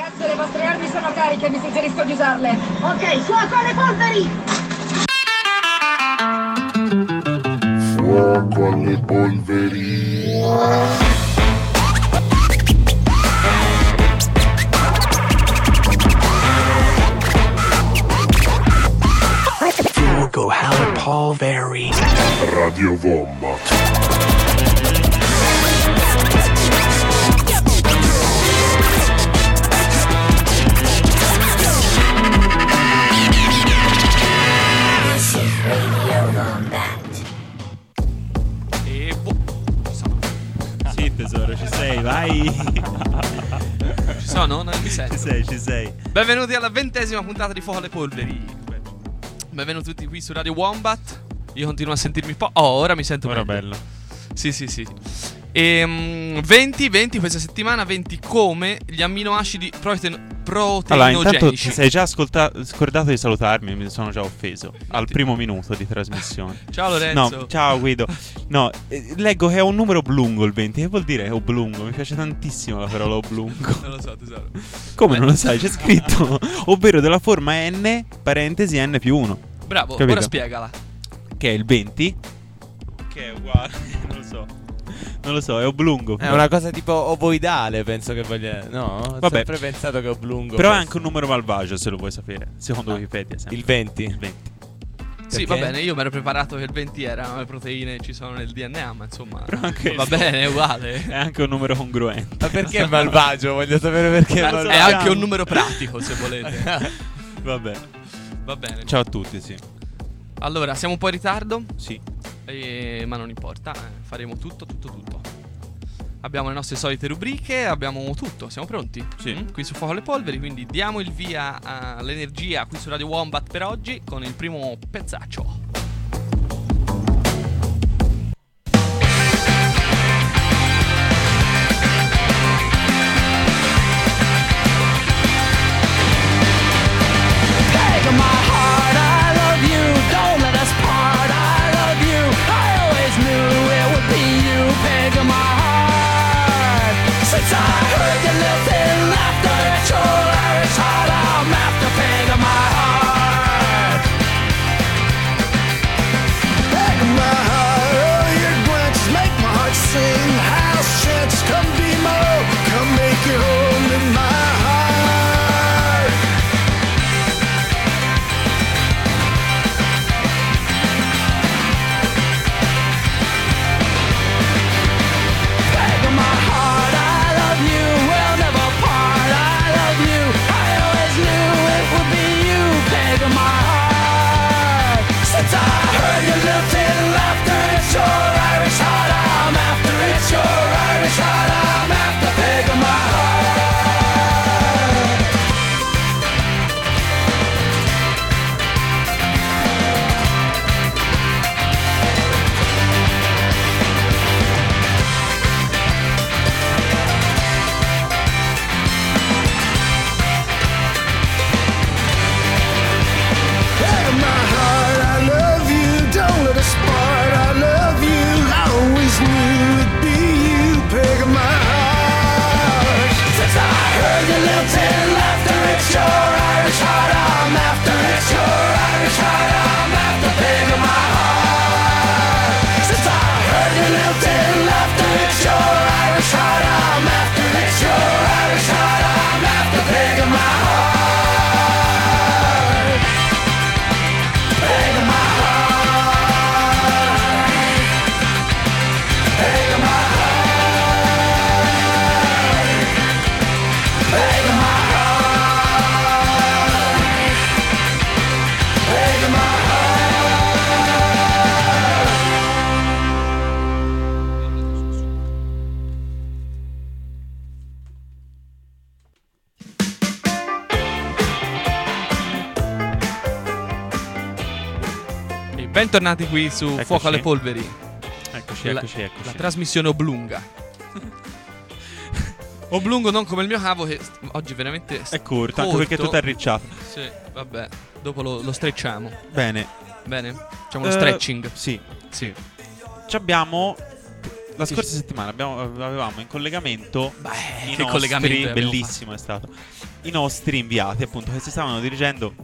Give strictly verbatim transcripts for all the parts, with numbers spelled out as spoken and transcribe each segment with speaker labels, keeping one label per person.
Speaker 1: Ragazze, le vostre armi sono cariche, vi suggerisco di usarle. Ok, fuoco alle polveri!
Speaker 2: Fuoco alle polveri.
Speaker 3: Fuoco alle polveri.
Speaker 2: Radio Wombat.
Speaker 4: E boh. Sì, tesoro, ci sei, vai. Ci sono? Non mi sento.
Speaker 5: Ci sei, ci sei.
Speaker 4: Benvenuti alla ventesima puntata di Fuoco alle polveri. Benvenuti tutti qui su Radio Wombat. Io continuo a sentirmi po'. Oh, ora mi sento
Speaker 5: Ora
Speaker 4: bello.
Speaker 5: bello.
Speaker 4: Sì, sì, sì. E um, venti, venti questa settimana, venti come gli amminoacidi protein-
Speaker 5: Allora, intanto
Speaker 4: proteinogenici.
Speaker 5: ti sei già ascolta- scordato di salutarmi, mi sono già offeso al
Speaker 4: ti-
Speaker 5: primo minuto di trasmissione.
Speaker 4: Ciao Lorenzo.
Speaker 5: No, ciao Guido. No, eh, leggo che è un numero oblungo il venti. Che vuol dire oblungo? Mi piace tantissimo la parola oblungo.
Speaker 4: Non lo so, tesoro.
Speaker 5: Come non lo sai? C'è scritto ovvero della forma n, parentesi n più uno,
Speaker 4: Bravo,
Speaker 5: Capito?
Speaker 4: ora spiegala.
Speaker 5: che è il venti, che è uguale, non lo so. Non lo so, è oblungo.
Speaker 6: È una cosa tipo ovoidale, penso che voglia. No? Ho
Speaker 5: Vabbè.
Speaker 6: sempre pensato che oblungo.
Speaker 5: Però è
Speaker 6: fosse-
Speaker 5: anche un numero malvagio, se lo vuoi sapere. Secondo
Speaker 6: Ah,
Speaker 5: Wikipedia sempre.
Speaker 6: il venti.
Speaker 5: Il venti.
Speaker 4: Sì,
Speaker 6: Perché?
Speaker 4: va bene, io mi ero preparato che il venti erano le proteine che ci sono nel D N A, ma insomma
Speaker 5: Però anche
Speaker 4: va
Speaker 5: il-
Speaker 4: bene, è uguale.
Speaker 5: È anche un numero congruente.
Speaker 6: Ma perché è malvagio? Voglio sapere perché è
Speaker 4: È
Speaker 6: malvagio.
Speaker 4: anche un numero pratico, se volete.
Speaker 5: Vabbè.
Speaker 4: Va bene.
Speaker 5: Ciao a tutti, sì.
Speaker 4: Allora, siamo un po' in ritardo,
Speaker 5: Sì.
Speaker 4: eh, ma non importa, eh, faremo tutto, tutto, tutto. Abbiamo le nostre solite rubriche, abbiamo tutto, siamo pronti?
Speaker 5: Sì.
Speaker 4: Mm? Qui su Fuoco alle Polveri, quindi diamo il via all'energia qui su Radio Wombat per oggi con il primo pezzaccio. Bentornati qui su
Speaker 5: Eccoci.
Speaker 4: Fuoco alle Polveri.
Speaker 5: Eccoci,
Speaker 4: La-
Speaker 5: eccoci, eccoci.
Speaker 4: La trasmissione oblunga. Oblungo non come il mio cavo che st- oggi veramente
Speaker 5: È corto, anche perché tu ti hai arricciato.
Speaker 4: Sì, vabbè. Dopo lo, lo strecciamo.
Speaker 5: Bene.
Speaker 4: Bene? Facciamo uno
Speaker 5: Eh,
Speaker 4: stretching.
Speaker 5: Sì.
Speaker 4: Sì.
Speaker 5: Ci abbiamo la scorsa settimana abbiamo, avevamo in collegamento
Speaker 4: Beh,
Speaker 5: i
Speaker 4: che
Speaker 5: nostri,
Speaker 4: collegamento abbiamo
Speaker 5: bellissimo è stato, i nostri inviati appunto che si stavano dirigendo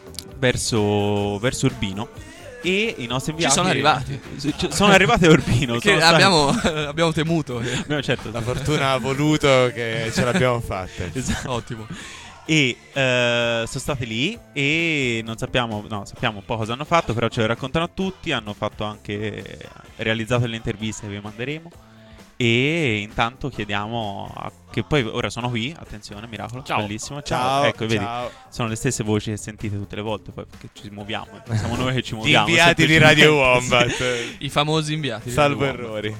Speaker 5: verso, verso Urbino. E i nostri inviati
Speaker 4: Ci sono arrivati.
Speaker 5: ci- Sono arrivati a Urbino.
Speaker 4: Perché
Speaker 5: sono stati-
Speaker 4: abbiamo, abbiamo temuto.
Speaker 5: Abbiamo- certo,
Speaker 6: La fortuna ha voluto che ce l'abbiamo fatta.
Speaker 5: Esatto.
Speaker 4: Ottimo.
Speaker 5: E eh, sono stati lì e non sappiamo, no, sappiamo un po' cosa hanno fatto, però ce lo raccontano tutti. Hanno fatto anche, realizzato le interviste che vi manderemo. E intanto chiediamo a- che poi ora sono qui, attenzione, Miracolo,
Speaker 3: Ciao.
Speaker 5: bellissimo, ciao,
Speaker 6: Ciao,
Speaker 5: ecco, vedi,
Speaker 6: ciao.
Speaker 5: sono le stesse voci che sentite tutte le volte, poi perché ci muoviamo, siamo noi che ci
Speaker 6: Gli
Speaker 5: muoviamo.
Speaker 6: inviati di
Speaker 5: semplicemente.
Speaker 6: Radio Wombat.
Speaker 4: I famosi inviati.
Speaker 6: Salvo
Speaker 4: Di Wombat.
Speaker 6: errori.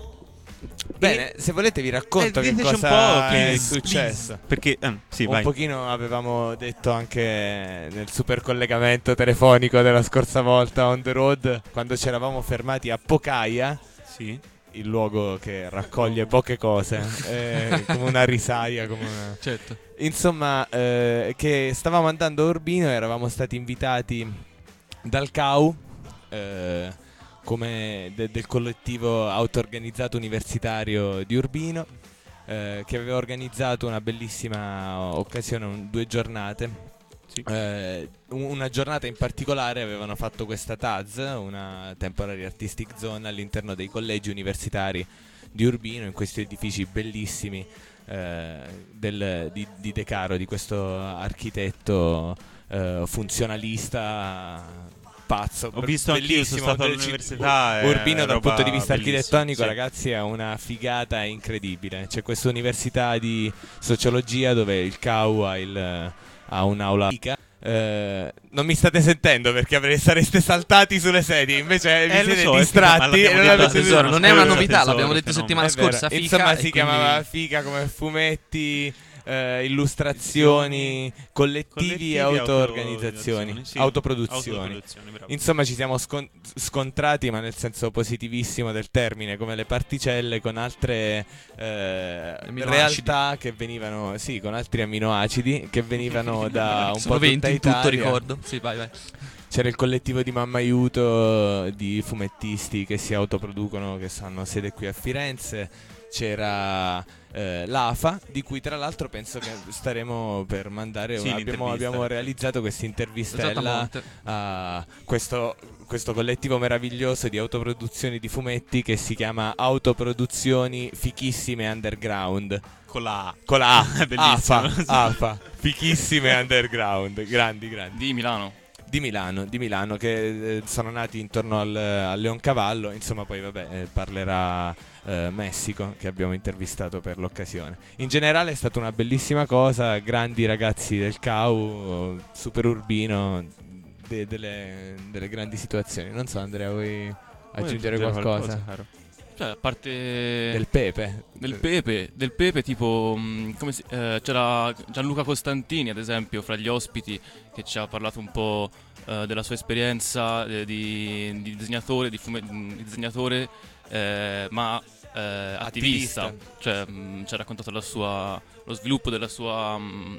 Speaker 6: Bene, se volete vi racconto
Speaker 5: Eh,
Speaker 6: che
Speaker 5: diteci un
Speaker 6: cosa
Speaker 5: po',
Speaker 6: è
Speaker 5: please,
Speaker 6: successo.
Speaker 5: please. Perché, eh, sì,
Speaker 6: Un
Speaker 5: vai.
Speaker 6: pochino avevamo detto anche nel super collegamento telefonico della scorsa volta on the road, quando ci eravamo fermati a Pocaia,
Speaker 5: Sì.
Speaker 6: il luogo che raccoglie poche cose, eh, come una risaia, come una...
Speaker 4: Certo.
Speaker 6: Insomma, eh, che stavamo andando a Urbino e eravamo stati invitati dal C A U, eh, come de- del collettivo auto-organizzato universitario di Urbino, eh, che aveva organizzato una bellissima occasione, un- due giornate. Eh, un- una giornata in particolare avevano fatto questa T A Z, una Temporary Artistic Zone, all'interno dei collegi universitari di Urbino, in questi edifici bellissimi eh, del- di, di De Caro, di questo architetto eh, funzionalista pazzo.
Speaker 5: Ho visto anch'io, sono
Speaker 6: bellissimo.
Speaker 5: stato
Speaker 6: Del-
Speaker 5: all'università, è
Speaker 6: Urbino dal
Speaker 5: roba
Speaker 6: punto di vista
Speaker 5: bellissima,
Speaker 6: architettonico,
Speaker 5: sì.
Speaker 6: ragazzi, è una figata incredibile. C'è questa università di sociologia dove il C A U ha, il, ha un'aula. Eh, non mi state sentendo perché avrei, sareste saltati sulle sedie, invece vi
Speaker 5: Eh, lo
Speaker 6: siete
Speaker 5: so, è che- ma
Speaker 6: distratti e
Speaker 5: l'abbiamo
Speaker 6: non
Speaker 5: detto
Speaker 6: avete
Speaker 5: tesoro,
Speaker 4: Tesoro, non è una
Speaker 5: Tesoro,
Speaker 4: novità,
Speaker 5: tesoro,
Speaker 4: l'abbiamo detto
Speaker 5: fenomeno.
Speaker 4: settimana
Speaker 6: È vero.
Speaker 4: scorsa. Fica,
Speaker 6: Insomma,
Speaker 4: e
Speaker 6: si
Speaker 4: quindi-
Speaker 6: chiamava Fica come fumetti, eh, illustrazioni, collettivi
Speaker 5: Collettivi
Speaker 6: e auto-organizzazioni,
Speaker 5: auto-organizzazioni, sì.
Speaker 6: autoproduzioni.
Speaker 5: Autoproduzioni, bravo.
Speaker 6: Insomma, ci siamo scon- scontrati, ma nel senso positivissimo del termine, come le particelle, con altre eh,
Speaker 4: Aminoacidi.
Speaker 6: realtà che venivano, sì, con altri aminoacidi che venivano da un
Speaker 4: Sono
Speaker 6: po'
Speaker 4: venti
Speaker 6: tutta
Speaker 4: in tutto,
Speaker 6: Italia.
Speaker 4: ricordo. Sì, vai, vai.
Speaker 6: C'era il collettivo di Mamma Aiuto, di fumettisti che si autoproducono, che hanno sede qui a Firenze. C'era eh, l'A F A, di cui tra l'altro penso che staremo per mandare.
Speaker 5: Sì,
Speaker 6: una- abbiamo,
Speaker 5: l'intervista.
Speaker 6: abbiamo realizzato questa intervistella
Speaker 4: Esattamente.
Speaker 6: a questo, questo collettivo meraviglioso di autoproduzioni di fumetti che si chiama Autoproduzioni Fichissime Underground.
Speaker 5: Con la A.
Speaker 6: Con la A,
Speaker 5: Bellissimo.
Speaker 6: A F A, A F A, Fichissime Underground, grandi, grandi.
Speaker 3: Di Milano.
Speaker 6: Di Milano, di Milano, che eh, sono nati intorno al, al Leoncavallo. Insomma, poi vabbè, eh, parlerà eh, Messico, che abbiamo intervistato per l'occasione. In generale è stata una bellissima cosa, grandi ragazzi del C A U, super Urbino, de- delle, delle grandi situazioni. Non so, Andrea, vuoi aggiungere qualcosa?
Speaker 5: caro?
Speaker 3: Cioè, a parte
Speaker 6: Del pepe.
Speaker 3: del pepe, del pepe tipo mh, come si- eh, c'era Gianluca Costantini, ad esempio, fra gli ospiti, che ci ha parlato un po' eh, della sua esperienza eh, di, di disegnatore, di, fume- di disegnatore, eh, ma eh, attivista.
Speaker 6: Attivista.
Speaker 3: Cioè, mh, ci ha raccontato la sua, lo sviluppo della sua mh,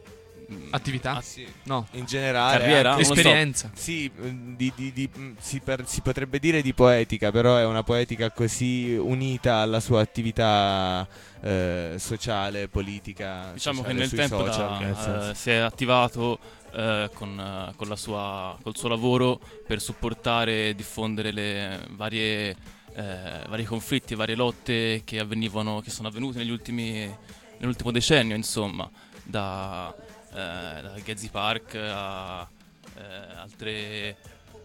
Speaker 3: mh,
Speaker 4: Attività?
Speaker 6: Ah, sì.
Speaker 4: No.
Speaker 6: In generale
Speaker 3: Carriera?
Speaker 6: anche-
Speaker 3: Non lo so.
Speaker 4: Esperienza.
Speaker 6: Sì, mm, di, di- di- mm, si, per- si potrebbe dire di poetica, però è una poetica così unita alla sua attività eh, sociale, politica.
Speaker 3: Diciamo
Speaker 6: sociale
Speaker 3: che nel
Speaker 6: sui
Speaker 3: tempo
Speaker 6: social,
Speaker 3: da-
Speaker 6: nel senso.
Speaker 3: eh, si è attivato eh, con, eh, con la sua, col suo lavoro per supportare e diffondere le varie, eh, vari conflitti, varie lotte che avvenivano, che sono avvenute negli ultimi, nell'ultimo decennio, insomma, da, eh, da Gezi Park a eh, altre eh,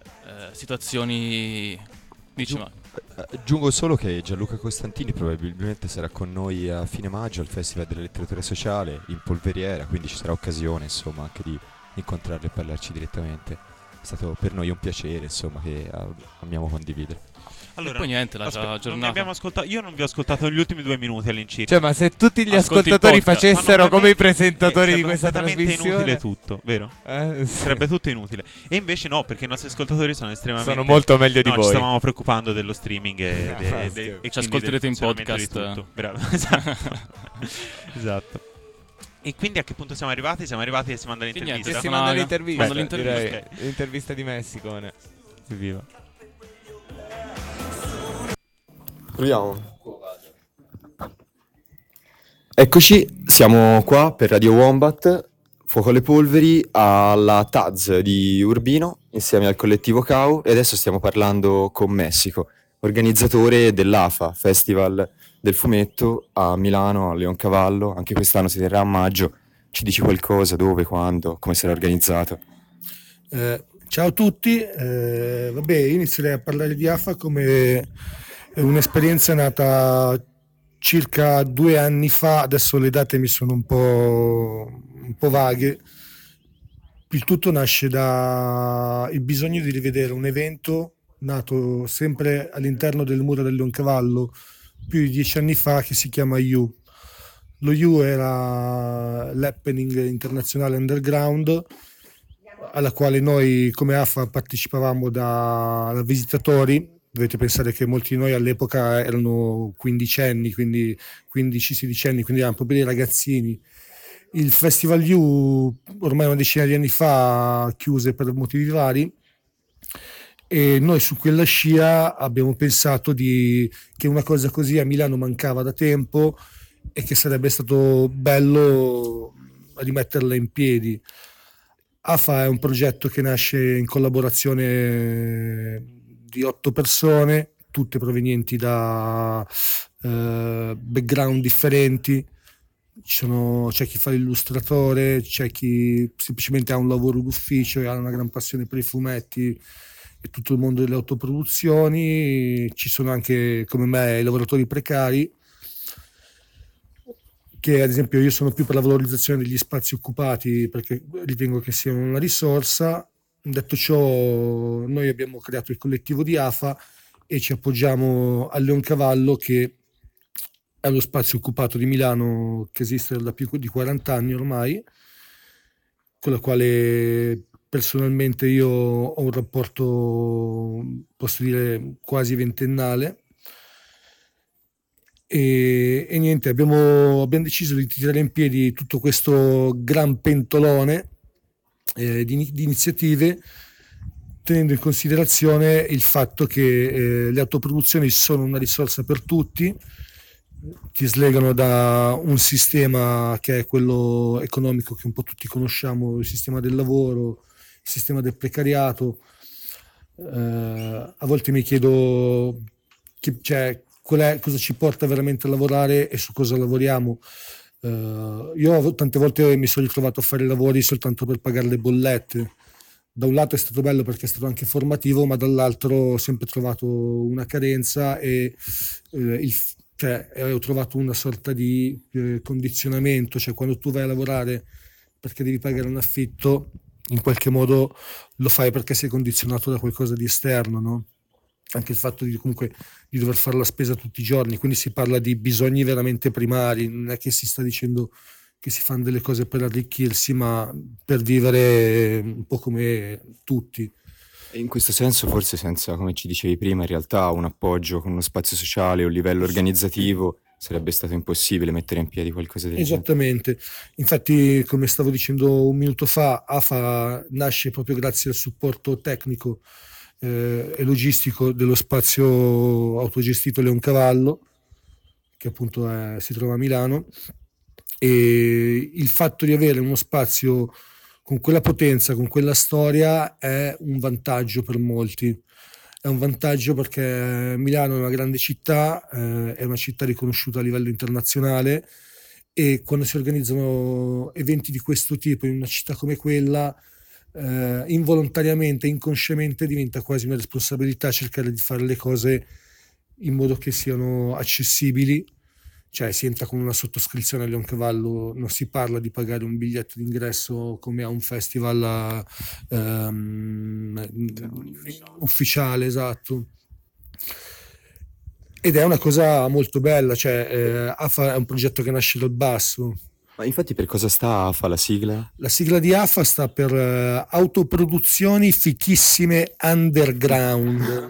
Speaker 3: situazioni. Dici, ma-
Speaker 7: Aggiungo solo che Gianluca Costantini probabilmente sarà con noi a fine maggio al Festival della Letteratura Sociale in Polveriera, quindi ci sarà occasione, insomma, anche di incontrarlo e parlarci direttamente. È stato per noi un piacere, insomma, che ah, amiamo condividere.
Speaker 5: Allora,
Speaker 3: e poi niente, la
Speaker 5: aspetta, non vi
Speaker 3: giornata.
Speaker 5: abbiamo ascoltato, io non vi ho ascoltato negli ultimi due minuti all'incirca.
Speaker 6: Cioè, ma se tutti gli
Speaker 3: Ascolti il
Speaker 6: ascoltatori
Speaker 3: podcast.
Speaker 6: facessero
Speaker 5: Ma non
Speaker 6: come i
Speaker 5: è-
Speaker 6: presentatori
Speaker 5: è
Speaker 6: di questa
Speaker 5: completamente
Speaker 6: trasmissione,
Speaker 5: inutile tutto, vero?
Speaker 6: eh, sì.
Speaker 5: Sarebbe tutto inutile. E invece no, perché i nostri ascoltatori sono estremamente
Speaker 6: Sono molto meglio di
Speaker 5: no,
Speaker 6: voi.
Speaker 5: ci stavamo preoccupando dello streaming e,
Speaker 6: Ah,
Speaker 5: de- de-
Speaker 6: sì.
Speaker 5: e quindi
Speaker 3: ascolterete
Speaker 5: del
Speaker 3: in
Speaker 5: funzionamento di
Speaker 3: podcast.
Speaker 5: tutto. Bravo. Esatto. Esatto. E quindi a che punto siamo arrivati? Siamo arrivati e siamo andati
Speaker 3: Che
Speaker 5: all'intervista.
Speaker 6: Che si
Speaker 3: Telefonaga.
Speaker 6: manda l'intervista,
Speaker 3: Mando l'intervista.
Speaker 6: direi. L'intervista di Messicone.
Speaker 5: Evviva.
Speaker 7: Proviamo. Eccoci, siamo qua per Radio Wombat, Fuoco alle Polveri, alla T A Z di Urbino, insieme al collettivo C A U, e adesso stiamo parlando con Messico, organizzatore dell'A F A, Festival del Fumetto a Milano, a Leoncavallo. Anche quest'anno si terrà a maggio. Ci dici qualcosa? Dove, quando, come sarà organizzato?
Speaker 8: Eh, ciao a tutti, eh, vabbè, io inizierei a parlare di A F A come un'esperienza nata circa due anni fa, adesso le date mi sono un po', un po' vaghe. Il tutto nasce da il bisogno di rivedere un evento nato sempre all'interno del muro del Leoncavallo più di dieci anni fa, che si chiama U. Lo U era l'happening internazionale underground alla quale noi come A F A partecipavamo da, da visitatori. Dovete pensare che molti di noi all'epoca erano quindicenni, quindi quindici sedicenni, quindi erano proprio dei ragazzini. Il Festival U ormai una decina di anni fa chiuse per motivi vari, e noi su quella scia abbiamo pensato di, che una cosa così a Milano mancava da tempo e che sarebbe stato bello rimetterla in piedi. A F A è un progetto che nasce in collaborazione di otto persone, tutte provenienti da eh, background differenti. Ci sono, c'è chi fa l'illustratore, c'è chi semplicemente ha un lavoro d'ufficio e ha una gran passione per i fumetti e tutto il mondo delle autoproduzioni. Ci sono anche, come me, i lavoratori precari, che ad esempio io sono più per la valorizzazione degli spazi occupati perché ritengo che siano una risorsa. Detto ciò, noi abbiamo creato il collettivo di A F A e ci appoggiamo al Leoncavallo, che è lo spazio occupato di Milano che esiste da più di quaranta anni ormai, con la quale personalmente io ho un rapporto, posso dire, quasi ventennale. E, e niente, abbiamo, abbiamo deciso di tirare in piedi tutto questo gran pentolone eh, di, di iniziative, tenendo in considerazione il fatto che eh, le autoproduzioni sono una risorsa per tutti, ti slegano da un sistema che è quello economico che un po' tutti conosciamo, il sistema del lavoro, il sistema del precariato. Eh, a volte mi chiedo che, cioè, qual è, cosa ci porta veramente a lavorare e su cosa lavoriamo. Uh, io tante volte mi sono ritrovato a fare lavori soltanto per pagare le bollette. Da un lato è stato bello perché è stato anche formativo, ma dall'altro ho sempre trovato una carenza e eh, il, cioè, ho trovato una sorta di eh, condizionamento. Cioè, quando tu vai a lavorare perché devi pagare un affitto, in qualche modo lo fai perché sei condizionato da qualcosa di esterno, no? Anche il fatto di comunque di dover fare la spesa tutti i giorni, quindi si parla di bisogni veramente primari, non è che si sta dicendo che si fanno delle cose per arricchirsi, ma per vivere un po' come tutti.
Speaker 7: E in questo senso forse senza, come ci dicevi prima, in realtà un appoggio con uno spazio sociale, un livello organizzativo, sarebbe stato impossibile mettere in piedi qualcosa del genere.
Speaker 8: Esattamente, infatti come stavo dicendo un minuto fa, A F A nasce proprio grazie al supporto tecnico Eh, e logistico dello spazio autogestito Leoncavallo, che appunto è, si trova a Milano, e il fatto di avere uno spazio con quella potenza, con quella storia è un vantaggio per molti. È un vantaggio perché Milano è una grande città, eh, è una città riconosciuta a livello internazionale, e quando si organizzano eventi di questo tipo in una città come quella, Uh, involontariamente, inconsciamente diventa quasi una responsabilità cercare di fare le cose in modo che siano accessibili. Cioè si entra con una sottoscrizione a Leoncavallo, non si parla di pagare un biglietto d'ingresso come a un festival uh, um, ufficiale, esatto. Ed è una cosa molto bella, cioè eh, A F A è un progetto che nasce dal basso.
Speaker 7: Ma infatti per cosa sta A F A, la sigla?
Speaker 8: La sigla di A F A sta per uh, autoproduzioni fichissime underground.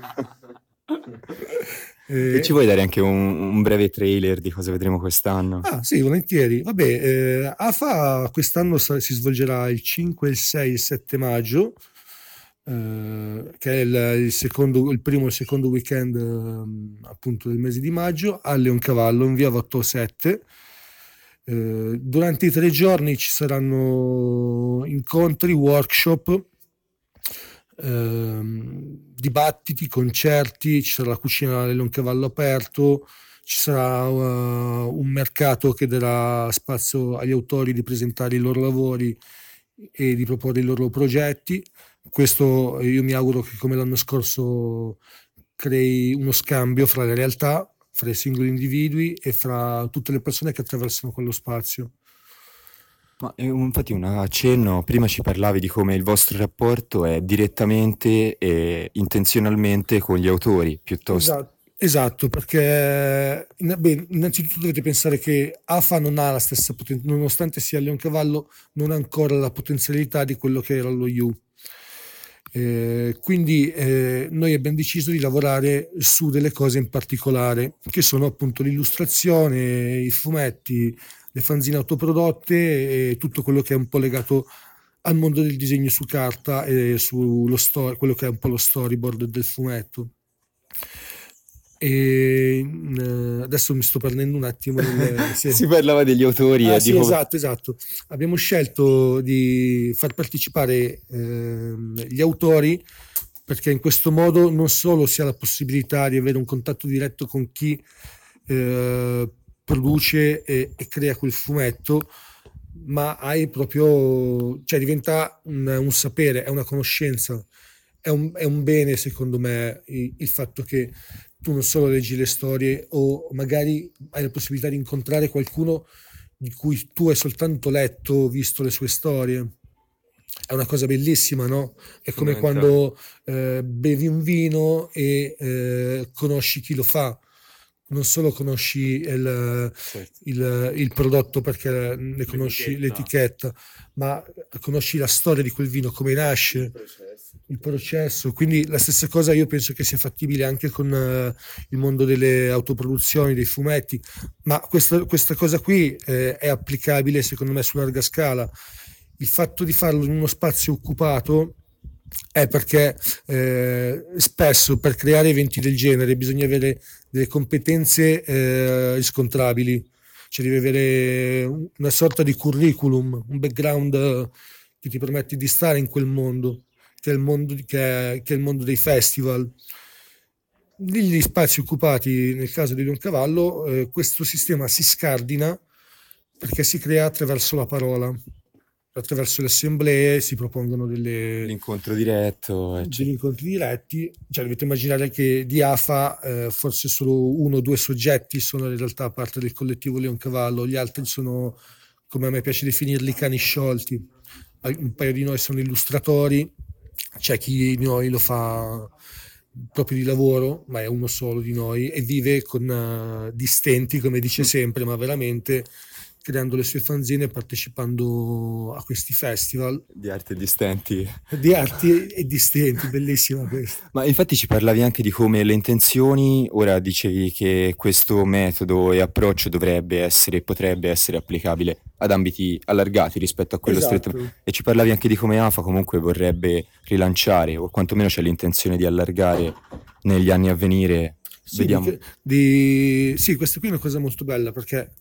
Speaker 7: eh, e ci vuoi dare anche un, un breve trailer di cosa vedremo quest'anno?
Speaker 8: Ah sì, volentieri. Vabbè, eh, A F A quest'anno sa- si svolgerà il cinque, il sei e il sette maggio. eh, che è il, il secondo, il primo e il secondo weekend eh, appunto del mese di maggio a Leoncavallo in via Votto sette. Eh, durante i tre giorni ci saranno incontri, workshop, ehm, dibattiti, concerti, ci sarà la cucina del Leoncavallo aperto, ci sarà uh, un mercato che darà spazio agli autori di presentare i loro lavori e di proporre i loro progetti. Questo io mi auguro che come l'anno scorso crei uno scambio fra le realtà, fra i singoli individui e fra tutte le persone che attraversano quello spazio.
Speaker 7: Ma eh, infatti un accenno, prima ci parlavi di come il vostro rapporto è direttamente e intenzionalmente con gli autori, piuttosto.
Speaker 8: Esatto, esatto, perché in- beh, innanzitutto dovete pensare che AFA non ha la stessa potenza, nonostante sia Leoncavallo, non ha ancora la potenzialità di quello che era lo You. Eh, quindi eh, noi abbiamo deciso di lavorare su delle cose in particolare, che sono appunto l'illustrazione, i fumetti, le fanzine autoprodotte e tutto quello che è un po' legato al mondo del disegno su carta e sullo sto- quello che è un po' lo storyboard del fumetto. E eh, adesso mi sto perdendo un attimo del, sì.
Speaker 7: Si parlava degli autori
Speaker 8: Ah,
Speaker 7: e
Speaker 8: sì,
Speaker 7: di come...
Speaker 8: esatto, esatto. Abbiamo scelto di far partecipare ehm, gli autori perché in questo modo non solo si ha la possibilità di avere un contatto diretto con chi eh, produce e, e crea quel fumetto, ma hai proprio, cioè diventa un, un sapere, è una conoscenza, è un, è un bene secondo me il, il fatto che tu non solo leggi le storie o magari hai la possibilità di incontrare qualcuno di cui tu hai soltanto letto, visto le sue storie. È una cosa bellissima, no? È come quando eh, bevi un vino e eh, conosci chi lo fa. Non solo conosci il, il, il prodotto perché ne conosci l'etichetta. l'etichetta, ma conosci la storia di quel vino, come nasce, il processo. Quindi la stessa cosa io penso che sia fattibile anche con uh, il mondo delle autoproduzioni, dei fumetti, ma questa, questa cosa qui eh, è applicabile secondo me su larga scala. Il fatto di farlo in uno spazio occupato è perché eh, spesso per creare eventi del genere bisogna avere delle competenze eh, riscontrabili, cioè devi avere una sorta di curriculum, un background eh, che ti permette di stare in quel mondo, che è il mondo, che è, che è il mondo dei festival. Negli spazi occupati, nel caso di Leoncavallo, eh, questo sistema si scardina perché si crea attraverso la parola. Attraverso le assemblee si propongono delle,
Speaker 7: l'incontro diretto,
Speaker 8: degli incontri diretti, cioè dovete immaginare che di AFA eh, forse solo uno o due soggetti sono in realtà parte del collettivo Leoncavallo, gli altri sono, come a me piace definirli, cani sciolti. Un paio di noi sono illustratori, c'è chi di noi lo fa proprio di lavoro, ma è uno solo di noi e vive con uh, distenti, come dice sempre, ma veramente creando le sue fanzine e partecipando a questi festival
Speaker 7: di arte distenti.
Speaker 8: Di arti e distenti, bellissima questa.
Speaker 7: Ma infatti ci parlavi anche di come le intenzioni, ora dicevi che questo metodo e approccio dovrebbe essere, potrebbe essere applicabile ad ambiti allargati rispetto a quello
Speaker 8: Esatto.
Speaker 7: stretto, e ci parlavi anche di come AFA comunque vorrebbe rilanciare, o quantomeno c'è l'intenzione di allargare negli anni a venire.
Speaker 8: Sì,
Speaker 7: Vediamo.
Speaker 8: di, di, sì, questa qui è una cosa molto bella perché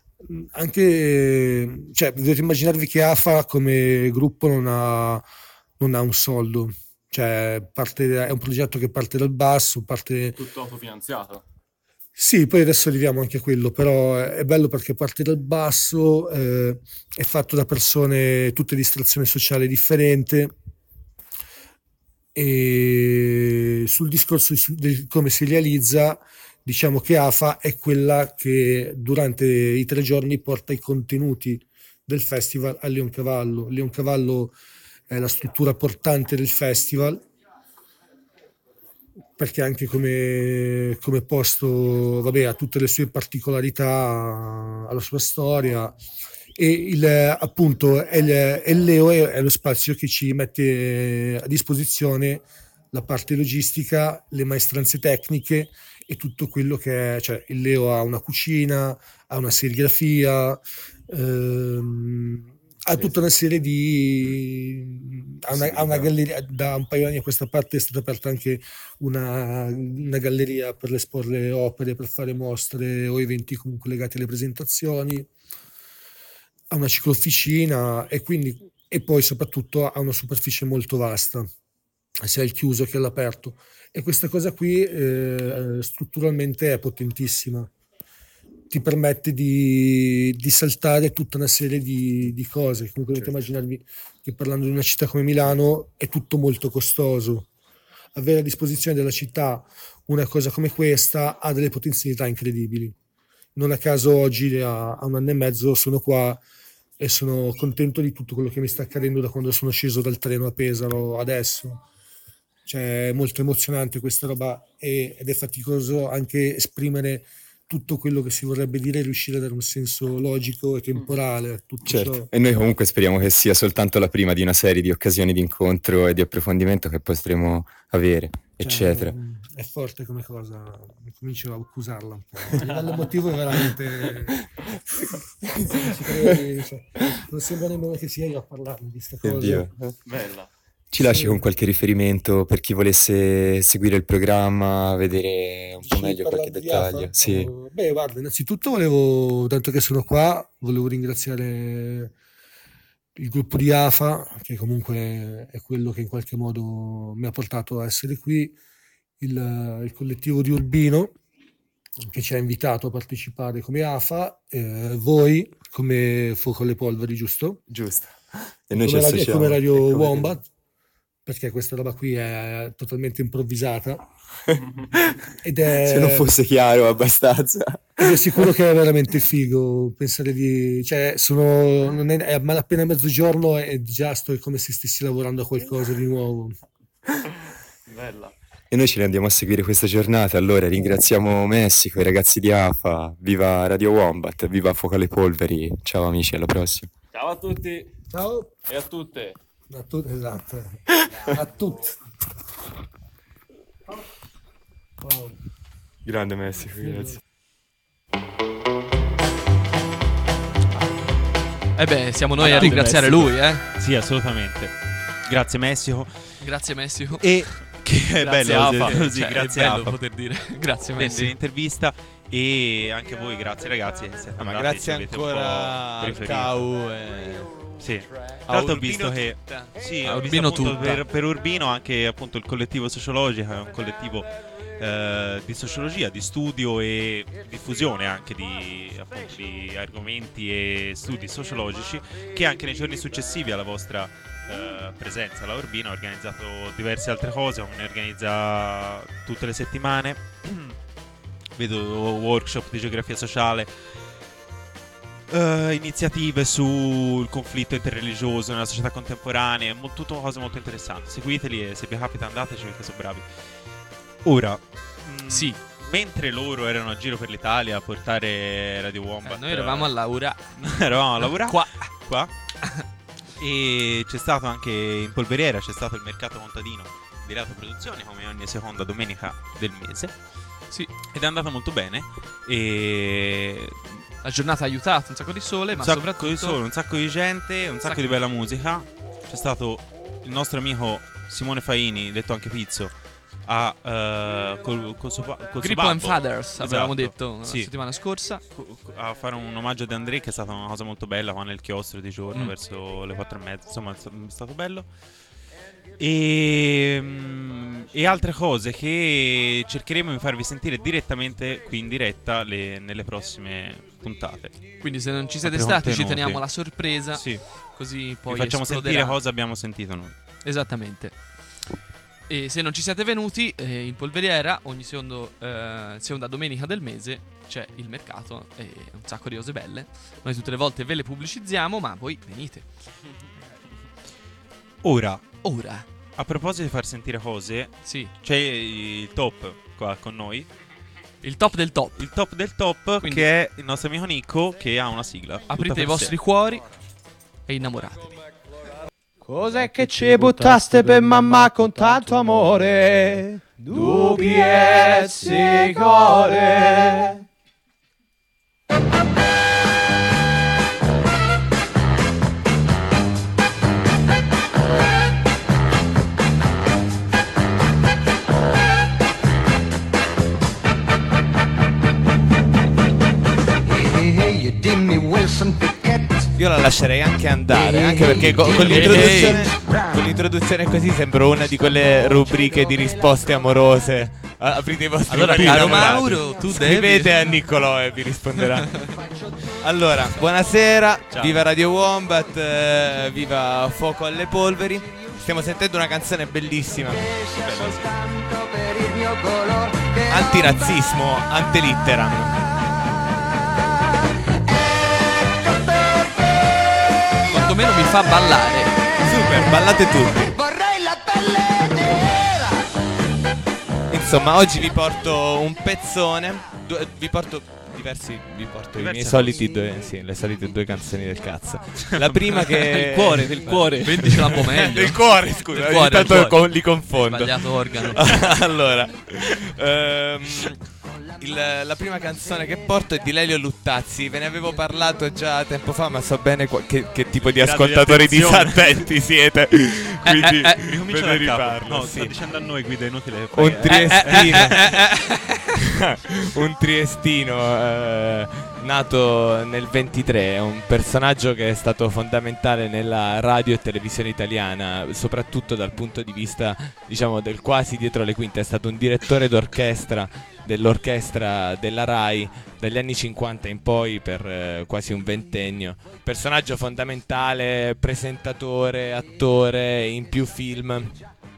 Speaker 8: anche, cioè, dovete immaginarvi che AFA come gruppo non ha, non ha un soldo, cioè parte, è un progetto che parte dal basso, parte...
Speaker 3: Tutto autofinanziato.
Speaker 8: Sì, poi adesso arriviamo anche a quello, però è bello perché parte dal basso, eh, è fatto da persone tutte di estrazione sociale differente, e sul discorso di come si realizza, diciamo che AFA è quella che durante i tre giorni porta i contenuti del festival a Leoncavallo. Leoncavallo è la struttura portante del festival, perché anche come, come posto, vabbè, ha tutte le sue particolarità, ha la sua storia, e il, appunto è il, è il Leo è, è lo spazio che ci mette a disposizione la parte logistica, le maestranze tecniche e tutto quello che è, cioè il Leo ha una cucina, ha una serigrafia, ehm, ha tutta una serie di, ha una, ha una galleria, da un paio di anni a questa parte è stata aperta anche una, una galleria per esporre opere, per fare mostre o eventi comunque legati alle presentazioni, ha una ciclofficina e quindi e poi soprattutto ha una superficie molto vasta, sia al chiuso che all'aperto, e questa cosa qui eh, strutturalmente è potentissima, ti permette di, di saltare tutta una serie di, di cose. Comunque dovete immaginarvi che parlando di una città come Milano è tutto molto costoso. Avere a disposizione della città una cosa come questa ha delle potenzialità incredibili. Non a caso oggi a, a un anno e mezzo sono qua e sono contento di tutto quello che mi sta accadendo da quando sono sceso dal treno a Pesaro adesso. Cioè è molto emozionante questa roba e, ed è faticoso anche esprimere tutto quello che si vorrebbe dire e riuscire a dare un senso logico e temporale a tutto
Speaker 9: certo.
Speaker 8: ciò.
Speaker 9: E noi comunque speriamo che sia soltanto la prima di una serie di occasioni di incontro e di approfondimento che potremo avere, cioè, eccetera.
Speaker 8: È forte come cosa, comincio a accusarla un po'. A livello emotivo è veramente non, ci credi, cioè, non sembra nemmeno che sia io a parlarmi di questa cosa.
Speaker 9: Oddio.
Speaker 5: Bella.
Speaker 9: Ci lasci con qualche riferimento per chi volesse seguire il programma, vedere un po'
Speaker 8: Sì,
Speaker 9: meglio qualche
Speaker 8: parlando di
Speaker 9: dettaglio?
Speaker 8: AFA?
Speaker 9: Sì.
Speaker 8: Oh, beh, guarda, innanzitutto volevo, tanto che sono qua, volevo ringraziare il gruppo di AFA, che comunque è quello che in qualche modo mi ha portato a essere qui, il, il collettivo di Urbino, che ci ha invitato a partecipare come AFA, eh, voi come Fuoco alle Polveri, giusto?
Speaker 9: Giusto. E noi
Speaker 8: come
Speaker 9: ci
Speaker 8: radio,
Speaker 9: associamo.
Speaker 8: come Radio
Speaker 9: E come-
Speaker 8: Wombat, perché questa roba qui è totalmente improvvisata ed è,
Speaker 9: Se non fosse chiaro abbastanza.
Speaker 8: ed è sicuro che è veramente figo pensare di, cioè sono non è, è malapena mezzogiorno e già sto è come se stessi lavorando a qualcosa di nuovo.
Speaker 5: Bella.
Speaker 9: E noi ci rendiamo a seguire questa giornata. Allora ringraziamo Messico, i ragazzi di AFA, viva Radio Wombat, viva Fuoco alle Polveri. Ciao amici, alla prossima.
Speaker 5: Ciao a tutti
Speaker 8: Ciao
Speaker 5: e a tutte.
Speaker 8: a tutti, esatto, a tutti. Wow.
Speaker 9: Grande Messico, grazie.
Speaker 4: Eh beh, siamo noi a
Speaker 5: Grande
Speaker 4: ringraziare
Speaker 5: Messico.
Speaker 4: lui, eh.
Speaker 5: Sì, assolutamente. Grazie Messico.
Speaker 4: Grazie Messico.
Speaker 5: E che è
Speaker 4: Grazie
Speaker 5: bello
Speaker 4: Afa.
Speaker 5: così, così,
Speaker 4: Cioè,
Speaker 5: grazie
Speaker 4: è bello
Speaker 5: Afa.
Speaker 4: poter dire grazie
Speaker 5: Per
Speaker 4: Messico.
Speaker 5: l'intervista e anche voi, grazie ragazzi. che siete
Speaker 6: Ma
Speaker 5: andati,
Speaker 6: grazie
Speaker 5: ci avete un po'
Speaker 6: ancora al
Speaker 5: riferito.
Speaker 6: Cau. E...
Speaker 5: Sì. Tra
Speaker 6: A
Speaker 5: l'altro ho
Speaker 6: Urbino
Speaker 5: visto che
Speaker 4: tutta.
Speaker 5: sì,
Speaker 4: A
Speaker 5: ho visto
Speaker 4: Urbino
Speaker 5: appunto
Speaker 4: tutta.
Speaker 5: per, per Urbino anche appunto il collettivo Sociologica, è un collettivo eh, di sociologia, di studio e diffusione anche di, appunto, di argomenti e studi sociologici, che anche nei giorni successivi alla vostra eh, presenza alla Urbino ha organizzato diverse altre cose, come ne organizza tutte le settimane. Vedo workshop di geografia sociale, Uh, iniziative sul conflitto interreligioso nella società contemporanea, mo- tutto cose molto interessanti. Seguiteli e se vi capita andateci perché sono bravi. Ora, mh,
Speaker 4: Sì.
Speaker 5: mentre loro erano a giro per l'Italia a portare Radio Wombat,
Speaker 4: Eh, noi eravamo a Laura.
Speaker 5: eravamo a lavorare
Speaker 4: Qua.
Speaker 5: qua. E c'è stato anche in Polveriera, c'è stato il mercato contadino di Lato Produzioni come ogni seconda domenica del mese.
Speaker 4: Sì.
Speaker 5: Ed è andata molto bene e
Speaker 4: La giornata ha aiutato, un sacco di sole,
Speaker 5: un
Speaker 4: ma
Speaker 5: sacco
Speaker 4: soprattutto
Speaker 5: di sole, un sacco di gente, un sacco
Speaker 4: sacco
Speaker 5: di
Speaker 4: di-
Speaker 5: bella musica. C'è stato il nostro amico Simone Faini, detto anche Pizzo, a eh, col, col suo, pa- col suo
Speaker 4: Grippo
Speaker 5: babbo,
Speaker 4: and Fathers, avevamo
Speaker 5: esatto,
Speaker 4: detto la
Speaker 5: sì,
Speaker 4: settimana scorsa.
Speaker 5: co- co- a fare un omaggio ad André, che è stata una cosa molto bella qua nel chiostro di giorno
Speaker 4: Mm.
Speaker 5: verso le quattro e mezza, insomma è stato, è stato bello. E, mm, e altre cose che cercheremo di farvi sentire direttamente qui in diretta le- nelle prossime puntate.
Speaker 4: Quindi se non ci siete
Speaker 5: Altri
Speaker 4: stati ci
Speaker 5: contenuti.
Speaker 4: teniamo la sorpresa,
Speaker 5: Sì,
Speaker 4: così poi
Speaker 5: vi facciamo
Speaker 4: esploderà.
Speaker 5: sentire cosa abbiamo sentito noi.
Speaker 4: Esattamente. E se non ci siete venuti, eh, in Polveriera ogni secondo, eh, seconda domenica del mese c'è il mercato e un sacco di cose belle. Noi tutte le volte ve le pubblicizziamo, ma voi venite.
Speaker 5: Ora,
Speaker 4: Ora,
Speaker 5: a proposito di far sentire cose,
Speaker 4: sì,
Speaker 5: c'è il top qua con noi.
Speaker 4: il top del top.
Speaker 5: Il top del top,
Speaker 4: Quindi-
Speaker 5: che è il nostro amico Nico, che ha una sigla. tutta
Speaker 4: Aprite
Speaker 5: per
Speaker 4: i vostri
Speaker 5: sé.
Speaker 4: cuori e innamoratevi.
Speaker 10: Cos'è che ci buttaste per mamma con tanto amore? Dubbi e sicore.
Speaker 6: Io la lascerei anche andare, anche perché co- con, l'introduzione, con l'introduzione così sembra una di quelle rubriche di risposte amorose. Ah, aprite i vostri
Speaker 4: Allora,
Speaker 6: vari
Speaker 4: caro
Speaker 6: innamorati.
Speaker 4: Mauro, tu
Speaker 6: scrivete
Speaker 4: devi-
Speaker 6: a Niccolò e vi risponderà. Allora, buonasera,
Speaker 5: Ciao.
Speaker 6: viva Radio Wombat, eh, viva Fuoco alle Polveri. Stiamo sentendo una canzone bellissima. Antirazzismo, antelitteram.
Speaker 4: Quantomeno mi fa ballare.
Speaker 6: Super, ballate tutti. Insomma, oggi vi porto un pezzone. du- vi porto diversi. Vi porto i miei soliti due. Sì, le solite due canzoni del cazzo. La prima che.
Speaker 3: Il cuore, del cuore.
Speaker 4: Vendicela un po' meglio.
Speaker 6: Del cuore, scusa,
Speaker 4: Del
Speaker 6: ogni
Speaker 4: cuore,
Speaker 6: tanto
Speaker 4: del cuore.
Speaker 6: con- li confondo.
Speaker 4: Sbagliato organo.
Speaker 6: Allora, ehm, il- la prima canzone che porto è di Lelio Luttazzi. Ve ne avevo parlato già tempo fa, ma so bene qua- che, che tipo di
Speaker 5: Grado di
Speaker 6: ascoltatori
Speaker 5: attenzione.
Speaker 6: disattenti siete. Quindi
Speaker 4: eh, eh,
Speaker 5: Ricomincia
Speaker 6: ve ne
Speaker 5: da capo.
Speaker 6: riparlo.
Speaker 5: No,
Speaker 6: sì.
Speaker 5: sta dicendo a noi, guida inutile.
Speaker 6: Un
Speaker 5: Poi, eh,
Speaker 6: triestino. Un triestino eh, nato nel ventitré, è un personaggio che è stato fondamentale nella radio e televisione italiana, soprattutto dal punto di vista, diciamo, del quasi dietro le quinte. È stato un direttore d'orchestra dell'orchestra della Rai dagli anni cinquanta in poi per eh, quasi un ventennio. Personaggio fondamentale, presentatore, attore in più film.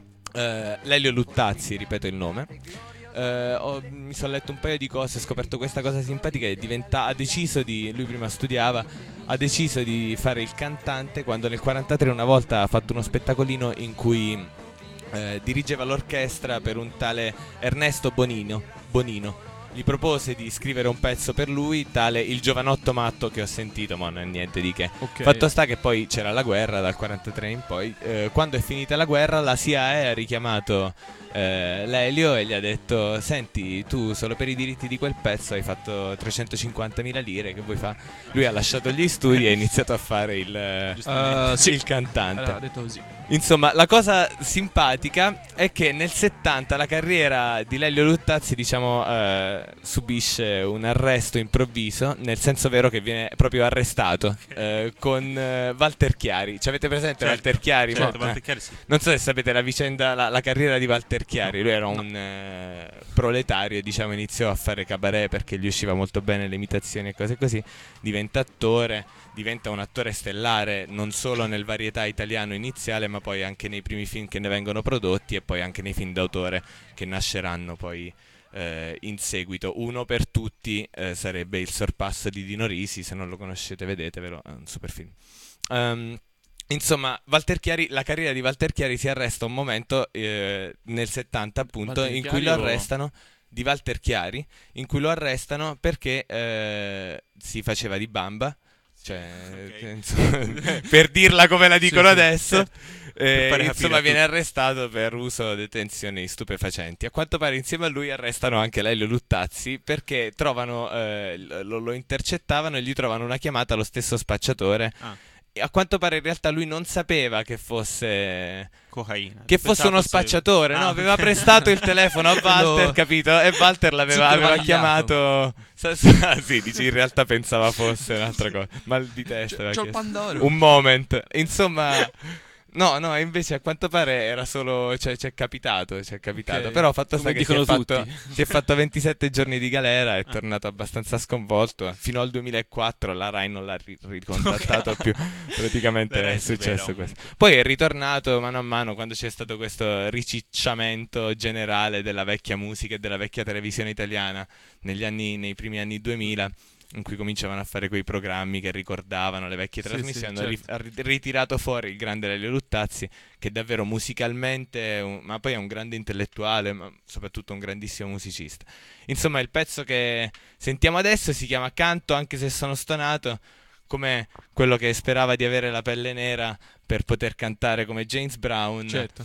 Speaker 6: Eh, Lelio Luttazzi, ripeto il nome. Eh, ho- mi sono letto un paio di cose, ho scoperto questa cosa simpatica e diventa, ha deciso di, lui prima studiava, ha deciso di fare il cantante quando nel quarantatré una volta ha fatto uno spettacolino in cui eh, dirigeva l'orchestra per un tale Ernesto Bonino, Bonino. Gli propose di scrivere un pezzo per lui, tale Il giovanotto matto che ho sentito, ma non è niente di che.
Speaker 4: Ok.
Speaker 6: Fatto sta che poi c'era la guerra dal quarantatré in poi. Eh, quando è finita la guerra, la C I A ha richiamato eh, Lelio e gli ha detto: senti, tu solo per i diritti di quel pezzo hai fatto trecentocinquantamila lire, che vuoi fare? Lui ha lasciato gli studi e ha iniziato a fare il, eh,
Speaker 4: Uh, sì.
Speaker 6: il cantante.
Speaker 4: Allora, detto così.
Speaker 6: Insomma, la cosa simpatica è che nel settanta la carriera di Lelio Luttazzi, diciamo, eh, subisce un arresto improvviso, nel senso vero che viene proprio arrestato eh, con eh, Walter Chiari. Ci avete presente
Speaker 5: Certo,
Speaker 6: Walter Chiari?
Speaker 5: certo,
Speaker 6: Mo-
Speaker 5: Walter
Speaker 6: eh.
Speaker 5: Chiari sì.
Speaker 6: Non so se sapete la vicenda, la, la carriera di Walter Chiari. Lui era un eh, proletario, diciamo, iniziò a fare cabaret perché gli usciva molto bene le imitazioni e cose così. Diventa attore, diventa un attore stellare non solo nel varietà italiano iniziale, ma poi anche nei primi film che ne vengono prodotti e poi anche nei film d'autore che nasceranno poi eh, in seguito. Uno per tutti eh, sarebbe Il sorpasso di Dino Risi, se non lo conoscete vedetevelo, è un super film. Ehm, Insomma, Walter Chiari, la carriera di Walter Chiari si arresta un momento eh, nel settanta, appunto,
Speaker 3: Walter
Speaker 6: in
Speaker 3: Chiari
Speaker 6: cui lo
Speaker 3: o-
Speaker 6: arrestano, di Walter Chiari, in cui lo arrestano perché eh, si faceva di bamba, cioè,
Speaker 5: Ok.
Speaker 6: insomma, per dirla come la dicono
Speaker 5: Sì, sì,
Speaker 6: adesso.
Speaker 5: certo.
Speaker 6: eh,
Speaker 5: Per fare
Speaker 6: insomma,
Speaker 5: capire a
Speaker 6: viene arrestato per uso o detenzione di stupefacenti. A quanto pare insieme a lui arrestano anche Lelio Luttazzi perché trovano eh, lo, lo intercettavano e gli trovano una chiamata allo stesso spacciatore.
Speaker 5: Ah.
Speaker 6: E a quanto pare in realtà lui non sapeva che fosse
Speaker 5: Cocaina.
Speaker 6: che fosse
Speaker 5: Pensavo
Speaker 6: uno spacciatore,
Speaker 5: Ah,
Speaker 6: no?
Speaker 5: ok.
Speaker 6: Aveva prestato il telefono a Walter,
Speaker 4: Lo-
Speaker 6: capito? E Walter l'aveva
Speaker 4: Zucchero
Speaker 6: aveva
Speaker 4: vagliato.
Speaker 6: chiamato. Sa- sa- sì, dici in realtà pensava fosse un'altra cosa. Mal di testa. aveva
Speaker 4: C'ho il
Speaker 6: chiesto.
Speaker 4: Pandoro.
Speaker 6: Un moment. Insomma, no, no, invece a quanto pare era solo. Cioè, ci è capitato, ci è capitato.
Speaker 4: Ok.
Speaker 6: Però fatto sta
Speaker 3: Come
Speaker 6: che si è,
Speaker 3: dicono
Speaker 6: fatto,
Speaker 3: tutti.
Speaker 6: si è fatto ventisette giorni di galera, è tornato abbastanza sconvolto. Fino al duemilaquattro la Rai non l'ha ri- ricontattato più. Praticamente
Speaker 5: Del
Speaker 6: è
Speaker 5: resto è
Speaker 6: successo
Speaker 5: vero.
Speaker 6: questo. Poi è ritornato mano a mano quando c'è stato questo ricicciamento generale della vecchia musica e della vecchia televisione italiana negli anni, nei primi anni duemila, in cui cominciavano a fare quei programmi che ricordavano le vecchie
Speaker 4: Sì,
Speaker 6: trasmissioni.
Speaker 4: sì,
Speaker 6: Hanno ri-
Speaker 4: certo.
Speaker 6: ha ri- ritirato fuori il grande Lelio Luttazzi, che davvero musicalmente è un- ma poi è un grande intellettuale, ma soprattutto un grandissimo musicista. Insomma, il pezzo che sentiamo adesso si chiama Canto anche se sono stonato, come quello che sperava di avere la pelle nera per poter cantare come James Brown.
Speaker 4: Certo.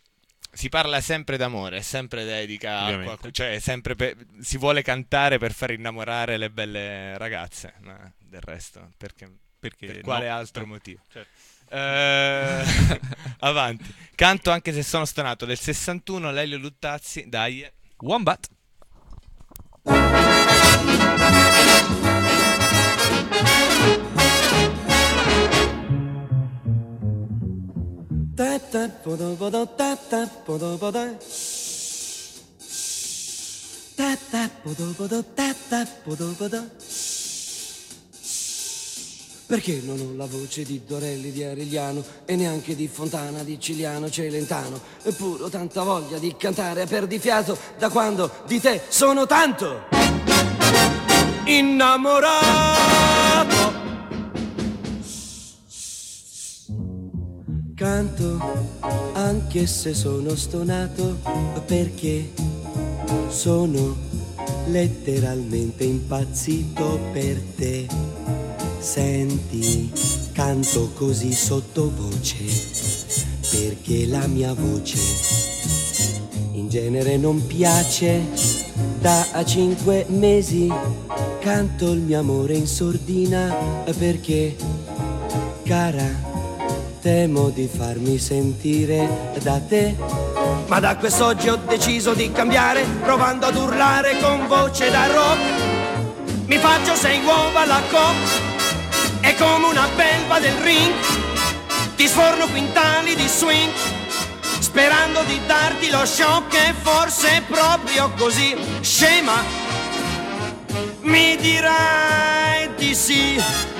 Speaker 6: Si parla sempre d'amore, è sempre dedica a
Speaker 5: Ovviamente.
Speaker 6: qualcuno, cioè è sempre pe- si vuole cantare per far innamorare le belle ragazze, ma del resto perché,
Speaker 5: Perché
Speaker 6: per
Speaker 5: no?
Speaker 6: quale altro motivo?
Speaker 5: Certo.
Speaker 6: Eh, avanti. Canto anche se sono stonato del sessantuno, Lelio Luttazzi, dai.
Speaker 4: Wombat.
Speaker 11: Perché non ho la voce di Dorelli, di Arigliano e neanche di Fontana, di Ciliano, Celentano? Eppure ho tanta voglia di cantare a perdifiato da quando di te sono tanto innamorato. Canto anche se sono stonato perché sono letteralmente impazzito per te. Senti, canto così sottovoce perché la mia voce in genere non piace. Da cinque mesi canto il mio amore in sordina perché, cara, temo di farmi sentire da te. Ma da quest'oggi ho deciso di cambiare, provando ad urlare con voce da rock. Mi faccio sei uova alla coca e come una belva del ring ti sforno quintali di swing, sperando di darti lo shock. E forse proprio così, scema, mi dirai di sì.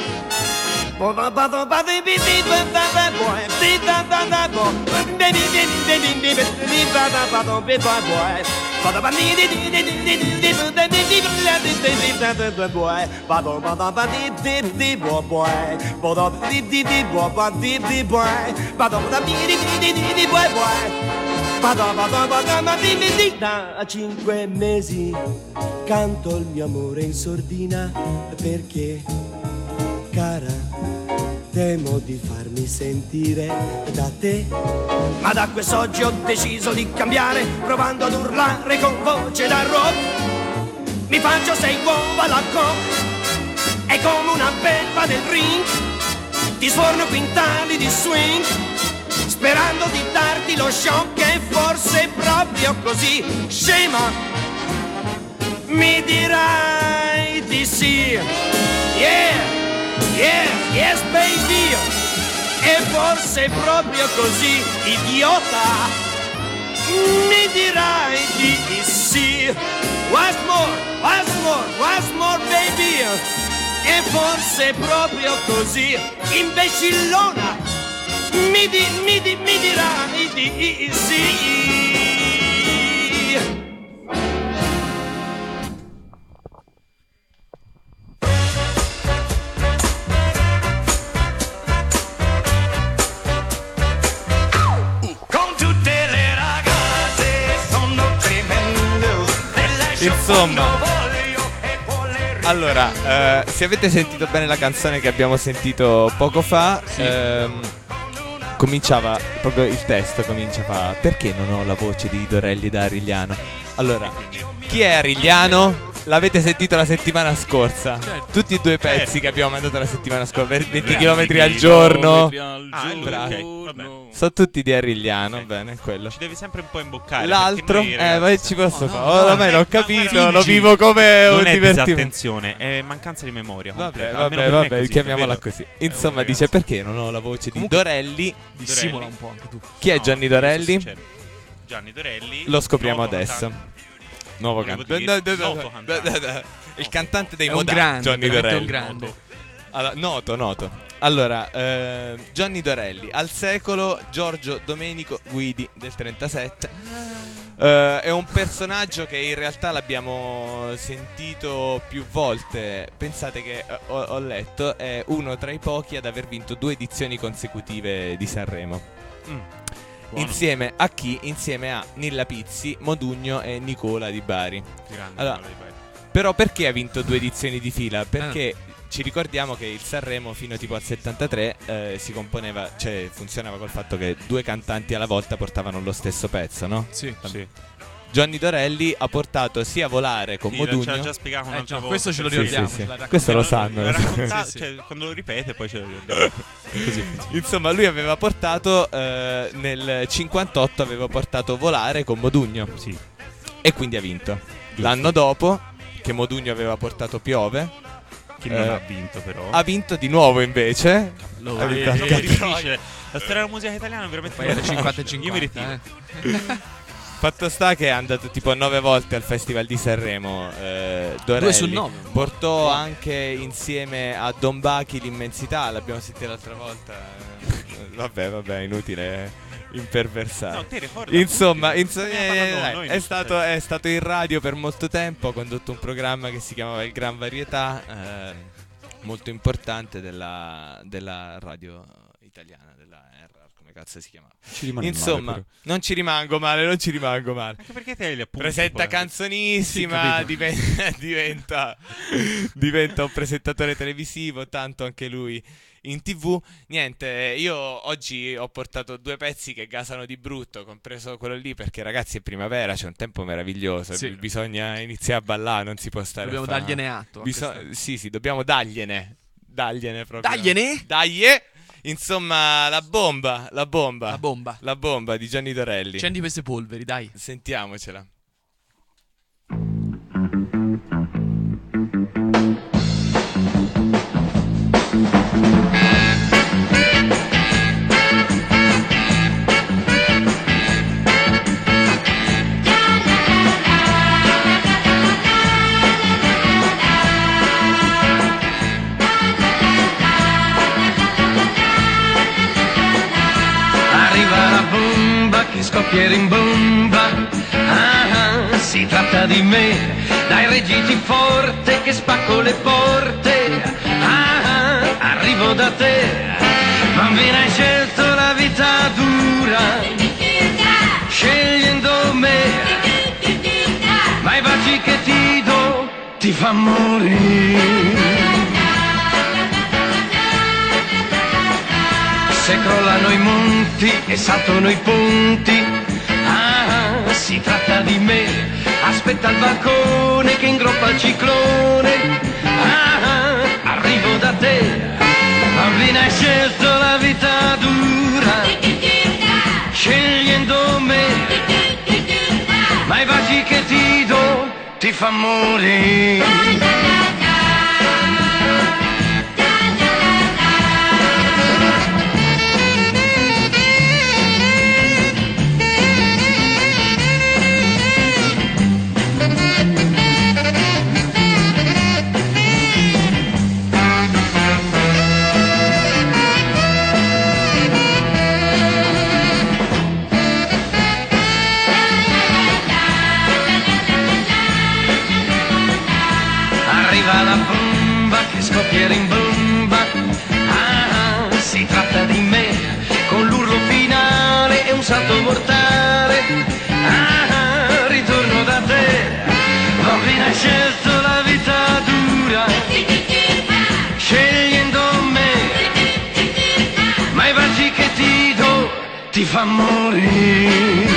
Speaker 11: Da cinque mesi canto il mio amore in sordina perché, cara, temo di farmi sentire da te. Ma da quest'oggi ho deciso di cambiare, provando ad urlare con voce da rock. Mi faccio sei uova alla coca e come una belva del ring ti sforno quintali di swing, sperando di darti lo shock. E forse proprio così, scema, mi dirai di sì. Yeah! Yeah, yes baby. E forse proprio così, idiota, mi dirai di sì. Once more, once more, once more baby. E forse proprio così, imbecillona, mi, di, mi, di, mi dirai di sì.
Speaker 6: Insomma, allora, eh, se avete sentito bene la canzone che abbiamo sentito poco fa, sì. ehm, cominciava proprio il testo, cominciava: perché non ho la voce di Dorelli da Arigliano? Allora, chi è Arigliano? L'avete sentito la settimana scorsa, certo. Tutti e due pezzi certo. che abbiamo mandato la settimana scorsa, venti chilometri al giorno.
Speaker 5: Ah, okay. Vabbè.
Speaker 6: Sono tutti di Arigliano, okay. Bene, quello.
Speaker 5: Ci devi sempre un po' imboccare.
Speaker 6: L'altro,
Speaker 5: noi,
Speaker 6: eh, ma ci posso
Speaker 5: no,
Speaker 6: fare.
Speaker 5: No, no,
Speaker 6: Oramai l'ho capito, lo vivo come
Speaker 5: non
Speaker 6: un
Speaker 5: è
Speaker 6: divertimento.
Speaker 5: attenzione, è mancanza di memoria.
Speaker 6: Vabbè, vabbè, vabbè, così, chiamiamola così. Insomma, dice: perché non ho la voce
Speaker 4: Comunque,
Speaker 6: di Dorelli?
Speaker 4: Dissimula un po' anche tu.
Speaker 6: Chi è
Speaker 5: no,
Speaker 6: Gianni Dorelli?
Speaker 5: Gianni Dorelli.
Speaker 6: Lo scopriamo
Speaker 5: noto
Speaker 6: adesso.
Speaker 5: Cantante.
Speaker 6: Nuovo cantante. Il cantante dei Modà, Gianni Dorelli. Un grande. Allora, noto, noto. Allora, eh, Gianni Dorelli, al secolo Giorgio Domenico Guidi del trentasette. Eh, è un personaggio che in realtà l'abbiamo sentito più volte. Pensate che eh, ho, ho letto, è uno tra i pochi ad aver vinto due edizioni consecutive di Sanremo. Mm. Buono. Insieme a chi? Insieme a Nilla Pizzi, Modugno e Nicola Di Bari.
Speaker 5: Grande
Speaker 6: allora,
Speaker 5: Nicola Di Bari.
Speaker 6: Però perché ha vinto due edizioni di fila? Perché ah. ci ricordiamo che il Sanremo fino tipo al settantatré eh, si componeva, cioè funzionava col fatto che due cantanti alla volta portavano lo stesso pezzo, no?
Speaker 4: Sì,
Speaker 6: sì. Gianni Dorelli ha portato sia Volare con
Speaker 5: sì,
Speaker 6: Modugno.
Speaker 5: Ce l'ha già spiegato
Speaker 4: eh,
Speaker 5: un'altra
Speaker 4: no,
Speaker 5: volta.
Speaker 4: questo ce lo ricordiamo.
Speaker 6: Sì, sì, sì. Questo lo sanno.
Speaker 5: Racconta-
Speaker 6: sì, sì.
Speaker 5: Cioè, quando lo ripete poi ce lo ricordiamo.
Speaker 6: Così. Insomma, lui aveva portato eh, nel cinquantotto aveva portato Volare con Modugno.
Speaker 5: Sì.
Speaker 6: E quindi ha vinto. Giusto. L'anno dopo, che Modugno aveva portato Piove,
Speaker 5: Che non
Speaker 6: Eh,
Speaker 5: ha vinto però.
Speaker 6: Ha vinto di nuovo invece.
Speaker 5: Lo
Speaker 6: Ha vinto
Speaker 5: è
Speaker 6: anche a
Speaker 5: difficile. La storia della musica italiana è veramente
Speaker 4: Poi era cinquanta e
Speaker 5: Io mi ritiro.
Speaker 4: cinquanta,
Speaker 6: Fatto sta che è andato tipo nove volte al Festival di Sanremo. eh, Dorelli.
Speaker 4: Due su nove.
Speaker 6: Portò anche insieme a Don Bachi l'Immensità. L'abbiamo sentita l'altra volta. Eh, vabbè, vabbè, inutile imperversare.
Speaker 5: No, te ricorda
Speaker 6: Insomma,
Speaker 5: tutti.
Speaker 6: inso-
Speaker 5: Ne
Speaker 6: eh,
Speaker 5: parlano
Speaker 6: dai,
Speaker 5: noi,
Speaker 6: è,
Speaker 5: non
Speaker 6: stato, è stato in radio per molto tempo. Ha condotto un programma che si chiamava Il Gran Varietà, eh, molto importante della, della radio italiana, della R A R, come cazzo si chiamava.
Speaker 7: Ci rimane
Speaker 6: Insomma,
Speaker 7: male,
Speaker 6: non ci rimango male, non ci rimango male.
Speaker 5: Anche perché te li appunti.
Speaker 6: Presenta
Speaker 5: poi.
Speaker 6: canzonissima,
Speaker 5: Sì,
Speaker 6: diventa, diventa, diventa un presentatore televisivo, tanto anche lui in tv. Niente, io oggi ho portato due pezzi che gasano di brutto, compreso quello lì, perché ragazzi è primavera, c'è un tempo meraviglioso,
Speaker 4: Sì.
Speaker 6: bisogna iniziare a ballare, non si può stare
Speaker 4: Dobbiamo
Speaker 6: a fa-
Speaker 4: dargliene atto a
Speaker 6: Biso-
Speaker 4: questa-
Speaker 6: Sì, sì, dobbiamo dargliene, dargliene proprio.
Speaker 4: Dagliene?
Speaker 6: Daglie! Insomma, la bomba, la bomba.
Speaker 4: La bomba.
Speaker 6: La bomba di Gianni Dorelli.
Speaker 4: Accendi queste polveri, dai.
Speaker 6: Sentiamocela.
Speaker 12: Arriva la bomba che scoppia in bomba. Ah, ah, si tratta di me, dai reggiti forte che spacco le porte. Ah, ah, arrivo da te, bambina hai scelto la vita dura, scegliendo me, ma i baci che ti do ti fa morire. Se crollano i monti e saltano i ponti, ah, si tratta di me, aspetta il balcone che ingroppa il ciclone, ah, arrivo da te, bambina hai scelto la vita dura, scegliendo me, ma i baci che ti do ti fa morire. Arriva la bomba che scoppia in bomba, ah, si tratta di me, con l'urlo finale e un salto mortale, ah, ritorno da te, bambina hai scelto la vita dura, scegliendo me, ma i baci che ti do ti fa morire.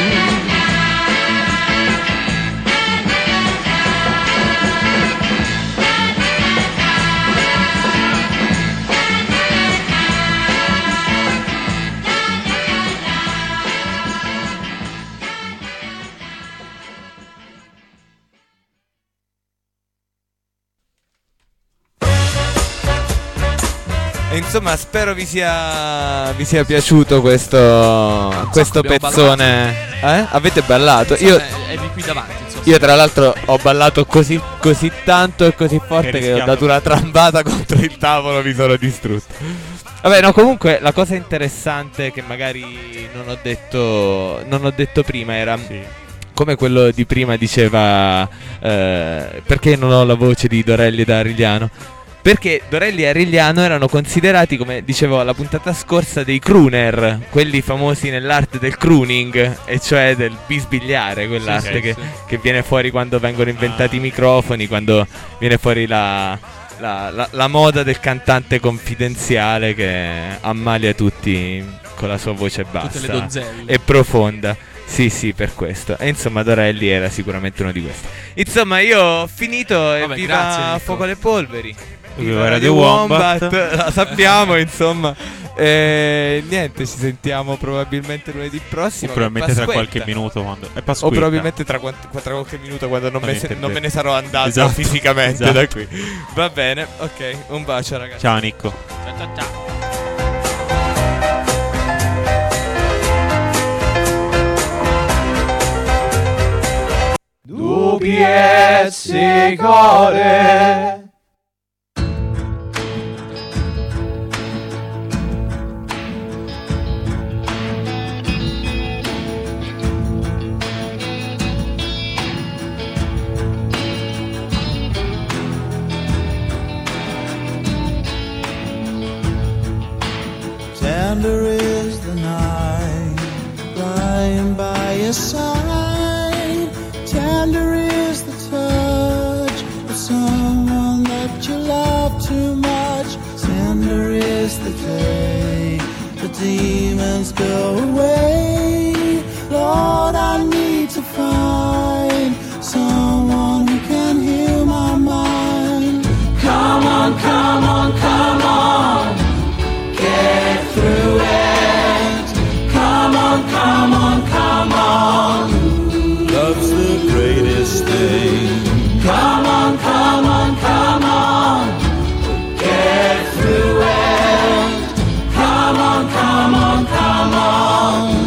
Speaker 6: E insomma, spero vi sia, vi sia piaciuto questo, questo
Speaker 4: abbiamo
Speaker 6: pezzone. Eh? Avete ballato?
Speaker 4: Insomma,
Speaker 6: Io,
Speaker 4: è, è di qui davanti, insomma.
Speaker 6: io tra l'altro ho ballato così, così tanto e così forte
Speaker 5: Che
Speaker 6: che, ho
Speaker 5: rischiato.
Speaker 6: dato una trambata contro il tavolo, mi sono distrutto. Vabbè, no, comunque la cosa interessante che magari non ho detto, non ho detto prima era... Come quello di prima diceva, eh, perché non ho la voce di Dorelli da Arigliano? Perché Dorelli e Arigliano erano considerati, come dicevo alla puntata scorsa, dei crooner, quelli famosi nell'arte del crooning, e cioè del bisbigliare, quell'arte
Speaker 5: Sì, sì,
Speaker 6: che,
Speaker 5: sì.
Speaker 6: che viene fuori quando vengono inventati i microfoni, quando viene fuori la, la, la, la moda del cantante confidenziale che ammalia tutti con la sua voce bassa
Speaker 4: Tutte le donzelle.
Speaker 6: e profonda. Sì, sì, per questo. E insomma, Dorelli era sicuramente uno di questi. Insomma, io ho finito e
Speaker 4: Vabbè,
Speaker 6: viva
Speaker 4: grazie, Nico.
Speaker 6: Fuoco alle polveri.
Speaker 5: Viva Radio Wombat.
Speaker 6: La sappiamo, insomma. E niente, ci sentiamo probabilmente lunedì prossimo.
Speaker 5: O probabilmente tra
Speaker 6: Pasquetta.
Speaker 5: qualche minuto quando è
Speaker 6: O
Speaker 5: Pasquetta.
Speaker 6: probabilmente tra, quant- tra qualche minuto quando non, me, se- non me ne sarò andato
Speaker 5: Esatto,
Speaker 6: fisicamente
Speaker 5: esatto.
Speaker 6: da qui. Va bene, ok, un bacio ragazzi.
Speaker 5: Ciao Nicco.
Speaker 4: Ciao ciao ciao.
Speaker 10: Dubi e sicure.
Speaker 13: Tender is the night lying by your side. Tender is the touch of someone that you love too much. Tender is the day the demons go away. Lord, I need to find someone who can heal my mind. Come on, come on, come on. Get through it. Come on, come on, come on. Love's the greatest thing. Come on, come on, come on. Get through it. Come on, come on, come on.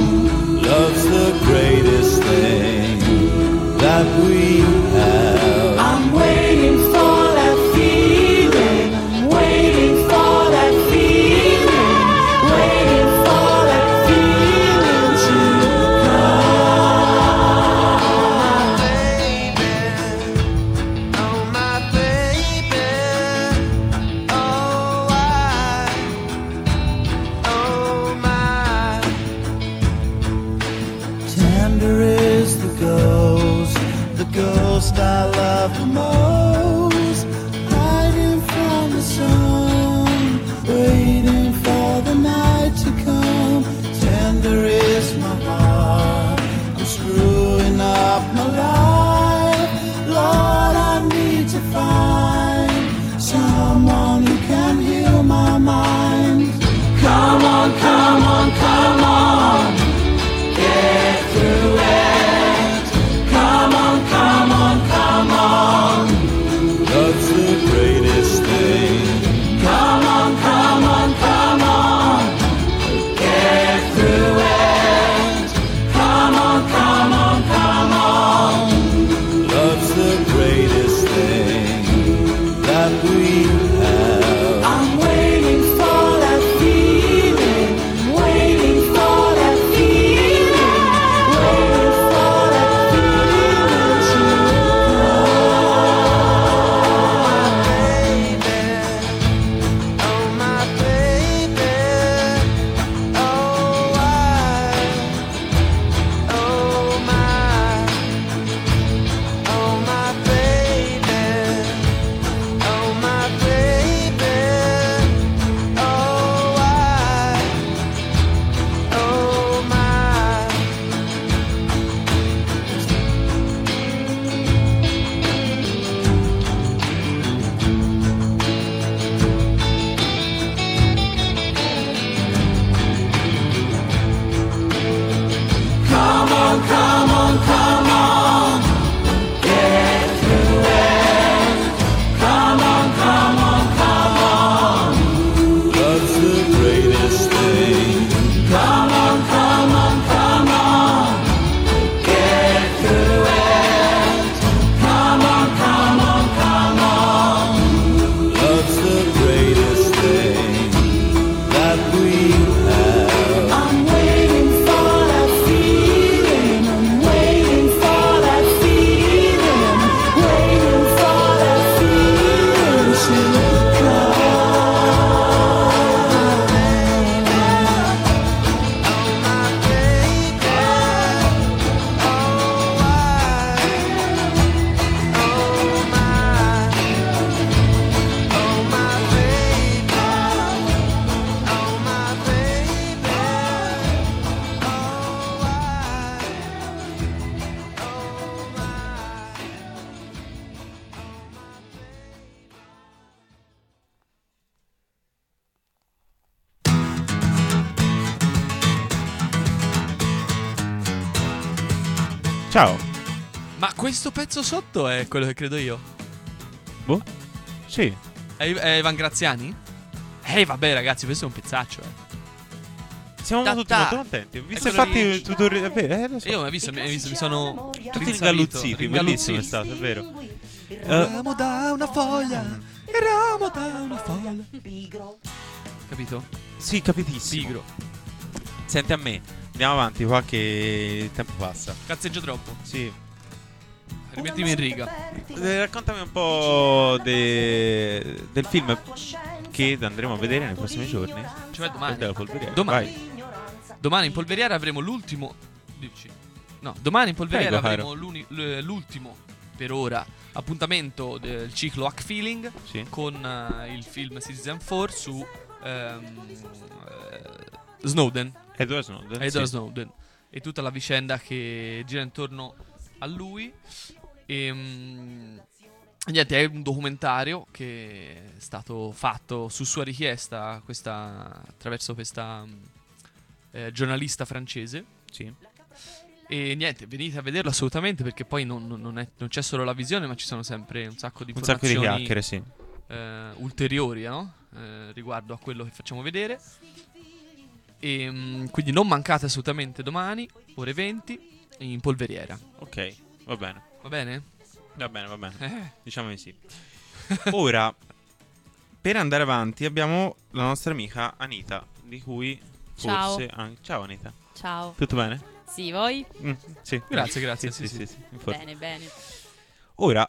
Speaker 5: Ciao.
Speaker 4: Ma questo pezzo sotto è quello che credo io?
Speaker 5: Boh. Sì.
Speaker 4: È, è Ivan Graziani? Eh vabbè ragazzi, questo è un pezzaccio eh.
Speaker 5: Siamo
Speaker 4: Ta-
Speaker 5: tutti
Speaker 4: ta.
Speaker 5: molto contenti. Ho visto
Speaker 4: È quello
Speaker 5: infatti
Speaker 4: lì.
Speaker 5: il tutorial. Eh, lo so.
Speaker 4: Io ho visto, mi, mi, mi sono
Speaker 5: Tutti ingalluzziti, bellissimo è stato, è vero.
Speaker 4: Eravamo da una foglia, eravamo da una foglia. Capito?
Speaker 5: Sì, capitissimo.
Speaker 4: Pigro.
Speaker 5: Senti a me, andiamo avanti qua che il tempo passa.
Speaker 4: Cazzeggio troppo.
Speaker 5: Sì.
Speaker 4: Rimettimi in riga.
Speaker 5: Eh, Raccontami un po' de- del film che andremo a vedere nei prossimi giorni.
Speaker 4: Cioè domani.
Speaker 5: Della Polveriera.
Speaker 4: Domani.
Speaker 5: Vai.
Speaker 4: Domani in Polveriera avremo l'ultimo. Dici? No, domani in Polveriera
Speaker 5: Prego,
Speaker 4: avremo l'uni- l- l'ultimo per ora appuntamento del ciclo Hack Feeling
Speaker 5: Sì.
Speaker 4: con uh, il film Citizen quattro su ehm, eh, Snowden.
Speaker 5: Edward Snowden.
Speaker 4: Edward
Speaker 5: sì.
Speaker 4: Snowden e tutta la vicenda che gira intorno a lui. E mm, niente, è un documentario che è stato fatto su sua richiesta questa, attraverso questa mm, eh, giornalista francese.
Speaker 5: Sì.
Speaker 4: E niente, venite a vederlo assolutamente, perché poi non, non- non è- non c'è solo la visione, ma ci sono sempre un sacco di
Speaker 5: Un sacco di
Speaker 4: informazioni
Speaker 5: chiacchiere, sì.
Speaker 4: eh, ulteriori, no? Eh, riguardo a quello che facciamo vedere. E mm, quindi non mancate assolutamente domani, ore venti, in Polveriera.
Speaker 5: Ok, va bene.
Speaker 4: Va bene?
Speaker 5: Va bene, va bene.
Speaker 4: Eh.
Speaker 5: Diciamo di sì. Ora, per andare avanti, abbiamo la nostra amica Anita, di cui
Speaker 14: Ciao.
Speaker 5: forse anche... Ciao Anita.
Speaker 14: Ciao.
Speaker 5: Tutto bene?
Speaker 14: Sì, voi?
Speaker 5: Mm, sì.
Speaker 4: Grazie, grazie,
Speaker 5: Sì,
Speaker 4: sì,
Speaker 5: sì,
Speaker 4: sì.
Speaker 5: sì, sì, in forma.
Speaker 14: Bene, bene.
Speaker 5: Ora,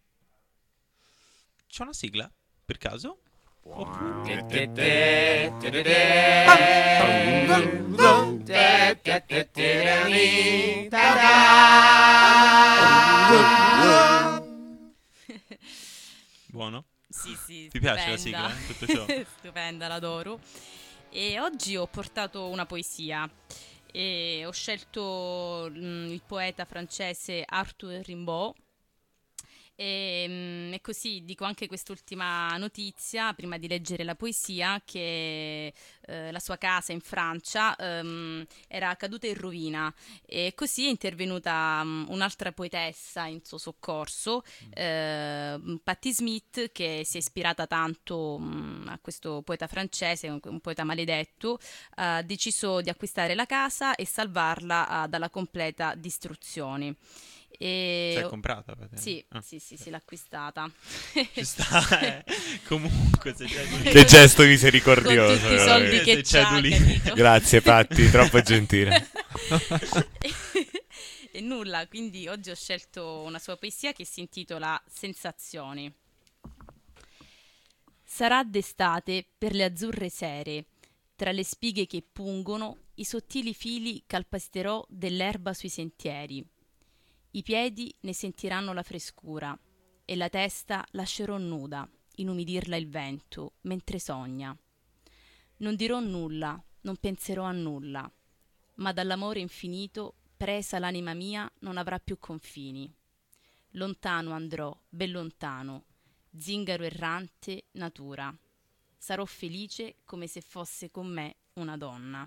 Speaker 5: c'è una sigla, per caso? Buono?
Speaker 14: Sì, sì.
Speaker 5: Ti piace la
Speaker 14: stupenda.
Speaker 5: sigla, eh? Tutto ciò?
Speaker 14: Stupenda, l'adoro. E oggi ho portato una poesia. E ho scelto mm, il poeta francese Arthur Rimbaud. E, mm, e così dico anche quest'ultima notizia prima di leggere la poesia, che eh, la sua casa in Francia ehm, era caduta in rovina, e così è intervenuta mm, un'altra poetessa in suo soccorso, eh, Patti Smith, che si è ispirata tanto mm, a questo poeta francese, un, un poeta maledetto. Ha deciso di acquistare la casa e salvarla eh, dalla completa distruzione. E...
Speaker 5: Cioè, comprata? Per te?
Speaker 14: Sì,
Speaker 5: Ah.
Speaker 14: sì, sì, sì, l'ha acquistata.
Speaker 5: Ci sta, eh. Comunque, se c'è Dulì-
Speaker 6: Che gesto misericordioso.
Speaker 14: Con tutti i soldi
Speaker 5: Se
Speaker 14: che
Speaker 5: c'è
Speaker 14: c'ha,
Speaker 5: Dulì-
Speaker 14: capito?
Speaker 6: Grazie Patti, troppo gentile.
Speaker 14: E nulla, quindi oggi ho scelto una sua poesia che si intitola Sensazioni. Sarà d'estate per le azzurre sere, tra le spighe che pungono, i sottili fili calpesterò dell'erba sui sentieri. I piedi ne sentiranno la frescura e la testa lascerò nuda, inumidirla il vento, mentre sogna. Non dirò nulla, non penserò a nulla, ma dall'amore infinito, presa l'anima mia, non avrà più confini. Lontano andrò, ben lontano, zingaro errante, natura. Sarò felice come se fosse con me una donna.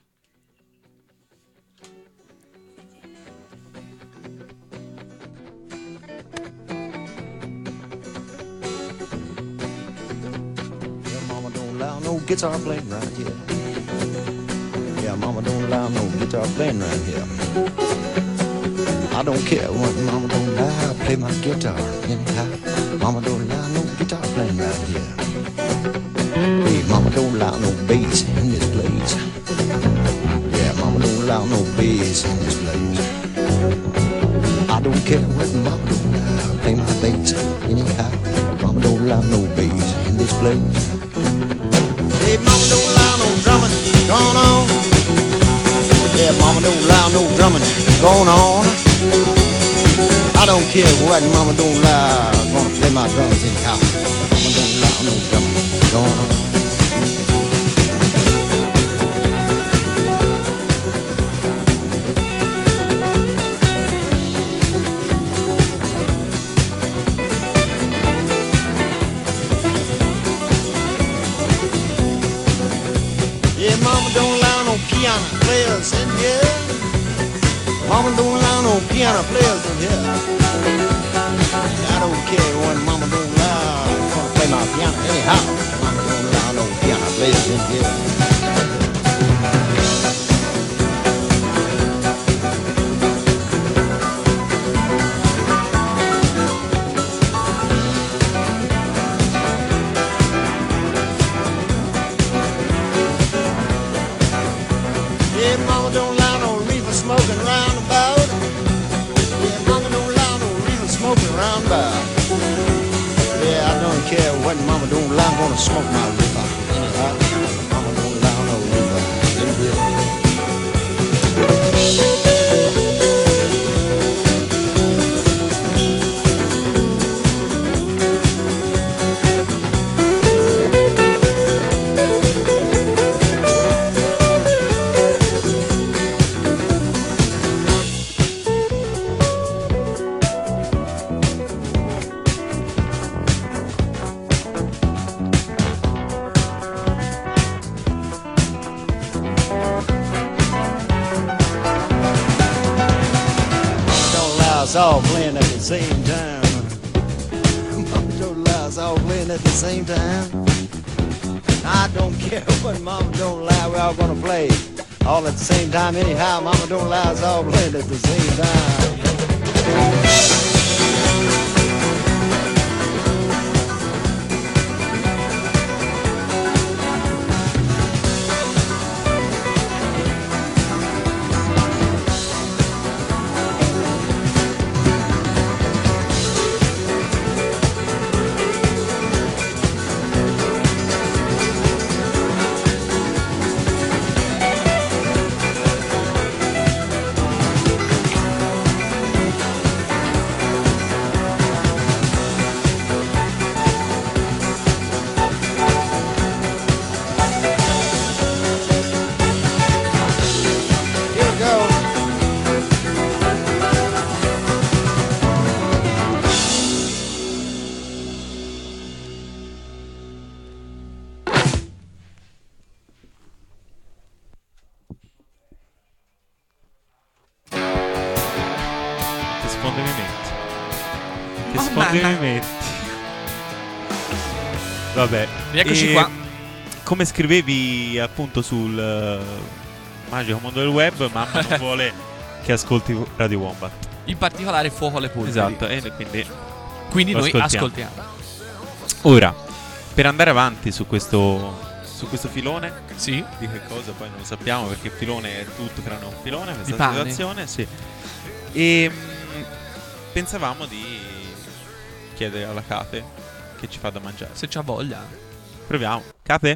Speaker 15: Yeah, mama don't allow no guitar playing right here. Yeah, mama don't allow no guitar playing right here. I don't care what mama don't allow, play my guitar anyhow. Mama don't allow no guitar playing right here. Hey, mama don't allow no bass in this place. Yeah, mama don't allow no bass in this place. I don't care what mama don't allow, play my bass anyhow. Mama don't allow no bass in this place. Hey, mama don't allow no drumming going on. Yeah, mama don't allow no drumming going on. I don't care what mama don't allow, gonna play my drums anyhow. Mama don't allow no drumming going on. Yeah, mama don't allow no piano players in here. Mama don't allow no piano players in here. I don't care when mama don't allow. I'm gonna play my piano anyhow. Mama don't allow no piano players in here. Yeah, mama don't allow no reefer smoking round about. Yeah, mama don't allow no reefer smoking round about. Yeah, I don't care what mama don't allow, I'm gonna smoke my reefer. Anyhow, mama don't allow no reefer in here. Us all playing at the same time. Mama don't allow us all playing at the same time. I don't care what mama don't allow, we're all gonna play all at the same time anyhow. Mama don't allow us all playing at the same time.
Speaker 5: sfondo mi metti? Che sfondo mi metti? Vabbè.
Speaker 4: Rieccoci
Speaker 5: E
Speaker 4: qua.
Speaker 5: Come scrivevi appunto sul uh, magico mondo del web, mamma non vuole che ascolti Radio Wombat.
Speaker 4: In particolare Fuoco alle polveri.
Speaker 5: Esatto, e quindi
Speaker 4: Quindi
Speaker 5: lo
Speaker 4: noi
Speaker 5: ascoltiamo.
Speaker 4: ascoltiamo.
Speaker 5: Ora, per andare avanti su questo su questo filone,
Speaker 4: sì,
Speaker 5: di che cosa poi non lo sappiamo, perché il filone è tutto tranne un filone, questa
Speaker 4: Di pane.
Speaker 5: situazione, sì. E mh, pensavamo di chiedere alla Kate che ci fa da mangiare.
Speaker 4: Se c'ha voglia.
Speaker 5: Proviamo. Kate?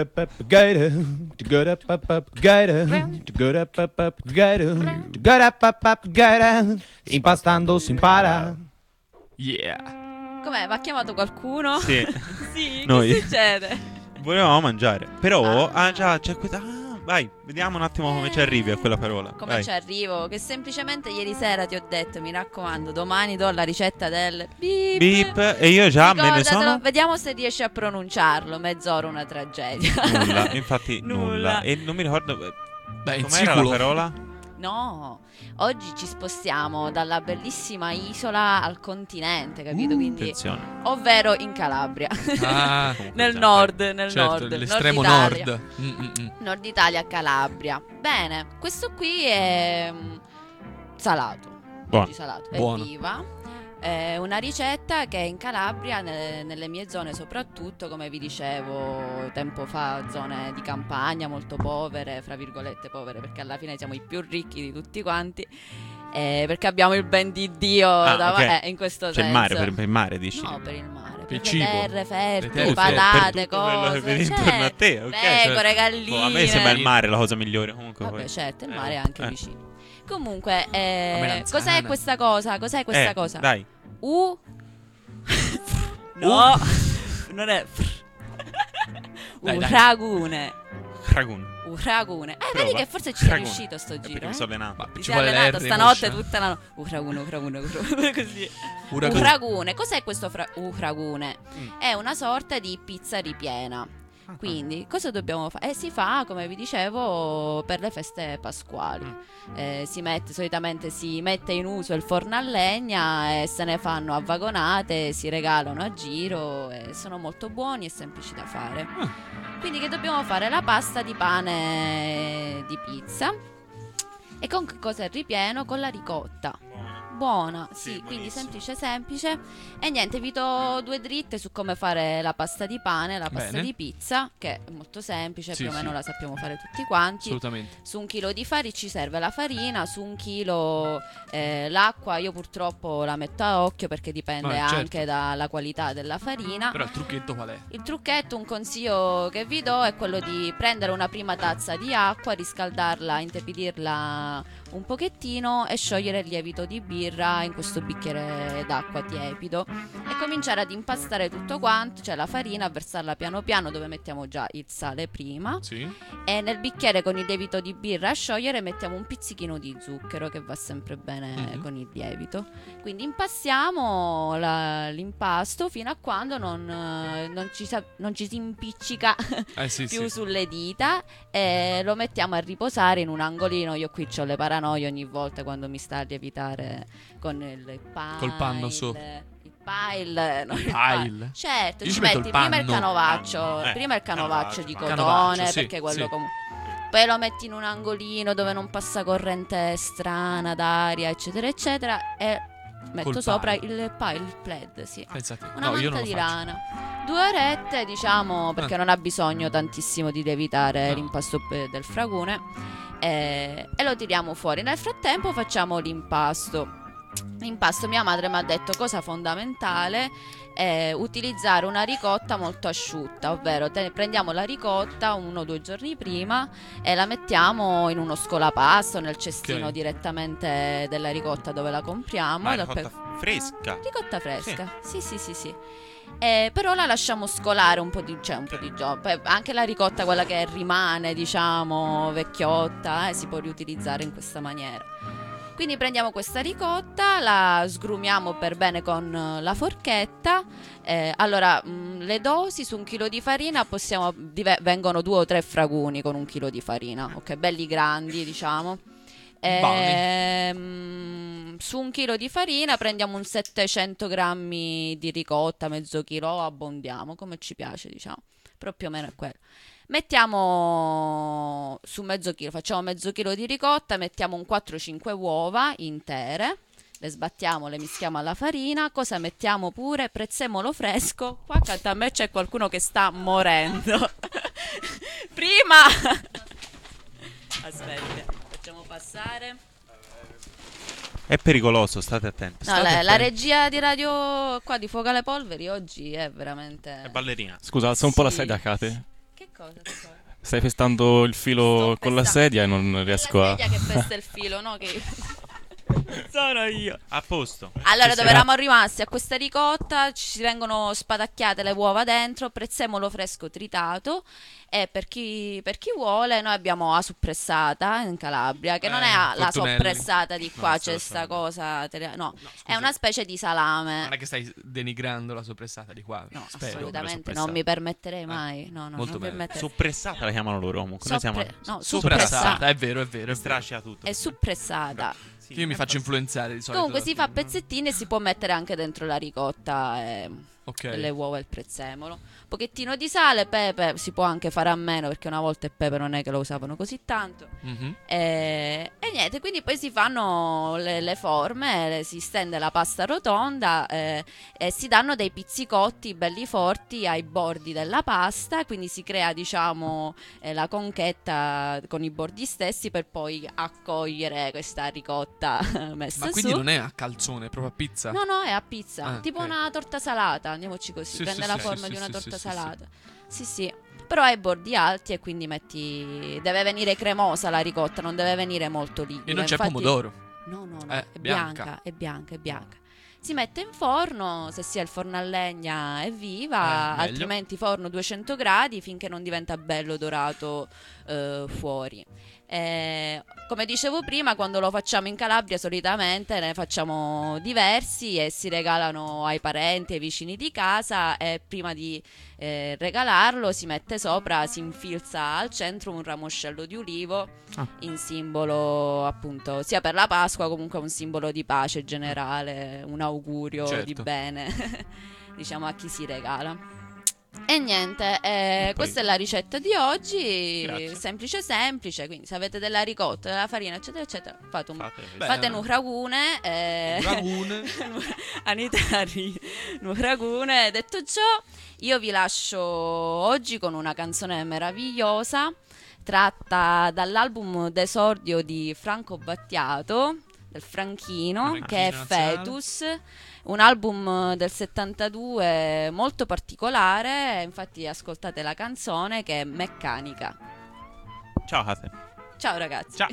Speaker 10: Impastando si impara.
Speaker 4: Yeah.
Speaker 14: Com'è? Va chiamato qualcuno?
Speaker 5: Sì.
Speaker 14: Sì,
Speaker 5: Noi.
Speaker 14: che succede?
Speaker 5: Volevamo mangiare, però ah, già c'è questa. Ah, vai, vediamo un attimo come ci arrivi a quella parola.
Speaker 14: Come
Speaker 5: vai.
Speaker 14: ci arrivo? Che semplicemente ieri sera ti ho detto, mi raccomando, domani do la ricetta del beep.
Speaker 5: Beep, e io già me ne
Speaker 14: Ricordatelo,
Speaker 5: sono.
Speaker 14: Vediamo se riesci a pronunciarlo. Mezz'ora una tragedia.
Speaker 5: Nulla, infatti nulla.
Speaker 14: Nulla.
Speaker 5: E non mi ricordo.
Speaker 4: Beh,
Speaker 5: com'era la parola?
Speaker 14: No, oggi ci spostiamo dalla bellissima isola al continente, capito? Quindi,
Speaker 5: attenzione.
Speaker 14: ovvero in Calabria.
Speaker 4: Ah,
Speaker 14: nel nord, nel
Speaker 4: certo,
Speaker 14: nord,
Speaker 4: nell'estremo
Speaker 14: nord Italia.
Speaker 4: nord. Mm-mm.
Speaker 14: Nord Italia, Calabria. Bene, questo qui è mm, salato.
Speaker 5: Buono.
Speaker 14: Oggi salato.
Speaker 4: Buono.
Speaker 14: Evviva. È una ricetta che in Calabria, nelle, nelle mie zone soprattutto, come vi dicevo tempo fa, zone di campagna molto povere, fra virgolette povere, perché alla fine siamo i più ricchi di tutti quanti, eh, perché abbiamo il ben di Dio
Speaker 5: Ah,
Speaker 14: dav-
Speaker 5: ok.
Speaker 14: eh, in questo
Speaker 5: C'è
Speaker 14: senso.
Speaker 5: il mare, per, per il mare dici?
Speaker 14: No, per il mare, per,
Speaker 4: il
Speaker 14: le
Speaker 4: cibo.
Speaker 14: terre fertili,
Speaker 4: terre
Speaker 14: patate,
Speaker 5: per tutto quello
Speaker 14: cose,
Speaker 5: che vedi
Speaker 14: certo.
Speaker 5: intorno a te, ok,
Speaker 14: pecore,
Speaker 5: certo.
Speaker 14: galline.
Speaker 5: Boh, a me sembra il mare la cosa migliore comunque.
Speaker 14: Vabbè,
Speaker 5: poi.
Speaker 14: certo, il
Speaker 5: Eh,
Speaker 14: mare è anche
Speaker 5: eh.
Speaker 14: vicino. Comunque,
Speaker 4: La
Speaker 14: eh,
Speaker 4: melanzana.
Speaker 14: cos'è questa cosa? Cos'è questa
Speaker 5: Eh,
Speaker 14: cosa?
Speaker 5: dai.
Speaker 14: U No, non è
Speaker 4: Dai,
Speaker 14: Un
Speaker 4: dai.
Speaker 14: ragune.
Speaker 5: Ragun.
Speaker 14: Un ragune. Eh,
Speaker 5: Prova.
Speaker 14: vedi che forse ci sei
Speaker 5: Ragune.
Speaker 14: riuscito sto
Speaker 5: È perché
Speaker 14: giro.
Speaker 5: mi
Speaker 14: eh?
Speaker 5: sono allenato.
Speaker 4: Ma
Speaker 14: Ti
Speaker 4: ci
Speaker 14: sei
Speaker 4: vuole
Speaker 14: allenato
Speaker 4: l'R,
Speaker 14: stanotte
Speaker 4: moscia?
Speaker 14: tutta la notte. Un ragune, un ragune, un ragune. Così.
Speaker 4: Un ragù.
Speaker 14: Un ragune. Cos'è questo fra- un ragune?
Speaker 5: Mm.
Speaker 14: È una sorta di pizza ripiena. Quindi cosa dobbiamo fare? Eh, si fa, come vi dicevo, per le feste pasquali. Eh, si mette, solitamente si mette in uso il forno a legna e se ne fanno a vagonate, si regalano a giro e sono molto buoni e semplici da fare. Quindi che dobbiamo fare? La pasta di pane di pizza. E con che cosa è il ripieno? Con la ricotta. Buona, sì,
Speaker 5: Sì,
Speaker 14: quindi
Speaker 5: buonissimo.
Speaker 14: semplice semplice. E niente, vi do due dritte su come fare la pasta di pane, la pasta
Speaker 4: Bene.
Speaker 14: di pizza, che è molto semplice,
Speaker 4: Sì,
Speaker 14: più o meno
Speaker 4: sì.
Speaker 14: la sappiamo fare tutti quanti.
Speaker 4: Assolutamente.
Speaker 14: Su un chilo di farina ci serve la farina, su un chilo eh, l'acqua, io purtroppo la metto a occhio perché dipende
Speaker 4: No, certo.
Speaker 14: anche dalla qualità della farina.
Speaker 4: Però il trucchetto qual è?
Speaker 14: Il trucchetto, un consiglio che vi do è quello di prendere una prima tazza di acqua, riscaldarla, intepidirla un pochettino e sciogliere il lievito di birra in questo bicchiere d'acqua tiepido e cominciare ad impastare tutto quanto, cioè la farina, versarla piano piano dove mettiamo già il sale prima.
Speaker 4: Sì.
Speaker 14: E nel bicchiere con il lievito di birra a sciogliere mettiamo un pizzichino di zucchero che va sempre bene
Speaker 4: Mhm.
Speaker 14: con il lievito. Quindi impastiamo la- l'impasto fino a quando non, eh, non ci, sa- non ci si impiccica
Speaker 4: Eh sì,
Speaker 14: più
Speaker 4: sì.
Speaker 14: sulle dita e lo mettiamo a riposare in un angolino. Io qui ho le paranoie ogni volta quando mi sta a lievitare con il pile,
Speaker 4: Col panno su.
Speaker 14: il pile, no, il
Speaker 4: Pile?
Speaker 14: certo,
Speaker 4: Io
Speaker 14: ci
Speaker 4: ci metto
Speaker 14: metti
Speaker 4: il
Speaker 14: prima il
Speaker 4: panno.
Speaker 14: canovaccio,
Speaker 5: Eh,
Speaker 14: prima il canovaccio
Speaker 5: canovaccio,
Speaker 14: di
Speaker 5: panno.
Speaker 14: cotone,
Speaker 4: Canovaccio, sì,
Speaker 14: perché quello
Speaker 4: sì.
Speaker 14: comunque. Poi lo metti in un angolino dove non passa corrente strana d'aria, eccetera, eccetera, e metto
Speaker 4: Col
Speaker 14: sopra
Speaker 4: pile.
Speaker 14: il pile, il plaid, sì.
Speaker 4: Pensate.
Speaker 14: Una
Speaker 4: No, io
Speaker 14: manta
Speaker 4: non lo
Speaker 14: di
Speaker 4: faccio.
Speaker 14: lana. Due orette, diciamo, perché
Speaker 4: Ah.
Speaker 14: non ha bisogno tantissimo di lievitare
Speaker 4: No.
Speaker 14: l'impasto pe- del fragone. E, e lo tiriamo fuori. Nel frattempo facciamo l'impasto. L'impasto, mia madre mi ha detto cosa fondamentale è utilizzare una ricotta molto asciutta, ovvero te- prendiamo la ricotta uno o due giorni prima e la mettiamo in uno scolapasto, nel cestino
Speaker 4: Ok.
Speaker 14: direttamente della ricotta dove la compriamo.
Speaker 5: Ma è
Speaker 14: dal
Speaker 5: ricotta
Speaker 14: pe-
Speaker 5: fresca.
Speaker 14: Ricotta fresca, sì, sì, sì, sì. Eh, però la lasciamo scolare un po' di, cioè un po' di giorno. Poi anche la ricotta, quella che rimane, diciamo, vecchiotta, eh, si può riutilizzare in questa maniera. Quindi prendiamo questa ricotta, la sgrumiamo per bene con eh, la forchetta. Eh, allora, mh, le dosi su un chilo di farina possiamo, dive- vengono due o tre fraguni con un chilo di farina, ok, belli grandi, diciamo. Ehm, su un chilo di farina prendiamo un settecento grammi di ricotta, mezzo chilo, abbondiamo come ci piace, diciamo, però più o meno è quello. Mettiamo su mezzo chilo, facciamo mezzo chilo di ricotta, mettiamo un quattro cinque uova intere, le sbattiamo, le mischiamo alla farina. Cosa mettiamo pure? Prezzemolo fresco. Qua accanto a me c'è qualcuno che sta morendo. Prima aspetta, facciamo passare.
Speaker 5: È pericoloso, state attenti.
Speaker 14: No,
Speaker 5: state
Speaker 14: la, la
Speaker 5: attenti.
Speaker 14: regia di radio qua di Fuoco alle Polveri oggi è veramente.
Speaker 5: È ballerina.
Speaker 3: Scusa, alza un po' la
Speaker 14: Sì.
Speaker 3: sedia, Kate.
Speaker 14: Che cosa? Che cosa?
Speaker 3: Stai pestando il filo
Speaker 14: Sto
Speaker 3: con la
Speaker 14: pestando.
Speaker 3: sedia e non riesco
Speaker 14: La
Speaker 3: a...
Speaker 14: sedia che pesta il filo, no? Che sono io.
Speaker 5: A posto.
Speaker 14: Allora,
Speaker 5: Ci
Speaker 14: dove
Speaker 5: sarà-
Speaker 14: eravamo rimasti? A questa ricotta ci vengono spadacchiate le uova dentro, prezzemolo fresco tritato e per chi, per chi vuole noi abbiamo la suppressata in Calabria, che non
Speaker 4: Eh,
Speaker 14: è la
Speaker 4: Fortunelli.
Speaker 14: soppressata di
Speaker 5: No,
Speaker 14: qua,
Speaker 5: sto
Speaker 14: c'è sta
Speaker 5: sapendo.
Speaker 14: cosa, te- no,
Speaker 4: scusa.
Speaker 14: è una specie di salame.
Speaker 4: Non è che stai denigrando la soppressata di qua.
Speaker 14: No,
Speaker 4: spero.
Speaker 14: assolutamente
Speaker 5: soppressata.
Speaker 14: non mi permetterei mai. No, no,
Speaker 4: molto
Speaker 14: non mi
Speaker 4: bene.
Speaker 14: permetterei.
Speaker 5: Soppressata la chiamano loro comunque. Noi siamo
Speaker 14: Soppre- no,
Speaker 4: Soprassata,
Speaker 14: suppressata.
Speaker 4: è vero, è vero. È vero.
Speaker 5: strascia tutto.
Speaker 14: È suppressata.
Speaker 5: Sì,
Speaker 4: Io mi
Speaker 5: è
Speaker 4: faccio
Speaker 5: abbastanza-
Speaker 4: influenzare di solito.
Speaker 14: Comunque
Speaker 4: da-
Speaker 14: si fa a pezzettini e si può mettere anche dentro la ricotta e
Speaker 4: Ok.
Speaker 14: le uova e il prezzemolo. Un pochettino di sale, pepe, si può anche fare a meno perché una volta il pepe non è che lo usavano così tanto.
Speaker 4: Mhm.
Speaker 14: E, e niente, quindi poi si fanno le, le forme, le- si stende la pasta rotonda eh, e si danno dei pizzicotti belli forti ai bordi della pasta, quindi si crea, diciamo, eh, la conchetta con i bordi stessi per poi accogliere questa ricotta messa
Speaker 4: Ma quindi
Speaker 14: su.
Speaker 4: non è a calzone, è proprio a pizza?
Speaker 14: No, no, è a pizza,
Speaker 4: Ah,
Speaker 14: tipo
Speaker 4: ok.
Speaker 14: una torta salata, andiamoci così,
Speaker 4: Sì,
Speaker 14: prende
Speaker 4: sì,
Speaker 14: la
Speaker 4: sì,
Speaker 14: forma
Speaker 4: sì,
Speaker 14: di una
Speaker 4: sì,
Speaker 14: torta
Speaker 4: sì, sì, sì.
Speaker 14: salata. Sì, sì. Però ha i bordi alti e quindi metti deve venire cremosa la ricotta, non deve venire molto liquida.
Speaker 4: E non c'è
Speaker 14: Infatti-
Speaker 4: pomodoro.
Speaker 14: No, no, no,
Speaker 4: Eh,
Speaker 14: è
Speaker 4: bianca.
Speaker 14: bianca, è bianca, è bianca. Si mette in forno, se si ha il forno a legna è viva,
Speaker 4: Eh, meglio.
Speaker 14: altrimenti forno duecento gradi finché non diventa bello dorato eh, fuori. Eh, come dicevo prima, quando lo facciamo in Calabria solitamente ne facciamo diversi e si regalano ai parenti, ai vicini di casa e prima di
Speaker 16: eh, regalarlo, si mette sopra, si infilza al centro un ramoscello di ulivo
Speaker 4: Ah.
Speaker 16: in simbolo appunto sia per la Pasqua, comunque un simbolo di pace generale, un augurio
Speaker 4: Certo.
Speaker 16: di bene diciamo a chi si regala. E niente, eh,
Speaker 5: poi-
Speaker 16: questa è la ricetta di oggi,
Speaker 5: Grazie.
Speaker 16: semplice semplice, quindi se avete della ricotta, della farina eccetera eccetera, fate un,
Speaker 5: Fate-
Speaker 16: fate
Speaker 4: Beh,
Speaker 16: un ragune, eh,
Speaker 4: un ragune.
Speaker 16: Anitari, un ragune. Detto ciò, io vi lascio oggi con una canzone meravigliosa tratta dall'album d'esordio di Franco Battiato, del Franchino,
Speaker 4: Franchino
Speaker 16: che è
Speaker 4: nazionale.
Speaker 16: Fetus, un album del settantadue molto particolare, infatti ascoltate la canzone che è Meccanica.
Speaker 5: Ciao Hase.
Speaker 16: Ciao ragazzi.
Speaker 4: Ciao.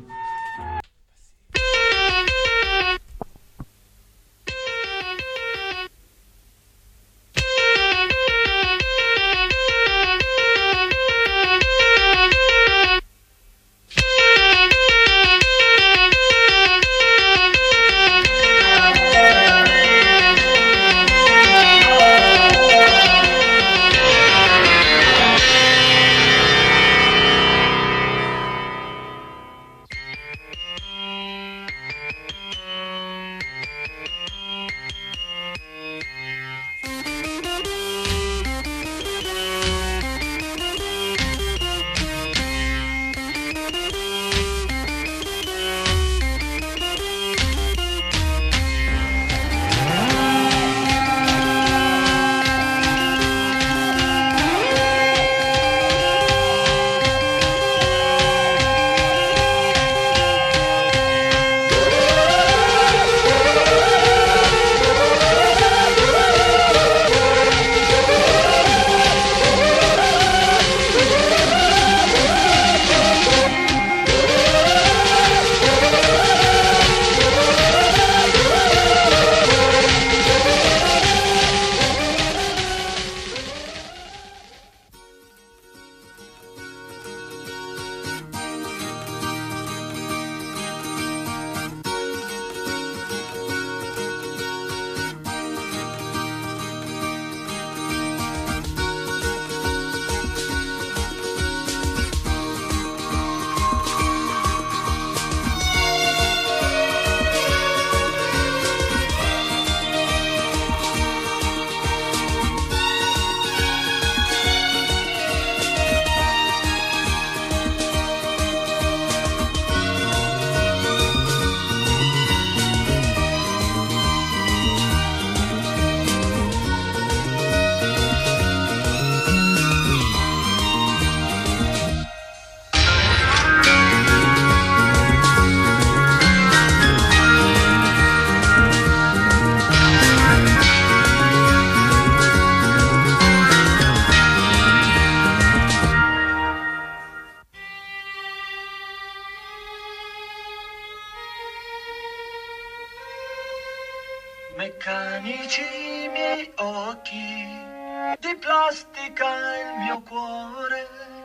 Speaker 17: Meccanici i miei occhi, di plastica il mio cuore,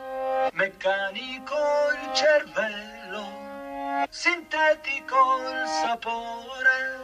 Speaker 17: meccanico il cervello, sintetico il sapore.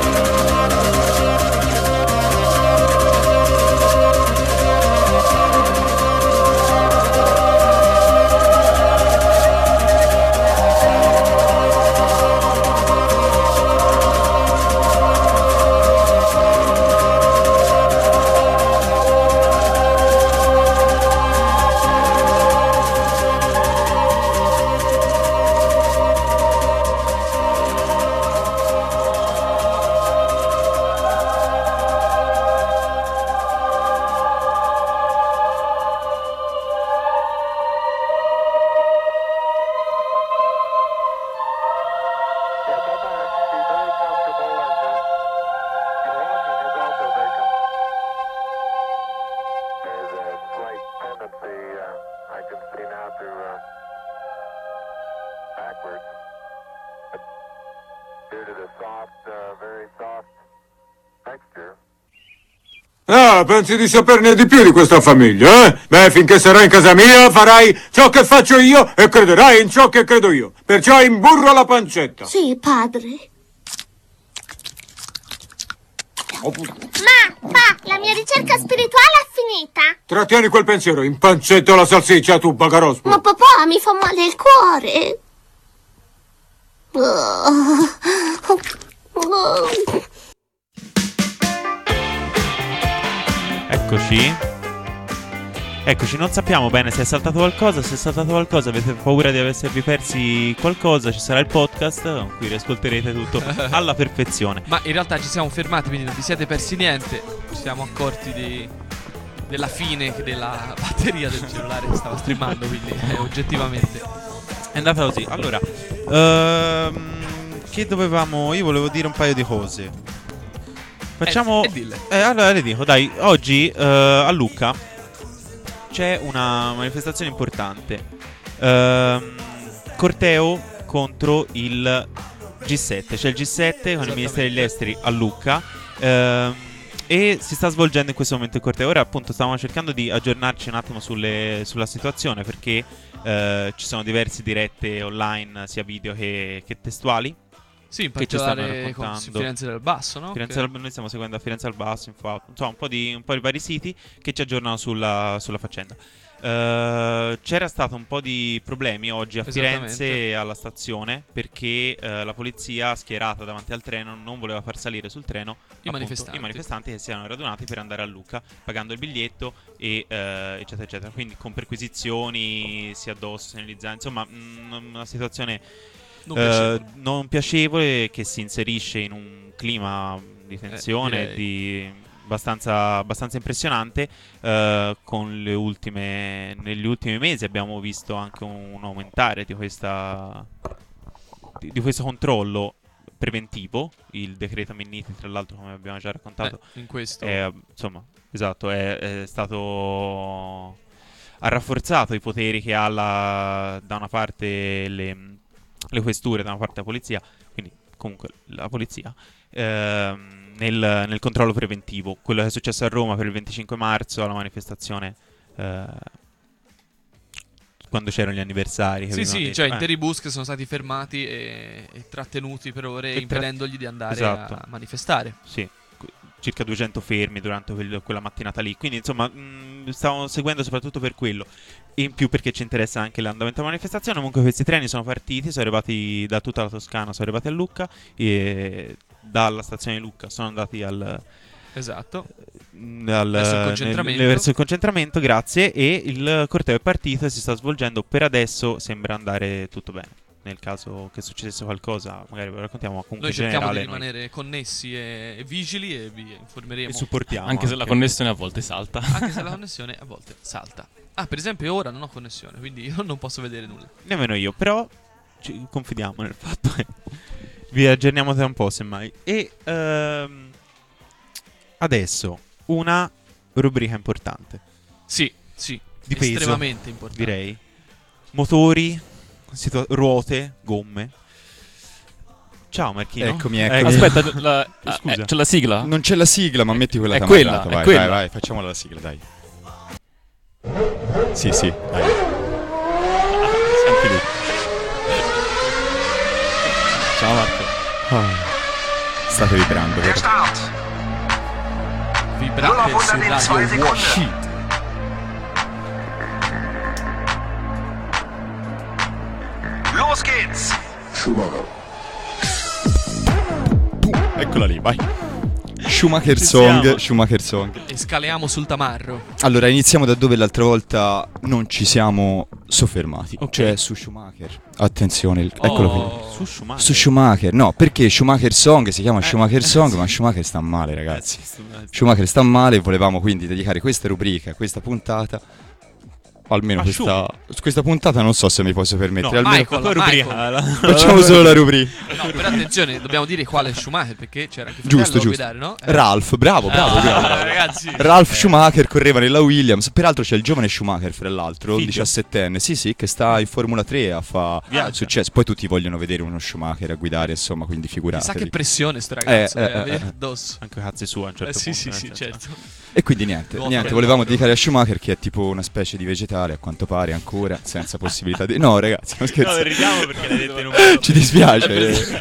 Speaker 13: Thank
Speaker 18: Ah, pensi di saperne di più di questa famiglia, eh? Beh, finché sarai in casa mia farai ciò che faccio io e crederai in ciò che credo io. Perciò imburro la pancetta.
Speaker 19: Sì, padre. Ma, pa, la mia ricerca spirituale è finita.
Speaker 18: Trattieni quel pensiero, impancetto la salsiccia, tu bagarospo.
Speaker 19: Ma papà, mi fa male il cuore.
Speaker 5: Eccoci. Eccoci, non sappiamo bene se è saltato qualcosa. Se è saltato qualcosa, avete paura di esservi persi qualcosa, ci sarà il podcast in cui riascolterete tutto alla perfezione.
Speaker 4: Ma in realtà ci siamo fermati, quindi non vi siete persi niente. Ci siamo accorti di, della fine della batteria del cellulare che stava streamando, quindi eh, oggettivamente
Speaker 5: è andata così. Allora, ehm, che dovevamo... Io volevo dire un paio di cose. Facciamo...
Speaker 4: Eh, e dille.
Speaker 5: Eh, allora le dico, dai, oggi eh, a Lucca c'è una manifestazione importante. Ehm, corteo contro il G sette. C'è il G sette con il Ministero degli Esteri a Lucca. Ehm, e si sta svolgendo in questo momento il corteo. Ora appunto stavamo cercando di aggiornarci un attimo sulle, sulla situazione, perché eh, ci sono diverse dirette online, sia video che, che testuali.
Speaker 4: Sì, in
Speaker 5: che ci stanno
Speaker 4: particolare con
Speaker 5: raccontando.
Speaker 4: Firenze del Basso, no?
Speaker 5: Firenze
Speaker 4: Che-
Speaker 5: del- Noi stiamo seguendo a Firenze del Basso, info, insomma, un po' di, un po' di vari siti che ci aggiornano sulla, sulla faccenda. Eh, c'era stato un po' di problemi oggi a
Speaker 4: Esattamente.
Speaker 5: Firenze alla stazione, perché eh, la polizia schierata davanti al treno non voleva far salire sul treno appunto,
Speaker 4: manifestanti.
Speaker 5: i manifestanti che si erano radunati per andare a Lucca pagando il biglietto e eh, eccetera eccetera, quindi con perquisizioni sia addosso, segnalizzanti, insomma mh, una situazione
Speaker 4: Non
Speaker 5: eh,
Speaker 4: piacevole.
Speaker 5: non piacevole, che si inserisce in un clima di tensione,
Speaker 4: direi.
Speaker 5: di abbastanza, abbastanza impressionante. eh, con le ultime, negli ultimi mesi abbiamo visto anche un, un aumentare di questa di, di questo controllo preventivo. Il decreto Minniti, tra l'altro, come abbiamo già raccontato,
Speaker 4: Eh, in questo-
Speaker 5: è, insomma, esatto, è, è stato ha rafforzato i poteri che ha la, da una parte le, le questure, da una parte la polizia, quindi comunque la polizia, ehm, nel, nel controllo preventivo. Quello che è successo a Roma per il venticinque marzo, alla manifestazione, eh, quando c'erano gli anniversari. che
Speaker 4: Sì,
Speaker 5: avevano
Speaker 4: sì,
Speaker 5: detto,
Speaker 4: cioè
Speaker 5: eh,
Speaker 4: interi bus che sono stati fermati e, e trattenuti per ore,
Speaker 5: E tra-
Speaker 4: impedendogli di andare
Speaker 5: esatto.
Speaker 4: a manifestare.
Speaker 5: Sì, qu- circa duecento fermi durante quel- quella mattinata lì. Quindi insomma mh, stavamo seguendo soprattutto per quello. E in più perché ci interessa anche l'andamento della manifestazione. Comunque questi treni sono partiti, sono arrivati da tutta la Toscana, sono arrivati a Lucca, e dalla stazione di Lucca sono andati al...
Speaker 4: Esatto.
Speaker 5: mh, al-
Speaker 4: Verso il
Speaker 5: nel-
Speaker 4: concentramento.
Speaker 5: nel- verso il concentramento, grazie. E il corteo è partito e si sta svolgendo. Per adesso sembra andare tutto bene. Nel caso che succedesse qualcosa, magari ve lo raccontiamo, ma comunque
Speaker 4: Noi
Speaker 5: in
Speaker 4: cerchiamo di
Speaker 5: generale noi-
Speaker 4: rimanere connessi e, e vigili e vi informeremo.
Speaker 5: E supportiamo
Speaker 3: Anche se la connessione a volte salta.
Speaker 4: Anche se la connessione a volte salta. Ah, per esempio ora non ho connessione, quindi io non posso vedere nulla.
Speaker 5: Nemmeno io, però ci confidiamo nel fatto che vi aggiorniamo tra un po', semmai. E ehm, adesso una rubrica importante.
Speaker 4: Sì, sì,
Speaker 5: Di peso,
Speaker 4: estremamente importante.
Speaker 5: direi. Motori, situa- ruote, gomme. Ciao Marchino.
Speaker 7: Eccomi,
Speaker 5: Eh,
Speaker 7: eccomi.
Speaker 3: Aspetta, la-
Speaker 5: scusa.
Speaker 3: eh, c'è la sigla?
Speaker 7: Non c'è la sigla, ma metti quella
Speaker 3: È
Speaker 7: tamarrata.
Speaker 3: quella, è
Speaker 7: vai,
Speaker 3: quella.
Speaker 7: vai, vai, facciamola la sigla, dai. Sì, sì, dai. Senti lì.
Speaker 5: Ciao Marco.
Speaker 7: Ah, state vibrando, vero?
Speaker 4: Vibrate su Radio Washi.
Speaker 17: Los geht's!
Speaker 7: Eccola lì, vai. Schumacher
Speaker 4: Ci
Speaker 7: Song,
Speaker 4: siamo.
Speaker 7: Schumacher Song.
Speaker 4: E scaliamo sul tamarro.
Speaker 7: Allora, iniziamo da dove l'altra volta non ci siamo soffermati. Cioè su Schumacher. Attenzione, il- eccolo
Speaker 5: Oh.
Speaker 7: qui.
Speaker 5: Su Schumacher.
Speaker 7: Su Schumacher, no, perché Schumacher Song si chiama Schumacher Song, ma Schumacher sta male, ragazzi.
Speaker 5: Eh, sì, sta-
Speaker 7: Schumacher sta male e volevamo quindi dedicare questa rubrica a questa puntata. Almeno
Speaker 5: Ma
Speaker 7: questa, questa puntata non so se mi posso permettere.
Speaker 5: No,
Speaker 7: almeno
Speaker 5: Michael, la tua rubrica, la-
Speaker 7: facciamo solo la rubrica.
Speaker 4: No, No, però attenzione, dobbiamo dire quale Schumacher, perché c'era anche fratello
Speaker 7: Giusto,
Speaker 4: a
Speaker 7: giusto.
Speaker 4: guidare, no? Eh.
Speaker 7: Ralph, bravo, bravo,
Speaker 4: Ah,
Speaker 7: bravo, bravo.
Speaker 4: ragazzi.
Speaker 7: Ralph
Speaker 4: Eh.
Speaker 7: Schumacher correva nella Williams. Peraltro c'è il giovane Schumacher, fra l'altro,
Speaker 5: Figlio?
Speaker 7: diciassettenne. Sì, sì, che sta in Formula tre a fa
Speaker 5: Viaggia.
Speaker 7: successo. Poi tutti vogliono vedere uno Schumacher a guidare, insomma, quindi figuratevi.
Speaker 4: Chissà che pressione sto ragazzo
Speaker 7: Eh,
Speaker 4: eh,
Speaker 7: eh,
Speaker 4: avere
Speaker 7: eh.
Speaker 4: addosso.
Speaker 5: Anche cazzi sua a un certo
Speaker 4: Eh, sì,
Speaker 5: punto.
Speaker 4: sì,
Speaker 5: nel
Speaker 4: sì,
Speaker 5: senso.
Speaker 4: certo.
Speaker 7: E quindi niente,
Speaker 4: Nuoto
Speaker 7: niente,
Speaker 4: nel
Speaker 7: volevamo
Speaker 4: mondo.
Speaker 7: dedicare a Schumacher, che è tipo una specie di vegetale, a quanto pare ancora, senza possibilità di... No ragazzi, non scherzo.
Speaker 5: No, ridiamo perché l'hai detto in un modo-
Speaker 7: Ci dispiace.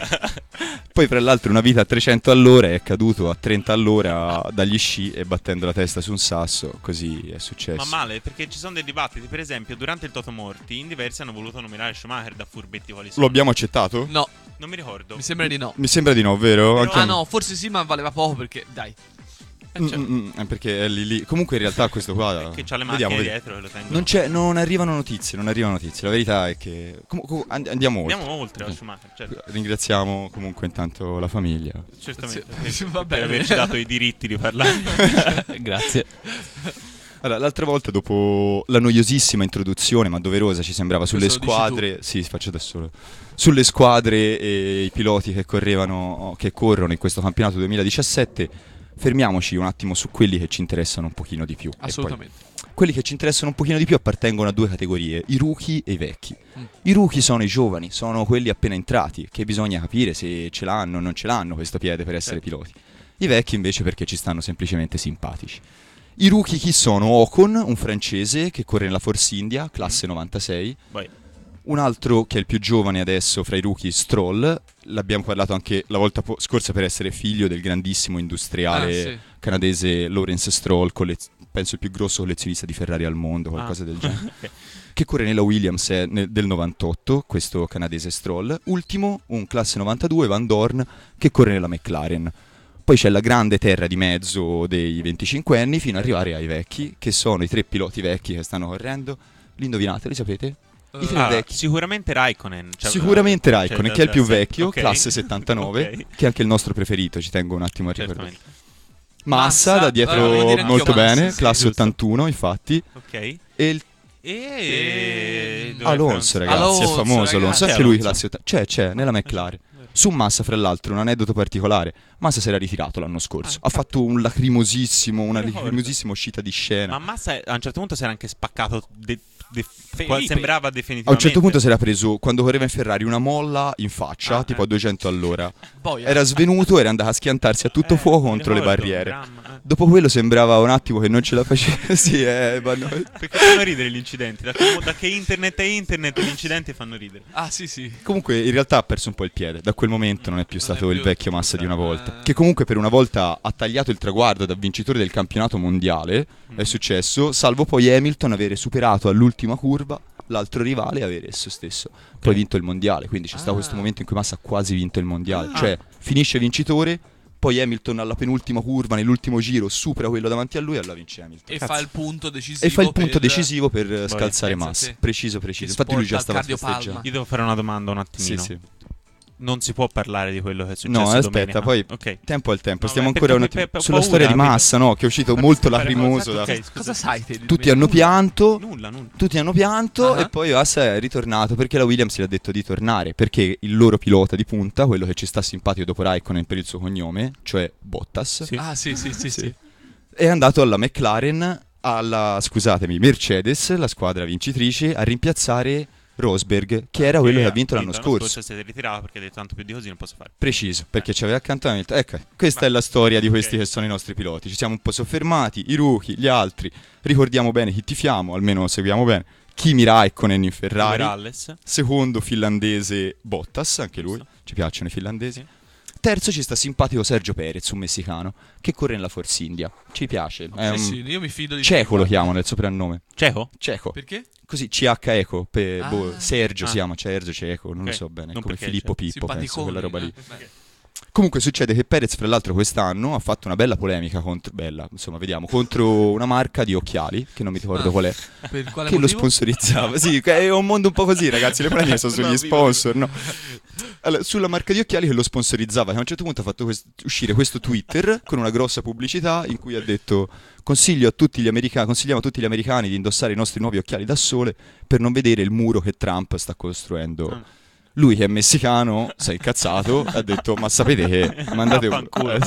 Speaker 7: Poi fra l'altro una vita a trecento all'ora, è caduto a trenta all'ora dagli sci e battendo la testa su un sasso, così è successo.
Speaker 5: Ma male, perché ci sono dei dibattiti. Per esempio, durante il Totomorti, in diversi hanno voluto nominare Schumacher da furbetti quali sono.
Speaker 7: Lo abbiamo accettato?
Speaker 4: No,
Speaker 5: Non mi ricordo.
Speaker 4: mi sembra di no.
Speaker 7: Mi sembra di no, vero? Anche a
Speaker 4: Ah
Speaker 7: me.
Speaker 4: no, forse sì, ma valeva poco perché, dai.
Speaker 7: Mm, mm, mm, è perché è lì lì. Comunque in realtà questo qua
Speaker 5: Che c'ha le macchine
Speaker 7: vediamo, vediamo.
Speaker 5: dietro e lo tengono.
Speaker 7: Non, c'è, non arrivano notizie, non arrivano notizie. La verità è che comu- comu- and- andiamo oltre.
Speaker 5: Andiamo oltre a Schumacher, certo.
Speaker 7: Ringraziamo comunque intanto la famiglia.
Speaker 5: Certamente.
Speaker 4: Sì,
Speaker 5: per-
Speaker 4: va
Speaker 5: per
Speaker 4: bene.
Speaker 5: averci dato i diritti di parlare.
Speaker 3: Grazie.
Speaker 7: Allora, l'altra volta, dopo la noiosissima introduzione, ma doverosa, ci sembrava, sulle
Speaker 4: Questo lo dici
Speaker 7: squadre. Sì, faccio da solo. Sulle squadre e i piloti che correvano, che corrono in questo campionato duemiladiciassette. Fermiamoci un attimo su quelli che ci interessano un pochino di più. E poi-
Speaker 4: Assolutamente.
Speaker 7: quelli che ci interessano un pochino di più appartengono a due categorie, i rookie e i vecchi.
Speaker 4: Mm.
Speaker 7: I rookie sono i giovani, sono quelli appena entrati, che bisogna capire se ce l'hanno o non ce l'hanno questo piede per essere piloti. I vecchi invece perché ci stanno semplicemente simpatici. I rookie chi sono? Ocon, un francese che corre nella Force India, classe novantasei.
Speaker 5: Vai.
Speaker 7: Un altro che è il più giovane adesso fra i rookie, Stroll. L'abbiamo parlato anche la volta po- scorsa per essere figlio del grandissimo industriale
Speaker 4: Ah, sì.
Speaker 7: canadese Lawrence Stroll, collez- penso il più grosso collezionista di Ferrari al mondo, qualcosa
Speaker 5: Ah.
Speaker 7: del genere.
Speaker 5: Ok.
Speaker 7: Che corre nella Williams è nel- del novantotto, questo canadese Stroll. Ultimo, un classe novantadue, Van Dorn, che corre nella McLaren. Poi c'è la grande terra di mezzo dei venticinquenni fino ad arrivare ai vecchi, che sono i tre piloti vecchi che stanno correndo. Li indovinate, li sapete? I tre
Speaker 5: Ah,
Speaker 7: vecchi.
Speaker 5: sicuramente Raikkonen. cioè-
Speaker 7: Sicuramente
Speaker 5: cioè,
Speaker 7: Raikkonen,
Speaker 5: da-
Speaker 7: che è il più
Speaker 5: da-
Speaker 7: vecchio,
Speaker 5: ok.
Speaker 7: classe settantanove,
Speaker 5: Ok.
Speaker 7: che è anche il nostro preferito, ci tengo un attimo a ricordare.
Speaker 5: Certamente.
Speaker 7: Massa,
Speaker 4: Massa,
Speaker 7: da dietro
Speaker 4: eh, volevo dire anch'io
Speaker 7: molto
Speaker 4: Massa,
Speaker 7: bene,
Speaker 4: sì,
Speaker 7: classe
Speaker 5: giusto.
Speaker 7: ottantuno infatti.
Speaker 5: Ok.
Speaker 7: E il
Speaker 5: E... dove
Speaker 7: Alonso,
Speaker 5: è
Speaker 7: ragazzi,
Speaker 4: Alonso,
Speaker 7: è famoso
Speaker 4: ragazzi.
Speaker 7: Alonso,
Speaker 5: Chi è
Speaker 7: anche lui
Speaker 5: Alonso?
Speaker 7: classe ottanta. C'è, c'è, nella McLaren. Su Massa, fra l'altro, un aneddoto particolare. Massa si era ritirato l'anno scorso.
Speaker 5: Ah,
Speaker 7: ha fatto un lacrimosissimo, una
Speaker 5: Mi ricordo.
Speaker 7: lacrimosissima uscita di scena.
Speaker 5: Ma Massa a un certo punto si era anche spaccato. De- de-
Speaker 4: Felipe.
Speaker 5: qua- sembrava
Speaker 7: A
Speaker 5: definitivamente.
Speaker 7: un certo punto si era preso, quando correva in Ferrari, una molla in faccia,
Speaker 5: Ah,
Speaker 7: tipo
Speaker 5: eh.
Speaker 7: a duecento all'ora.
Speaker 4: Boia.
Speaker 7: Era svenuto, era andato a schiantarsi a tutto
Speaker 5: Eh,
Speaker 7: fuoco
Speaker 5: mi
Speaker 7: contro le
Speaker 5: ricordo,
Speaker 7: barriere.
Speaker 5: dramma, eh.
Speaker 7: Dopo quello sembrava un attimo che non ce la faceva. Sì, eh, ma no.
Speaker 5: Perché fanno ridere gli incidenti. Da che, da che internet è internet, gli incidenti fanno ridere.
Speaker 4: Ah, sì, sì.
Speaker 7: Comunque in realtà ha perso un po' il piede. Da quel momento non è più stato
Speaker 4: più-
Speaker 7: il vecchio Massa di una volta.
Speaker 4: Eh.
Speaker 7: Che comunque per una volta ha tagliato il traguardo da vincitore del campionato mondiale. È successo, salvo poi Hamilton avere superato all'ultima curva l'altro rivale e avere esso stesso poi vinto il mondiale. Quindi c'è stato
Speaker 4: Ah.
Speaker 7: questo momento in cui Massa ha quasi vinto il mondiale.
Speaker 5: Ah.
Speaker 7: Cioè finisce vincitore, poi Hamilton alla penultima curva, nell'ultimo giro, supera quello davanti a lui e allora vince Hamilton.
Speaker 4: E
Speaker 5: Cazzo.
Speaker 4: fa il punto decisivo.
Speaker 7: E fa il punto
Speaker 4: per-
Speaker 7: decisivo per eh, scalzare
Speaker 4: pensa
Speaker 7: Massa.
Speaker 4: te.
Speaker 7: Preciso, preciso.
Speaker 4: Che
Speaker 7: Infatti lui già
Speaker 4: sporca
Speaker 7: stava
Speaker 4: il cardiopalma.
Speaker 7: festeggiando.
Speaker 5: Io devo fare una domanda un attimino.
Speaker 7: Sì, sì.
Speaker 5: Non si può parlare di quello che è successo
Speaker 7: No, aspetta,
Speaker 5: domenica.
Speaker 7: poi
Speaker 5: Ok.
Speaker 7: tempo al tempo.
Speaker 5: No,
Speaker 7: Stiamo
Speaker 5: beh,
Speaker 7: ancora un
Speaker 5: perché
Speaker 7: attimo
Speaker 5: pe- pe-
Speaker 7: sulla
Speaker 5: paura,
Speaker 7: storia di
Speaker 5: perché-
Speaker 7: Massa, no? Che è uscito molto lacrimoso. da-
Speaker 5: Ok, scusa.
Speaker 4: Cosa sai te di
Speaker 7: Tutti
Speaker 4: domenica?
Speaker 7: hanno pianto.
Speaker 5: Nulla, nulla.
Speaker 7: Tutti hanno pianto
Speaker 4: Ah.
Speaker 7: e poi Massa è ritornato perché la Williams gli ha detto di tornare. Perché il loro pilota di punta, quello che ci sta simpatico dopo Raikkonen per il suo cognome, cioè Bottas,
Speaker 5: Sì.
Speaker 4: Ah, sì, sì, sì, sì.
Speaker 7: è andato alla McLaren, alla, scusatemi, Mercedes, la squadra vincitrice, a rimpiazzare Rosberg, che era quello che ha vinto l'anno scorso.
Speaker 5: Si è ritirato perché ha detto tanto più di così non posso fare.
Speaker 7: Preciso, perché ci aveva accanto Hamilton. Ecco, questa è la storia di questi che sono i nostri piloti. Ci siamo un po' soffermati, i rookie, gli altri. Ricordiamo bene chi tifiamo, almeno seguiamo bene. Kimi Raikkonen in Ferrari.
Speaker 5: Ralles.
Speaker 7: Secondo finlandese Bottas, anche lui.
Speaker 5: Giusto.
Speaker 7: Ci piacciono i finlandesi.
Speaker 5: Sì.
Speaker 7: Terzo ci sta simpatico Sergio Perez, un messicano, che corre nella Force India. Ci piace. È un...
Speaker 4: Sì, sì, io mi fido di
Speaker 7: Ceco lo
Speaker 4: te.
Speaker 7: chiamano, il soprannome.
Speaker 5: Ceco?
Speaker 7: Ceco.
Speaker 4: Perché?
Speaker 7: Così C H Eco, pe-
Speaker 4: Ah.
Speaker 7: boh, Sergio
Speaker 5: Ah.
Speaker 7: si chiama, Sergio Ceco, non
Speaker 5: Ok.
Speaker 7: lo so bene,
Speaker 5: Non
Speaker 7: come
Speaker 5: perché
Speaker 7: Filippo
Speaker 5: c'è.
Speaker 7: Pippo, penso,
Speaker 4: Simpaticone,
Speaker 7: quella roba lì.
Speaker 4: eh, beh.
Speaker 7: Comunque succede che Perez, fra l'altro, quest'anno ha fatto una bella polemica contro, bella, insomma, vediamo, contro una marca di occhiali, che non mi ricordo
Speaker 4: Ah.
Speaker 7: qual è,
Speaker 4: Per quale
Speaker 7: che lo
Speaker 4: motivo?
Speaker 7: sponsorizzava. Sì, è un mondo un po' così, ragazzi, le polemiche sono sugli
Speaker 5: No,
Speaker 7: sponsor, no? Allora, sulla marca di occhiali che lo sponsorizzava, che a un certo punto ha fatto quest- uscire questo Twitter con una grossa pubblicità in cui ha detto: consiglio a tutti gli americani, consigliamo a tutti gli americani di indossare i nostri nuovi occhiali da sole per non vedere il muro che Trump sta costruendo.
Speaker 5: Ah.
Speaker 7: Lui che è messicano si è incazzato, ha detto ma sapete che mandate un...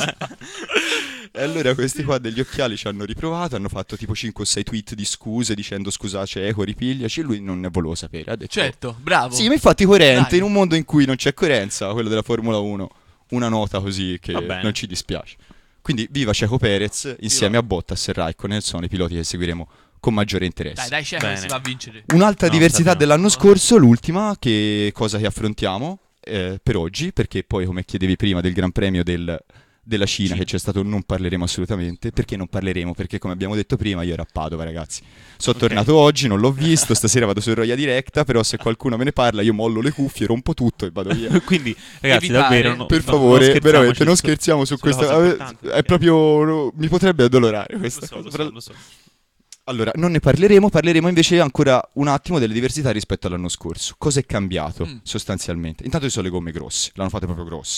Speaker 7: E allora questi qua degli occhiali ci hanno riprovato, hanno fatto tipo cinque o sei tweet di scuse dicendo scusaci Eco, ripigliaci, e lui non ne volevo sapere, ha detto
Speaker 4: Certo, bravo.
Speaker 7: sì, ma infatti coerente,
Speaker 4: Dai.
Speaker 7: in un mondo in cui non c'è coerenza, quello della Formula uno, una nota così che
Speaker 5: Va bene.
Speaker 7: non ci dispiace. Quindi viva Checo Perez insieme a Bottas e Raikkonen, sono i piloti che seguiremo con maggiore interesse.
Speaker 4: Dai, dai, Checo
Speaker 5: Bene.
Speaker 4: si va a vincere.
Speaker 7: Un'altra
Speaker 5: No,
Speaker 7: diversità
Speaker 5: sappiamo.
Speaker 7: dell'anno scorso, l'ultima, che cosa che affrontiamo eh, per oggi, perché poi come chiedevi prima del Gran Premio del, della Cina
Speaker 5: Cina.
Speaker 7: che c'è stato, non parleremo assolutamente. Perché non parleremo? Perché come abbiamo detto prima io ero a Padova, ragazzi. Sono
Speaker 5: Ok.
Speaker 7: tornato oggi, non l'ho visto, stasera vado su Roia Diretta, però se qualcuno me ne parla io mollo le cuffie, rompo tutto e vado via.
Speaker 5: Quindi, ragazzi,
Speaker 4: Evitare.
Speaker 5: davvero, no-
Speaker 7: Per
Speaker 5: no-
Speaker 7: favore,
Speaker 5: non scherziamoci
Speaker 7: veramente, non
Speaker 5: su-
Speaker 7: scherziamo su
Speaker 5: sulle
Speaker 7: questa.
Speaker 5: cose
Speaker 7: eh,
Speaker 5: importanti.
Speaker 7: È proprio. no, mi potrebbe addolorare questa
Speaker 5: Lo so,
Speaker 7: cosa.
Speaker 5: lo
Speaker 7: Fra-
Speaker 5: so, lo so.
Speaker 7: Allora, non ne parleremo, parleremo invece ancora un attimo delle diversità rispetto all'anno scorso. Cosa è cambiato
Speaker 4: Mm.
Speaker 7: sostanzialmente? Intanto ci sono le gomme grosse, l'hanno fatte proprio grosse.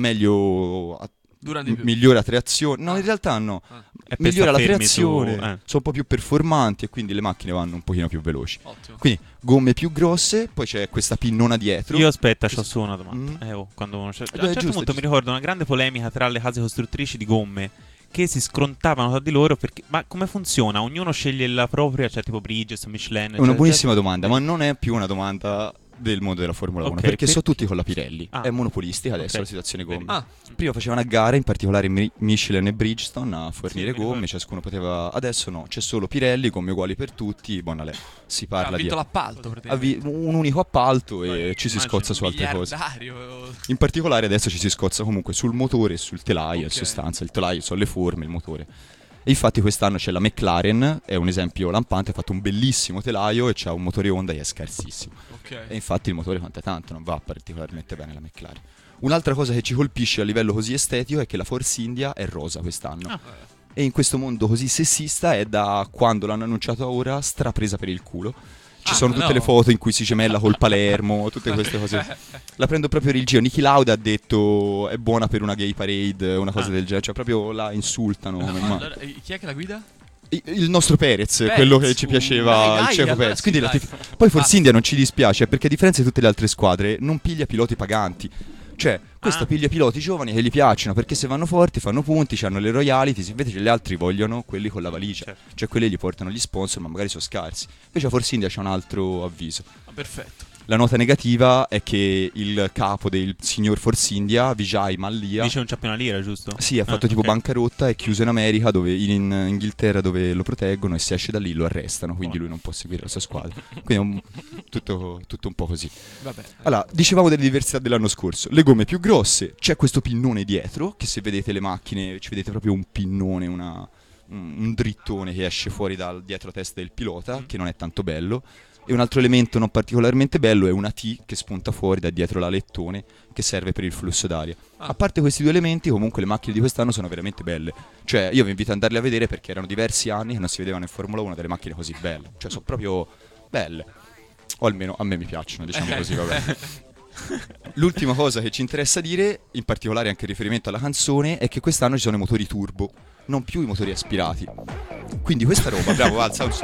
Speaker 7: Meglio. a-
Speaker 4: Durano di più.
Speaker 7: Migliora trazione. No, in realtà no.
Speaker 4: Ah.
Speaker 5: È per
Speaker 7: Migliora la
Speaker 5: star fermi su-
Speaker 7: trazione.
Speaker 5: eh.
Speaker 7: Sono un po' più performanti e quindi le macchine vanno un pochino più veloci.
Speaker 4: Ottimo.
Speaker 7: Quindi gomme più grosse, poi c'è questa pinnona dietro.
Speaker 5: Io aspetta,
Speaker 7: Che
Speaker 5: c'ho
Speaker 7: s-
Speaker 5: solo una domanda.
Speaker 7: Mm.
Speaker 5: Eh, oh, quando uno c'è-
Speaker 7: Eh,
Speaker 5: a un
Speaker 7: beh,
Speaker 5: certo
Speaker 7: giusto,
Speaker 5: punto
Speaker 7: giusto.
Speaker 5: mi ricordo una grande polemica tra le case costruttrici di gomme che si scrontavano tra di loro perché ma come funziona? Ognuno sceglie la propria, cioè tipo Bridgestone, Michelin.
Speaker 7: È una
Speaker 5: cioè-
Speaker 7: buonissima domanda, ma non è più una domanda del mondo della Formula uno,
Speaker 5: Ok,
Speaker 7: perché
Speaker 5: per-
Speaker 7: sono tutti con la Pirelli.
Speaker 5: Ah.
Speaker 7: È monopolistica adesso
Speaker 5: Ok.
Speaker 7: la situazione gomme.
Speaker 4: Ah.
Speaker 7: Prima facevano a gara, in particolare Mi- Michelin e Bridgestone, a fornire
Speaker 5: Sì, mi
Speaker 7: gomme,
Speaker 5: ricordo.
Speaker 7: ciascuno poteva. Adesso no, c'è solo Pirelli, gomme uguali per tutti. Buona lei. Si
Speaker 4: Ha
Speaker 7: parla di
Speaker 4: vinto l'appalto,
Speaker 7: ha
Speaker 4: praticamente.
Speaker 7: vi- un unico appalto e ci si
Speaker 5: immagino,
Speaker 7: scozza su altre cose.
Speaker 4: Miliardario.
Speaker 7: In particolare adesso ci si scozza comunque sul motore e sul telaio, in
Speaker 4: Ok.
Speaker 7: sostanza. Il telaio sono le forme, il motore. E infatti quest'anno c'è la McLaren, è un esempio lampante, ha fatto un bellissimo telaio e c'ha un motore Honda che è scarsissimo.
Speaker 4: Ok.
Speaker 7: E infatti il motore quanto è tanto, non va particolarmente bene la McLaren. Un'altra cosa che ci colpisce a livello così estetico è che la Force India è rosa quest'anno.
Speaker 5: Ah.
Speaker 7: E in questo mondo così sessista è da quando l'hanno annunciato a ora strapresa per il culo. Ci
Speaker 4: Ah,
Speaker 7: sono tutte
Speaker 4: no.
Speaker 7: le foto in cui si gemella col Palermo, tutte queste cose. La prendo proprio il giro. Niki Lauda ha detto è buona per una gay parade, una cosa
Speaker 5: Ah.
Speaker 7: del genere. Cioè proprio la insultano come ma-
Speaker 4: Allora, eh, chi è che la guida?
Speaker 7: I- Il nostro Perez,
Speaker 4: Perez,
Speaker 7: quello che ci
Speaker 4: uh,
Speaker 7: piaceva,
Speaker 4: dai,
Speaker 7: il
Speaker 4: dai,
Speaker 7: Checo
Speaker 4: allora
Speaker 7: Perez.
Speaker 4: sì,
Speaker 7: Quindi la
Speaker 4: dai.
Speaker 7: tif- Poi Force
Speaker 4: Basta.
Speaker 7: India non ci dispiace perché a differenza di tutte le altre squadre non piglia piloti paganti. Cioè, questa
Speaker 5: Ah.
Speaker 7: piglia piloti giovani che gli piacciono perché se vanno forti fanno punti, hanno le royalties, invece gli altri vogliono quelli con la valigia.
Speaker 5: Certo.
Speaker 7: Cioè quelli gli portano gli sponsor ma magari sono scarsi. Invece a Force India c'è un altro avviso.
Speaker 4: Ah, perfetto.
Speaker 7: La nota negativa è che il capo del signor Force India, Vijay Mallya,
Speaker 5: Dice non c'è più una lira, giusto?
Speaker 7: sì, ha fatto
Speaker 5: Ah,
Speaker 7: tipo
Speaker 5: ok.
Speaker 7: bancarotta, è chiuso in America, dove, in Inghilterra dove lo proteggono e se esce da lì lo arrestano, quindi lui non può seguire la sua squadra. Quindi è un- tutto, tutto un po' così.
Speaker 4: Vabbè.
Speaker 7: Allora, dicevamo delle diversità dell'anno scorso. Le gomme più grosse, c'è questo pinnone dietro, che se vedete le macchine ci vedete proprio un pinnone, una, un un drittone che esce fuori dal dietro la testa del pilota, che non è tanto bello. E un altro elemento non particolarmente bello è una T che spunta fuori da dietro l'alettone che serve per il flusso d'aria.
Speaker 4: Ah.
Speaker 7: A parte questi due elementi, comunque le macchine di quest'anno sono veramente belle. Cioè, io vi invito ad andarle a vedere perché erano diversi anni che non si vedevano in Formula uno delle macchine così belle. Cioè, sono proprio belle. O almeno a me mi piacciono, diciamo così, va bene. L'ultima cosa che ci interessa dire, in particolare anche in riferimento alla canzone, è che quest'anno ci sono i motori turbo, non più i motori aspirati. Quindi questa roba, bravo, alza, alza.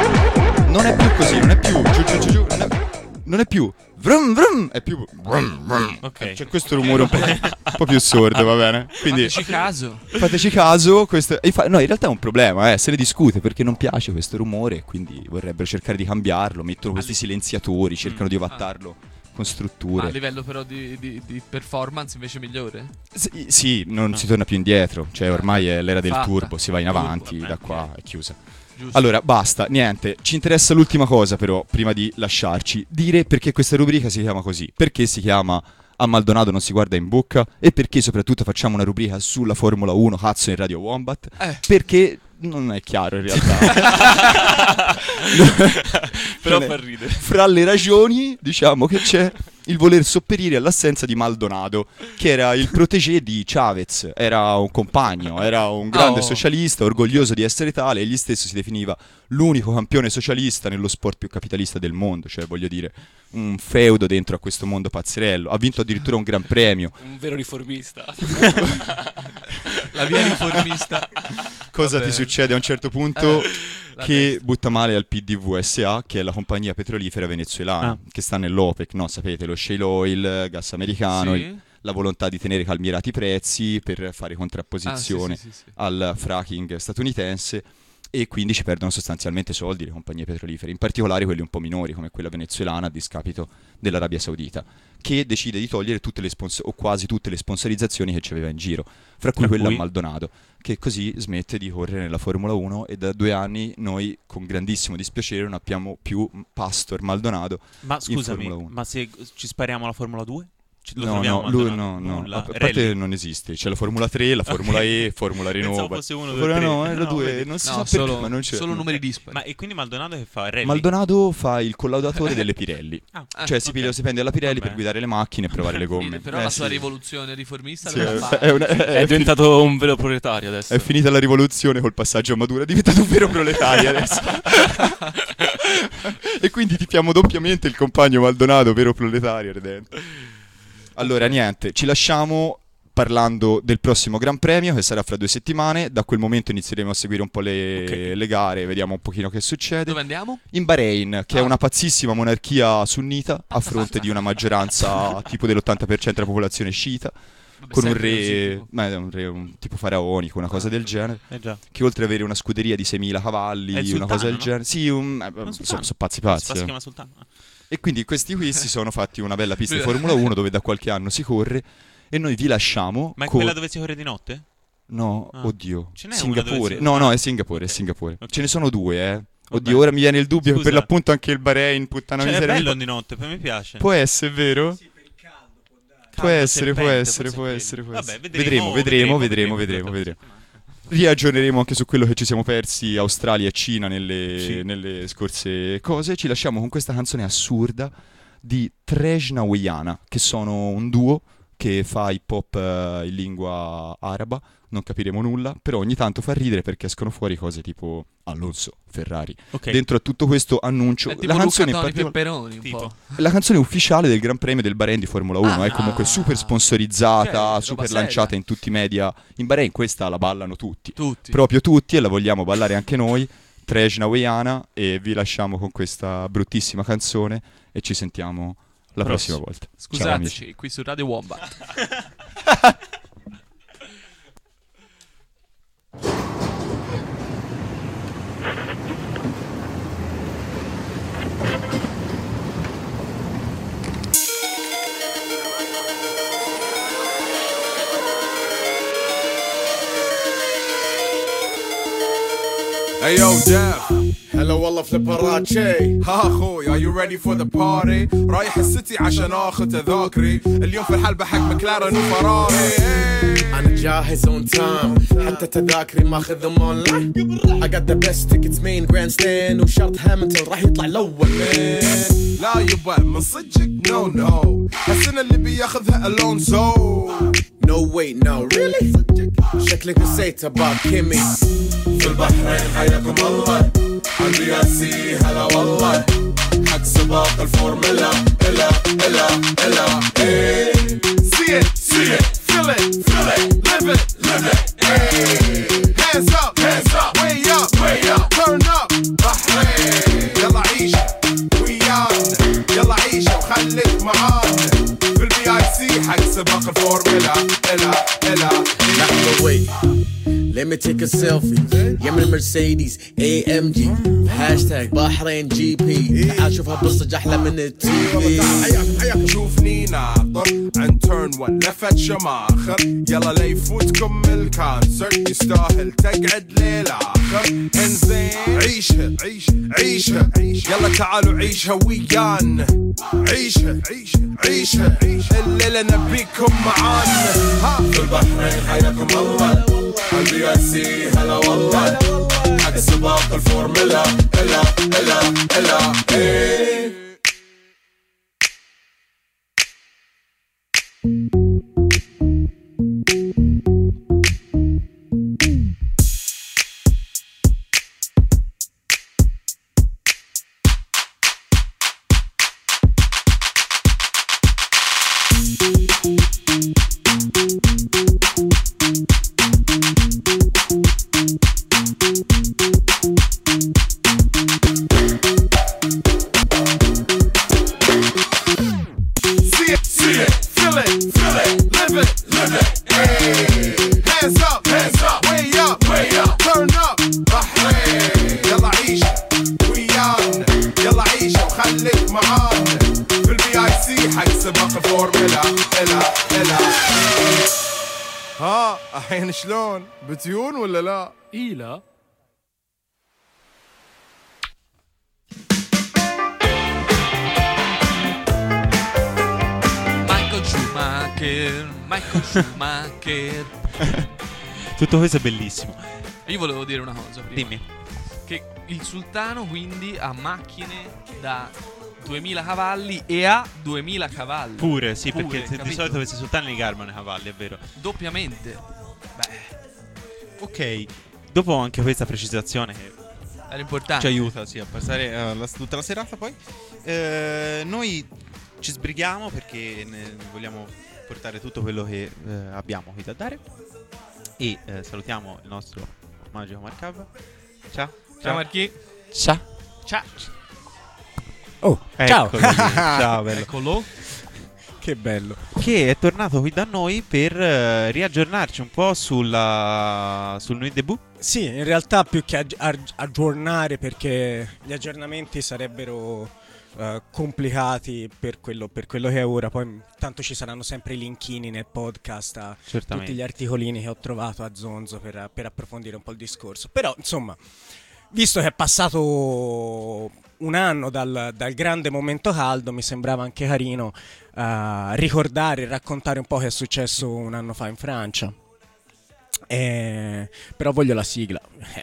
Speaker 7: Non è più così, non è più giù giù giù giù, non è, non è più vrum vrum, è più vrum vrum.
Speaker 5: Ok.
Speaker 7: C'è questo rumore un po', un po' più sordo, va bene? Quindi
Speaker 4: Fateci caso.
Speaker 7: fateci caso, questo, e infa- no, in realtà è un problema, eh, se ne discute perché non piace questo rumore, quindi vorrebbero cercare di cambiarlo, mettono questi silenziatori, cercano di ovattarlo con
Speaker 4: Ma a
Speaker 7: strutture.
Speaker 4: livello però di, di- di performance invece migliore?
Speaker 7: Sì, sì, non si torna più indietro, cioè ormai è l'era del
Speaker 4: Fatta.
Speaker 7: turbo, si va in
Speaker 4: Turbo,
Speaker 7: avanti,
Speaker 5: vabbè,
Speaker 7: da qua è chiusa.
Speaker 4: Giusto.
Speaker 7: Allora, basta, niente, ci interessa l'ultima cosa però, prima di lasciarci, dire perché questa rubrica si chiama così, perché si chiama A Maldonado non si guarda in bocca e perché soprattutto facciamo una rubrica sulla Formula uno, cazzo in Radio Wombat,
Speaker 4: Eh.
Speaker 7: perché non è chiaro in realtà.
Speaker 5: Però
Speaker 7: Non è-
Speaker 5: fa ridere.
Speaker 7: Fra le ragioni, diciamo che c'è il voler sopperire all'assenza di Maldonado, che era il protégé di Chavez, era un compagno, era un grande
Speaker 4: Oh.
Speaker 7: socialista, orgoglioso di essere tale, e egli stesso si definiva l'unico campione socialista nello sport più capitalista del mondo, cioè voglio dire, un feudo dentro a questo mondo pazzerello. Ha vinto addirittura un gran premio.
Speaker 3: Un vero riformista.
Speaker 4: La via riformista.
Speaker 7: Cosa
Speaker 4: Vabbè.
Speaker 7: ti succede a un certo punto?
Speaker 4: La
Speaker 7: che
Speaker 4: destra.
Speaker 7: butta male al P D V S A, che è la compagnia petrolifera venezuelana,
Speaker 5: Ah.
Speaker 7: che sta nell'OPEC, no? Sapete, lo shale oil, gas americano,
Speaker 4: Sì.
Speaker 7: il- la volontà di tenere calmierati i prezzi per fare contrapposizione
Speaker 4: Ah, sì, sì, sì, sì.
Speaker 7: al fracking statunitense, e quindi ci perdono sostanzialmente soldi le compagnie petrolifere, in particolare quelle un po' minori come quella venezuelana a discapito dell'Arabia Saudita, che decide di togliere tutte le sponsor- o quasi tutte le sponsorizzazioni che c'aveva in giro, fra cui
Speaker 5: Tra
Speaker 7: quella
Speaker 5: cui?
Speaker 7: a Maldonado, che così smette di correre nella Formula uno, e da due anni noi con grandissimo dispiacere non abbiamo più Pastor Maldonado
Speaker 5: Ma
Speaker 7: in
Speaker 5: scusami,
Speaker 7: Formula uno.
Speaker 5: ma se ci spariamo alla Formula due? Ci- Lo
Speaker 7: No,
Speaker 5: troviamo
Speaker 7: no, lui,
Speaker 5: Maldonado?
Speaker 7: no, no.
Speaker 5: Nulla.
Speaker 7: A parte
Speaker 5: Rally?
Speaker 7: non esiste, c'è la Formula tre, la Formula
Speaker 5: Ok.
Speaker 7: E, Formula
Speaker 5: Pensavo
Speaker 7: Renova.
Speaker 5: fosse uno, due,
Speaker 7: Formula
Speaker 5: tre.
Speaker 7: no, è la
Speaker 5: No,
Speaker 7: due,
Speaker 5: vedi.
Speaker 7: non si
Speaker 4: No,
Speaker 7: sa
Speaker 4: solo-
Speaker 7: perché, ma non c'è.
Speaker 4: solo numeri dispari.
Speaker 5: Ma e quindi Maldonado che fa? Rally?
Speaker 7: Maldonado fa il collaudatore delle Pirelli.
Speaker 5: Ah,
Speaker 7: cioè
Speaker 5: ah,
Speaker 7: si
Speaker 5: ok.
Speaker 7: piglia lo stipendio alla Pirelli
Speaker 5: Vabbè.
Speaker 7: per guidare le macchine e provare le gomme.
Speaker 4: Però
Speaker 7: Eh,
Speaker 4: la sua
Speaker 7: sì.
Speaker 4: rivoluzione riformista
Speaker 7: Sì,
Speaker 4: dove
Speaker 7: è-
Speaker 4: fa?
Speaker 7: è una-
Speaker 3: È diventato un vero proletario adesso.
Speaker 7: È finita la rivoluzione col passaggio a Maduro, è diventato un vero proletario adesso. E quindi tipiamo doppiamente il compagno Maldonado, vero proletario ardente. Allora, niente, ci lasciamo parlando del prossimo Gran Premio, che sarà fra due settimane. Da quel momento inizieremo a seguire un po' le,
Speaker 5: Ok.
Speaker 7: le gare, vediamo un pochino che succede.
Speaker 4: Dove andiamo?
Speaker 7: In Bahrain, che è
Speaker 4: Ah.
Speaker 7: una pazzissima monarchia sunnita, a fronte di una maggioranza tipo dell'ottanta per cento della popolazione sciita,
Speaker 4: Vabbè,
Speaker 7: con un
Speaker 4: sempre così,
Speaker 7: re,
Speaker 4: tipo.
Speaker 7: ma è un re un tipo faraonico, una cosa del genere,
Speaker 5: Eh già.
Speaker 7: che oltre ad avere una scuderia di seimila cavalli,
Speaker 5: È il
Speaker 7: una cosa
Speaker 5: sultano,
Speaker 7: del
Speaker 5: no?
Speaker 7: genere. Sì, un, eh,
Speaker 5: Un
Speaker 7: so-
Speaker 5: sultano.
Speaker 7: sono pazzi
Speaker 5: Si
Speaker 7: pazzi. eh.
Speaker 5: chiama Sultano.
Speaker 7: E quindi questi qui si sono fatti una bella pista di
Speaker 4: Lui-
Speaker 7: Formula uno dove da qualche anno si corre, e noi vi lasciamo
Speaker 5: Ma è
Speaker 7: con-
Speaker 5: quella dove si corre di notte?
Speaker 7: No,
Speaker 5: Ah.
Speaker 7: oddio.
Speaker 5: Ce n'è una
Speaker 7: Singapore.
Speaker 5: dove si-
Speaker 7: No, no,
Speaker 5: Ah.
Speaker 7: è Singapore, è
Speaker 5: Ok.
Speaker 7: Singapore.
Speaker 5: Ok.
Speaker 7: Ce ne sono due, eh. Oddio,
Speaker 5: Vabbè.
Speaker 7: ora mi viene il dubbio che per
Speaker 5: Scusa.
Speaker 7: l'appunto anche il Bahrain, puttana
Speaker 5: Cioè, è
Speaker 7: miseria.
Speaker 5: bello di notte, poi mi piace.
Speaker 7: Può essere, vero? Può
Speaker 5: Caldo,
Speaker 7: essere, può
Speaker 5: serpente,
Speaker 7: essere,
Speaker 5: forse
Speaker 7: può
Speaker 5: è
Speaker 7: essere, può
Speaker 5: quello.
Speaker 7: essere.
Speaker 5: Vabbè,
Speaker 7: Vedremo,
Speaker 5: vedremo,
Speaker 7: vedremo, vedremo, vedremo, vedremo. Riaggiorneremo anche su quello che ci siamo persi Australia e Cina nelle,
Speaker 5: Sì.
Speaker 7: nelle scorse cose. Ci lasciamo con questa canzone assurda di Trejna Weyana, che sono un duo che fa hip hop eh, in lingua araba. Non capiremo nulla, però ogni tanto fa ridere perché escono fuori cose tipo Alonso, Ferrari.
Speaker 5: Ok.
Speaker 7: Dentro a tutto questo annuncio
Speaker 4: È tipo
Speaker 7: la
Speaker 4: Luca
Speaker 7: canzone in
Speaker 4: Toni
Speaker 7: particolare.
Speaker 4: Pepperoni un
Speaker 5: Tipo.
Speaker 4: po'.
Speaker 7: La canzone ufficiale del Gran Premio del Bahrain di Formula uno,
Speaker 4: Ah,
Speaker 7: è comunque
Speaker 4: ah.
Speaker 7: super sponsorizzata,
Speaker 4: Ok,
Speaker 7: super
Speaker 4: roba
Speaker 7: lanciata
Speaker 4: seria.
Speaker 7: in tutti i media. In Bahrain questa la ballano tutti,
Speaker 4: Tutti.
Speaker 7: proprio tutti, e la vogliamo ballare anche noi. Trejna Weyana, e vi lasciamo con questa bruttissima canzone e ci sentiamo la prossima
Speaker 5: Prossimo.
Speaker 7: volta. Ciao, amici.
Speaker 4: Scusateci, qui su Radio Wombat.
Speaker 20: Hey yo, Jeff. هلا والله فليبراتشي. ها اخوي, are you ready for the party? رايح السيتي عشان اخذ تذاكري. اليوم في الحلبة حق مكلارن وفراري.
Speaker 21: أنا جاهز on time. حتى تذاكري ماخذهم online. I got the best tickets main grandstand. وشرط هاملتون راح يطلع الأول man.
Speaker 20: لا يبا من صدقك no no. السنة اللي بياخذها ألونسو.
Speaker 21: No wait no really. شكلك نسيت about كيمي.
Speaker 20: في البحرين حياكم الله. عندي اسي هلا والله. حق سباق الفورمولا. إلا إلا إلا. إيه. See it, see it, feel it, feel it, live it, live it. Hey. Hands up, hands up, way up, way up, turn up. بحرين يلا عيش ويانا. يلا عيش وخليك معانا. في البي اي سي حق سباق الفورمولا. إلا إلا.
Speaker 21: Now wait. Let me take a selfie. يمن مرسيدس إيه إم جي. هاشتاج بحرين جي بي. تعال شوفها بالصج أحلى من التي في.
Speaker 20: حياك حياك شوفني ناطر عن تيرن ون لفت شماخر. يلا ليفوتكم الكانسرت يستاهل تقعد للآخر. انزين عيشها عيشها عيشها يلا تعالوا عيشها ويانا. عيشها عيشها عيشها الليلة نبيكم معانا. ها في البحرين حياكم الله. عندي اسي هلا والله. حق سباق الفورمولا. إلا إلا إلا إيه. limit, limit. Hey. Hands up, hands up, way up, way up. Turn up, بحرين. يلا عيش ويانا، يلا عيش وخليك معانا. في البي اي سي حيسبق الفورمولا إلا إلا. ها الحين شلون؟ بتيون ولا لا؟
Speaker 4: اي لا. Michael Schumacher, Michael Schumacher.
Speaker 5: Tutto questo è bellissimo.
Speaker 4: Io volevo dire una cosa prima.
Speaker 5: Dimmi.
Speaker 4: Che il sultano quindi ha macchine da duemila cavalli e ha duemila cavalli.
Speaker 5: Pure, sì,
Speaker 4: Pure,
Speaker 5: perché
Speaker 4: capito?
Speaker 5: di solito questi sultani li garbano i cavalli, è vero.
Speaker 4: Doppiamente. Beh,
Speaker 5: Ok, dopo anche questa precisazione che
Speaker 4: era importante.
Speaker 1: Ci aiuta, sì, a passare eh, la- tutta la serata poi. Eh, noi ci sbrighiamo perché ne vogliamo portare tutto quello che eh, abbiamo qui da dare. E eh, salutiamo il nostro magico Marcava. Ciao.
Speaker 4: Ciao Marchi.
Speaker 6: Ciao.
Speaker 4: Ciao.
Speaker 6: Oh, ciao.
Speaker 5: Eccolo lì. Ciao, bello.
Speaker 4: Eccolo.
Speaker 6: Che bello.
Speaker 5: Che è tornato qui da noi per eh, riaggiornarci un po' sulla sul Nuit Debout.
Speaker 10: Sì, in realtà più che aggi- aggi- aggiornare, perché gli aggiornamenti sarebbero eh, complicati per quello, per quello che è ora. Poi tanto ci saranno sempre i linkini nel podcast a
Speaker 5: Certamente.
Speaker 10: tutti gli articolini che ho trovato a Zonzo per, per approfondire un po' il discorso. Però insomma, visto che è passato un anno dal, dal grande momento caldo, mi sembrava anche carino eh, ricordare e raccontare un po' che è successo un anno fa in Francia. Eh, però voglio la sigla.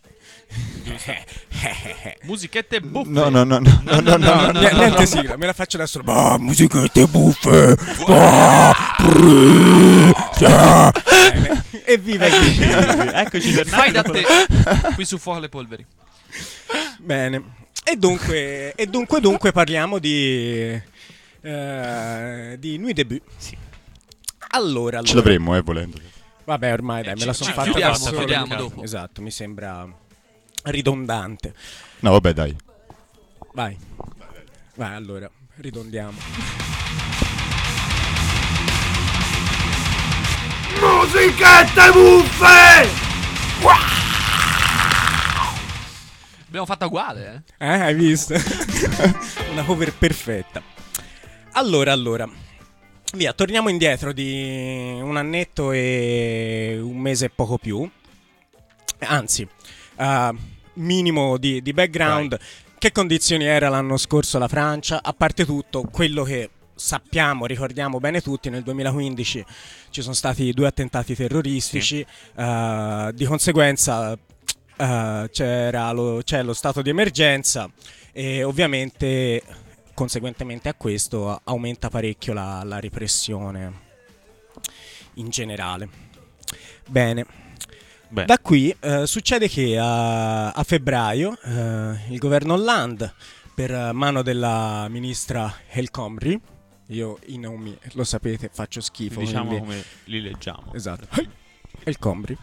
Speaker 4: Musichette buffe.
Speaker 7: No, no, no, no, no, no, no, no,
Speaker 10: Niente
Speaker 7: no, no.
Speaker 10: sigla, me la faccio da solo. Bah, musichette buffe. Bah, brrr, Bene. Evviva qui.
Speaker 5: Eccoci tornati.
Speaker 4: Fai da te. Qui su Fuoco alle Polveri.
Speaker 10: Bene. E dunque, e dunque, dunque parliamo di eh, di Nuit Debout.
Speaker 5: Sì.
Speaker 10: Allora, allora.
Speaker 7: Ce l'avremmo, eh, volendo.
Speaker 10: Vabbè, ormai dai,
Speaker 4: Eh,
Speaker 10: me la
Speaker 4: ci-
Speaker 10: sono
Speaker 4: ci
Speaker 10: fatta
Speaker 4: chiudiamo,
Speaker 10: da solo.
Speaker 4: chiudiamo dopo.
Speaker 10: Esatto, mi sembra ridondante.
Speaker 7: No, vabbè, dai.
Speaker 10: Vai. Vai, allora, ridondiamo.
Speaker 12: Musichette buffe!
Speaker 4: Abbiamo fatta uguale, eh?
Speaker 10: Eh, hai visto? Una cover perfetta. Allora, allora. Via, torniamo indietro di un annetto e un mese e poco più. Anzi, uh, minimo di, di background. Right. Che condizioni era l'anno scorso la Francia? A parte tutto, quello che sappiamo, ricordiamo bene tutti, nel duemilaquindici ci sono stati due attentati terroristici. Sì. Uh, di conseguenza uh, c'era lo, c'è lo stato di emergenza e ovviamente... conseguentemente a questo aumenta parecchio la, la repressione in generale. Bene,
Speaker 5: Beh.
Speaker 10: Da qui eh, succede che a, a febbraio eh, il governo Hollande, per mano della ministra El Khomri, io i nomi lo sapete, faccio schifo,
Speaker 5: Diciamo
Speaker 10: quindi...
Speaker 5: come li leggiamo.
Speaker 10: Esatto. El Khomri.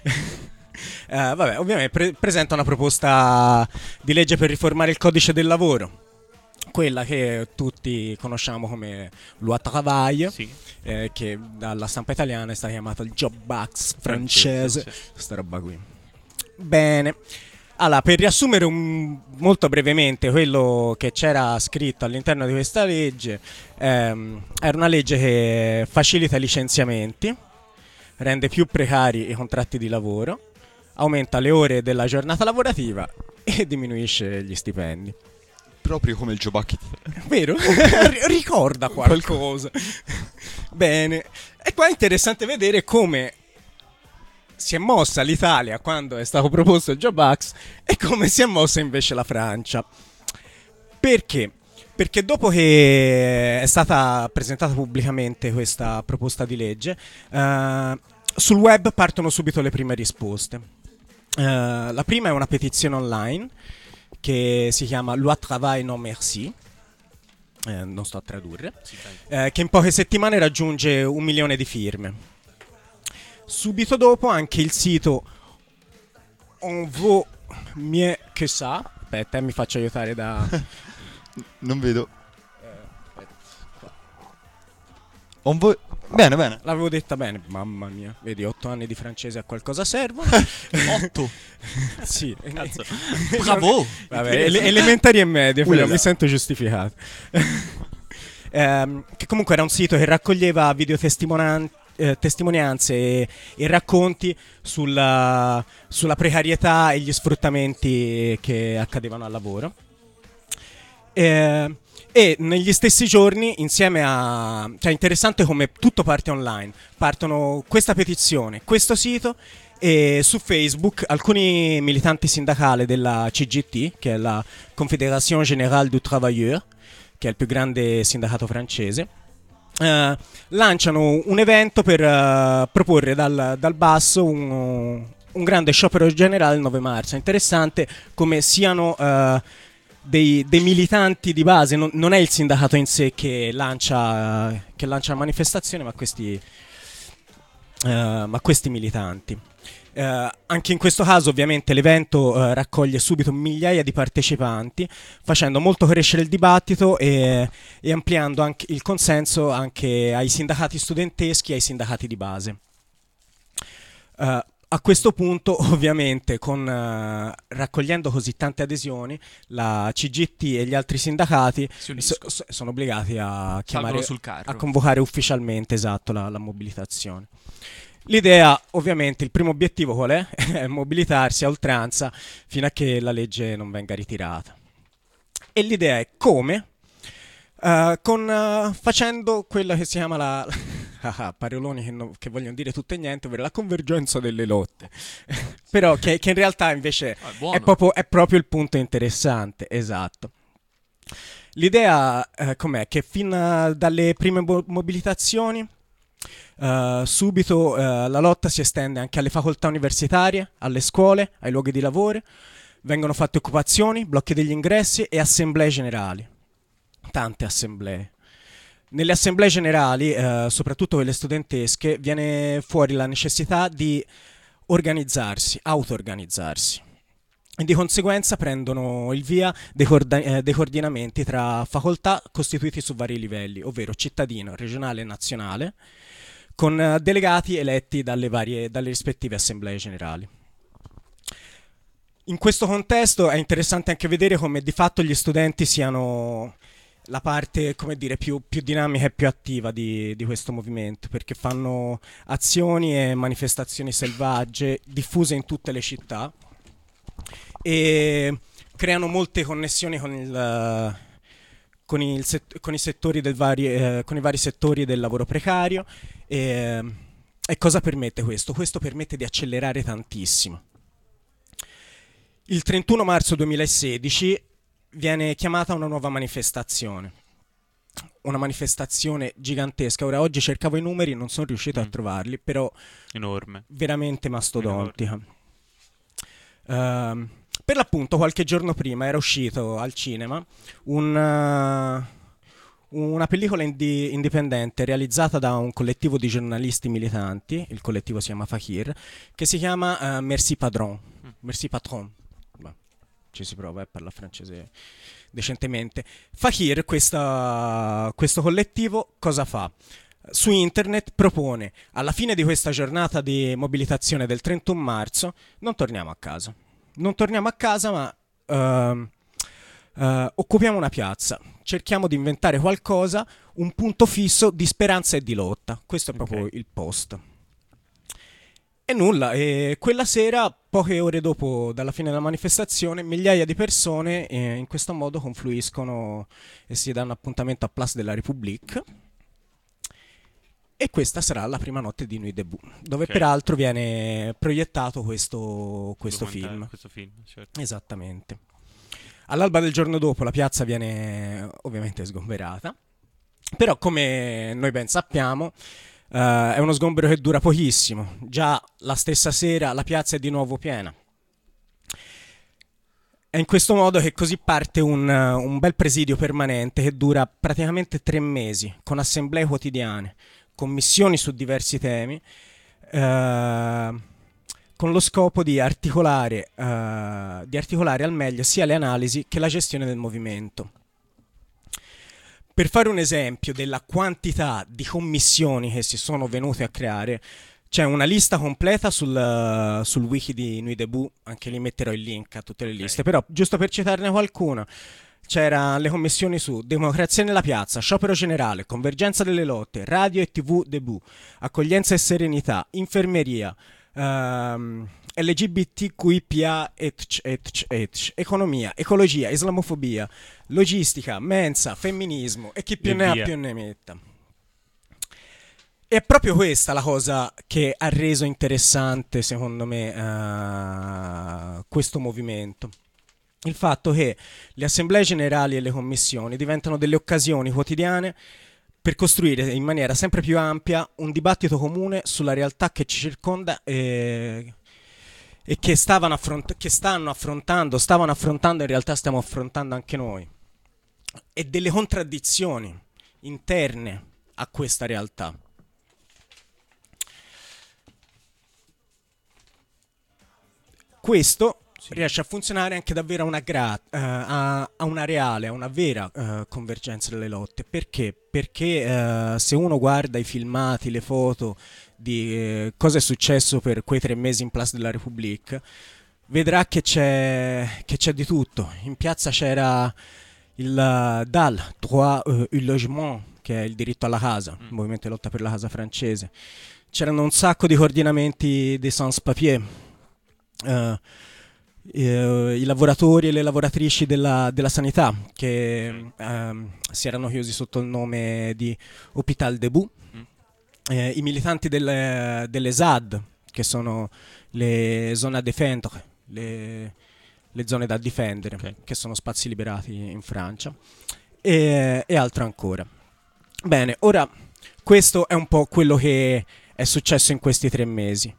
Speaker 10: eh, vabbè, ovviamente pre- presenta una proposta di legge per riformare il codice del lavoro, quella che tutti conosciamo come loi travail,
Speaker 5: sì.
Speaker 10: eh, che dalla stampa italiana è stata chiamata il Job Act francese, questa roba qui. Bene, allora, per riassumere un, molto brevemente quello che c'era scritto all'interno di questa legge, ehm, era una legge che facilita i licenziamenti, rende più precari i contratti di lavoro, aumenta le ore della giornata lavorativa e diminuisce gli stipendi.
Speaker 7: Proprio come il Joe Bucket.
Speaker 10: Vero? R- ricorda qualcosa. Bene. E qua è interessante vedere come si è mossa l'Italia quando è stato proposto il Job Act e come si è mossa invece la Francia. Perché? Perché dopo che è stata presentata pubblicamente questa proposta di legge, eh, sul web partono subito le prime risposte. Eh, la prima è una petizione online che si chiama Loi Travail Non Merci, eh, non sto a tradurre, eh, che in poche settimane raggiunge un milione di firme. Subito dopo anche il sito On Vaut Mieux Que Ça, aspetta, eh, mi faccio aiutare da...
Speaker 7: Non vedo. On Vaut... Bene, bene.
Speaker 10: L'avevo detta bene, mamma mia. Vedi, otto anni di francese a qualcosa servono.
Speaker 4: Otto?
Speaker 10: Sì.
Speaker 4: Cazzo. Bravo.
Speaker 10: Vabbè, ele- elementari e medie, però
Speaker 7: Ullala.
Speaker 10: mi sento giustificato. Ehm, che comunque era un sito che raccoglieva videotestimonan- eh, testimonianze e, e racconti sulla, sulla precarietà e gli sfruttamenti che accadevano al lavoro. Eh, e negli stessi giorni, insieme a... cioè, interessante come tutto parte online. Partono questa petizione, questo sito, e su Facebook alcuni militanti sindacali della C G T, che è la Confédération Générale du Travailleur, che è il più grande sindacato francese, eh, lanciano un evento per eh, proporre dal, dal basso un, un grande sciopero generale il nove marzo. È interessante come siano eh, dei, dei militanti di base, non, non è il sindacato in sé che lancia, che lancia la manifestazione, ma questi, eh, ma questi militanti. Uh, anche in questo caso ovviamente l'evento uh, raccoglie subito migliaia di partecipanti, facendo molto crescere il dibattito e, e ampliando anche il consenso anche ai sindacati studenteschi e ai sindacati di base. Uh, a questo punto ovviamente con, uh, raccogliendo così tante adesioni, la C G T e gli altri sindacati so, so, sono obbligati a chiamare,
Speaker 4: sul carro.
Speaker 10: a convocare ufficialmente, esatto, la, la mobilitazione. L'idea, ovviamente, il primo obiettivo qual è? È mobilitarsi a oltranza fino a che la legge non venga ritirata. E l'idea è come? Uh, con, uh, facendo quella che si chiama la... ah, paroloni che, no, che vogliono dire tutto e niente, ovvero la convergenza delle lotte. Però che, che in realtà invece
Speaker 4: ah,
Speaker 10: è, proprio, è proprio il punto interessante, esatto. L'idea uh, com'è? Che fin uh, dalle prime mo- mobilitazioni Uh, subito uh, la lotta si estende anche alle facoltà universitarie, alle scuole, ai luoghi di lavoro. Vengono fatte occupazioni, blocchi degli ingressi e assemblee generali. Tante assemblee. Nelle assemblee generali, uh, soprattutto quelle studentesche, viene fuori la necessità di organizzarsi, auto-organizzarsi. E di conseguenza prendono il via dei, corda- eh, dei coordinamenti tra facoltà costituiti su vari livelli, ovvero cittadino, regionale e nazionale, con uh, delegati eletti dalle, varie, dalle rispettive assemblee generali. In questo contesto è interessante anche vedere come di fatto gli studenti siano la parte, come dire, più, più dinamica e più attiva di, di questo movimento, perché fanno azioni e manifestazioni selvagge diffuse in tutte le città e creano molte connessioni con il... Con, il set- con, i settori del vari, eh, con i vari settori del lavoro precario. E, e cosa permette questo? Questo permette di accelerare tantissimo. Il trentuno marzo duemilasedici viene chiamata una nuova manifestazione. Una manifestazione gigantesca. Ora, oggi cercavo i numeri, non sono riuscito mm. a trovarli, però
Speaker 5: enorme,
Speaker 10: veramente mastodontica. Ehm... Uh, Per l'appunto, qualche giorno prima era uscito al cinema un, uh, una pellicola indi- indipendente realizzata da un collettivo di giornalisti militanti, il collettivo si chiama Fakir, che si chiama uh, Merci Patron. Mm. Merci Patron. Beh, ci si prova a eh, parlare francese decentemente. Fakir, questa, questo collettivo, cosa fa? Su internet propone, alla fine di questa giornata di mobilitazione del trentuno marzo, non torniamo a casa. Non torniamo a casa, ma uh, uh, occupiamo una piazza. Cerchiamo di inventare qualcosa, un punto fisso di speranza e di lotta. Questo è proprio okay. il post. E nulla, e quella sera, poche ore dopo dalla fine della manifestazione, migliaia di persone eh, in questo modo confluiscono e si danno appuntamento a Place de la République. E questa sarà la prima notte di Nuit Debout, dove okay. peraltro viene proiettato questo, questo film.
Speaker 5: Questo film, certo.
Speaker 10: Esattamente. All'alba del giorno dopo la piazza viene ovviamente sgomberata, però come noi ben sappiamo uh, è uno sgombero che dura pochissimo. Già la stessa sera la piazza è di nuovo piena. È in questo modo che così parte un, un bel presidio permanente che dura praticamente tre mesi, con assemblee quotidiane, commissioni su diversi temi, eh, con lo scopo di articolare, eh, di articolare al meglio sia le analisi che la gestione del movimento. Per fare un esempio della quantità di commissioni che si sono venute a creare, c'è una lista completa sul, sul wiki di Nuit Debout, anche lì metterò il link a tutte le liste, però giusto per citarne qualcuna, c'erano le commissioni su Democrazia nella piazza, Sciopero generale, Convergenza delle lotte, Radio e tivù Debout, Accoglienza e serenità, Infermeria, ehm, L G B T Q I P A, etc, etc, etc, Economia, Ecologia, Islamofobia, Logistica, Mensa, Femminismo e chi più
Speaker 5: E
Speaker 10: ne ha
Speaker 5: via.
Speaker 10: più ne metta. E è proprio questa la cosa che ha reso interessante, secondo me, uh, questo movimento. Il fatto che le assemblee generali e le commissioni diventano delle occasioni quotidiane per costruire in maniera sempre più ampia un dibattito comune sulla realtà che ci circonda e, e che, stavano affront- che stanno affrontando, stavano affrontando, in realtà stiamo affrontando anche noi, e delle contraddizioni interne a questa realtà. Questo riesce a funzionare anche davvero a una, gra- uh, a, a una reale, a una vera uh, convergenza delle lotte. Perché? Perché uh, se uno guarda i filmati, le foto di uh, cosa è successo per quei tre mesi in Place de la République, vedrà che c'è, che c'è di tutto. In piazza c'era il uh, D A L, Droit uh, au logement, che è il diritto alla casa, il movimento di lotta per la casa francese. C'erano un sacco di coordinamenti dei sans-papiers. Uh, eh, i lavoratori e le lavoratrici della, della sanità che ehm, si erano chiusi sotto il nome di Hôpital Debout, mm. eh, i militanti delle, delle S A D, che sono le zone à défendre, le, le zone da difendere, okay. che sono spazi liberati in Francia, e, e altro ancora. Bene, ora questo è un po' quello che è successo in questi tre mesi.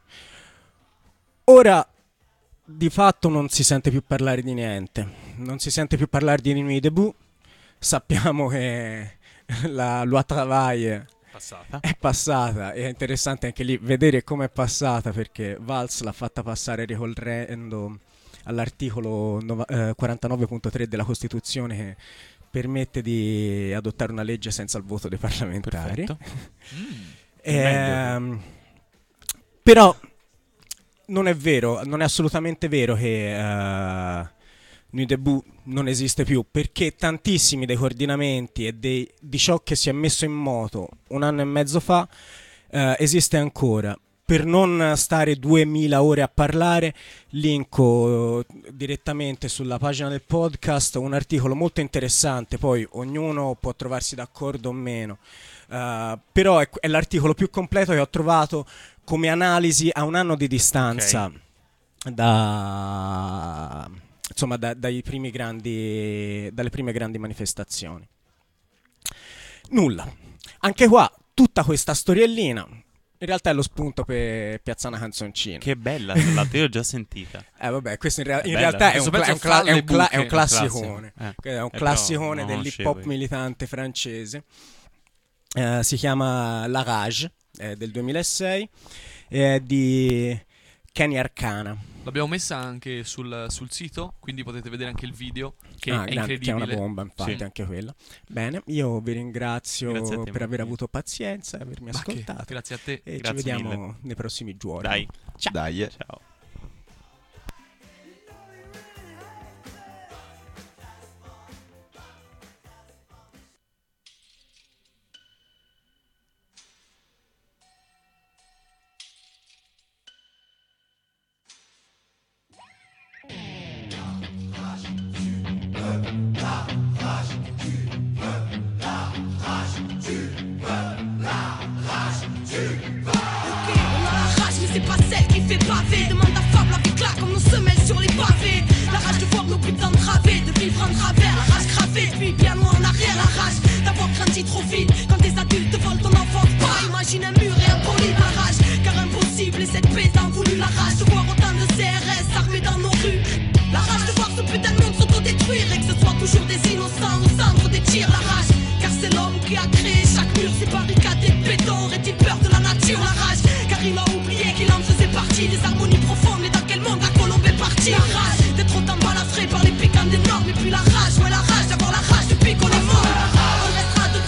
Speaker 10: Ora di fatto non si sente più parlare di niente, non si sente più parlare di Nuit Debout. Sappiamo che la loi travail
Speaker 5: passata.
Speaker 10: è passata, e è interessante anche lì vedere come è passata, perché Valls l'ha fatta passare ricorrendo all'articolo nova- eh, quarantanove punto tre della Costituzione, che permette di adottare una legge senza il voto dei parlamentari.
Speaker 5: Mm.
Speaker 10: ehm, però non è vero, non è assolutamente vero che uh, Nuit Debout non esiste più, perché tantissimi dei coordinamenti e dei, di ciò che si è messo in moto un anno e mezzo fa uh, esiste ancora. Per non stare duemila ore a parlare, linko uh, direttamente sulla pagina del podcast un articolo molto interessante, poi ognuno può trovarsi d'accordo o meno, uh, però è, è l'articolo più completo che ho trovato come analisi a un anno di distanza, okay. da, insomma, da, dai primi grandi, dalle prime grandi manifestazioni. Nulla. Anche qua, tutta questa storiellina, in realtà è lo spunto per piazzare una canzoncina.
Speaker 5: Che bella, tra l'altro, io l'ho già sentita.
Speaker 10: Eh vabbè, questo in, rea-
Speaker 5: È
Speaker 10: in
Speaker 5: bella.
Speaker 10: realtà è un, cla- è un, cla- è un, cla- è un classicone.
Speaker 5: Eh.
Speaker 10: È un
Speaker 5: Eh,
Speaker 10: classicone
Speaker 5: però non
Speaker 10: dell'hip
Speaker 5: conoscevo
Speaker 10: hop
Speaker 5: io.
Speaker 10: militante francese. Eh, si chiama La Rage, è del duemilasei, è di Kenny Arcana.
Speaker 4: L'abbiamo messa anche sul, sul sito, quindi potete vedere anche il video, che
Speaker 10: Ah,
Speaker 4: è
Speaker 10: grande, che è
Speaker 4: incredibile.
Speaker 10: una bomba, infatti,
Speaker 4: Sì.
Speaker 10: anche quella. Bene, io vi ringrazio
Speaker 5: Grazie a te,
Speaker 10: per aver
Speaker 5: Marco.
Speaker 10: avuto pazienza e avermi
Speaker 4: Ma che-
Speaker 10: ascoltato.
Speaker 4: grazie a te.
Speaker 10: E ci
Speaker 5: Grazie
Speaker 10: vediamo
Speaker 5: mille.
Speaker 10: nei prossimi giorni.
Speaker 5: Dai.
Speaker 10: Ciao.
Speaker 7: Dai. eh.
Speaker 5: Ciao.
Speaker 2: Ok, on a la rage, mais c'est pas celle qui fait baver. Demande à Fab, la vie claque comme nos semelles sur les pavés. La rage de voir nos buts entravés, de vivre en travers. La rage gravée, puis bien loin en arrière. La rage d'avoir grandi trop vite. Quand des adultes volent ton enfant, pas imagine un mur et un poli. La rage, car impossible, et cette paix t'en voulu. La rage de voir autant de C R S armés dans nos rues. La rage de voir ce putain de monde s'autodétruire, et que ce soit toujours des innocents au centre des tirs. La rage, car c'est l'homme qui a créé chaque mur, ces barricades et béton. Aurait-il peur de la nature? La rage, car il a oublié qu'il en faisait partie des harmonies profondes. Mais dans quel monde la colombe est partie? La rage d'être autant balafré par les piquants des normes. Et puis la rage, ouais la rage d'avoir la rage depuis qu'on est mort. On restera de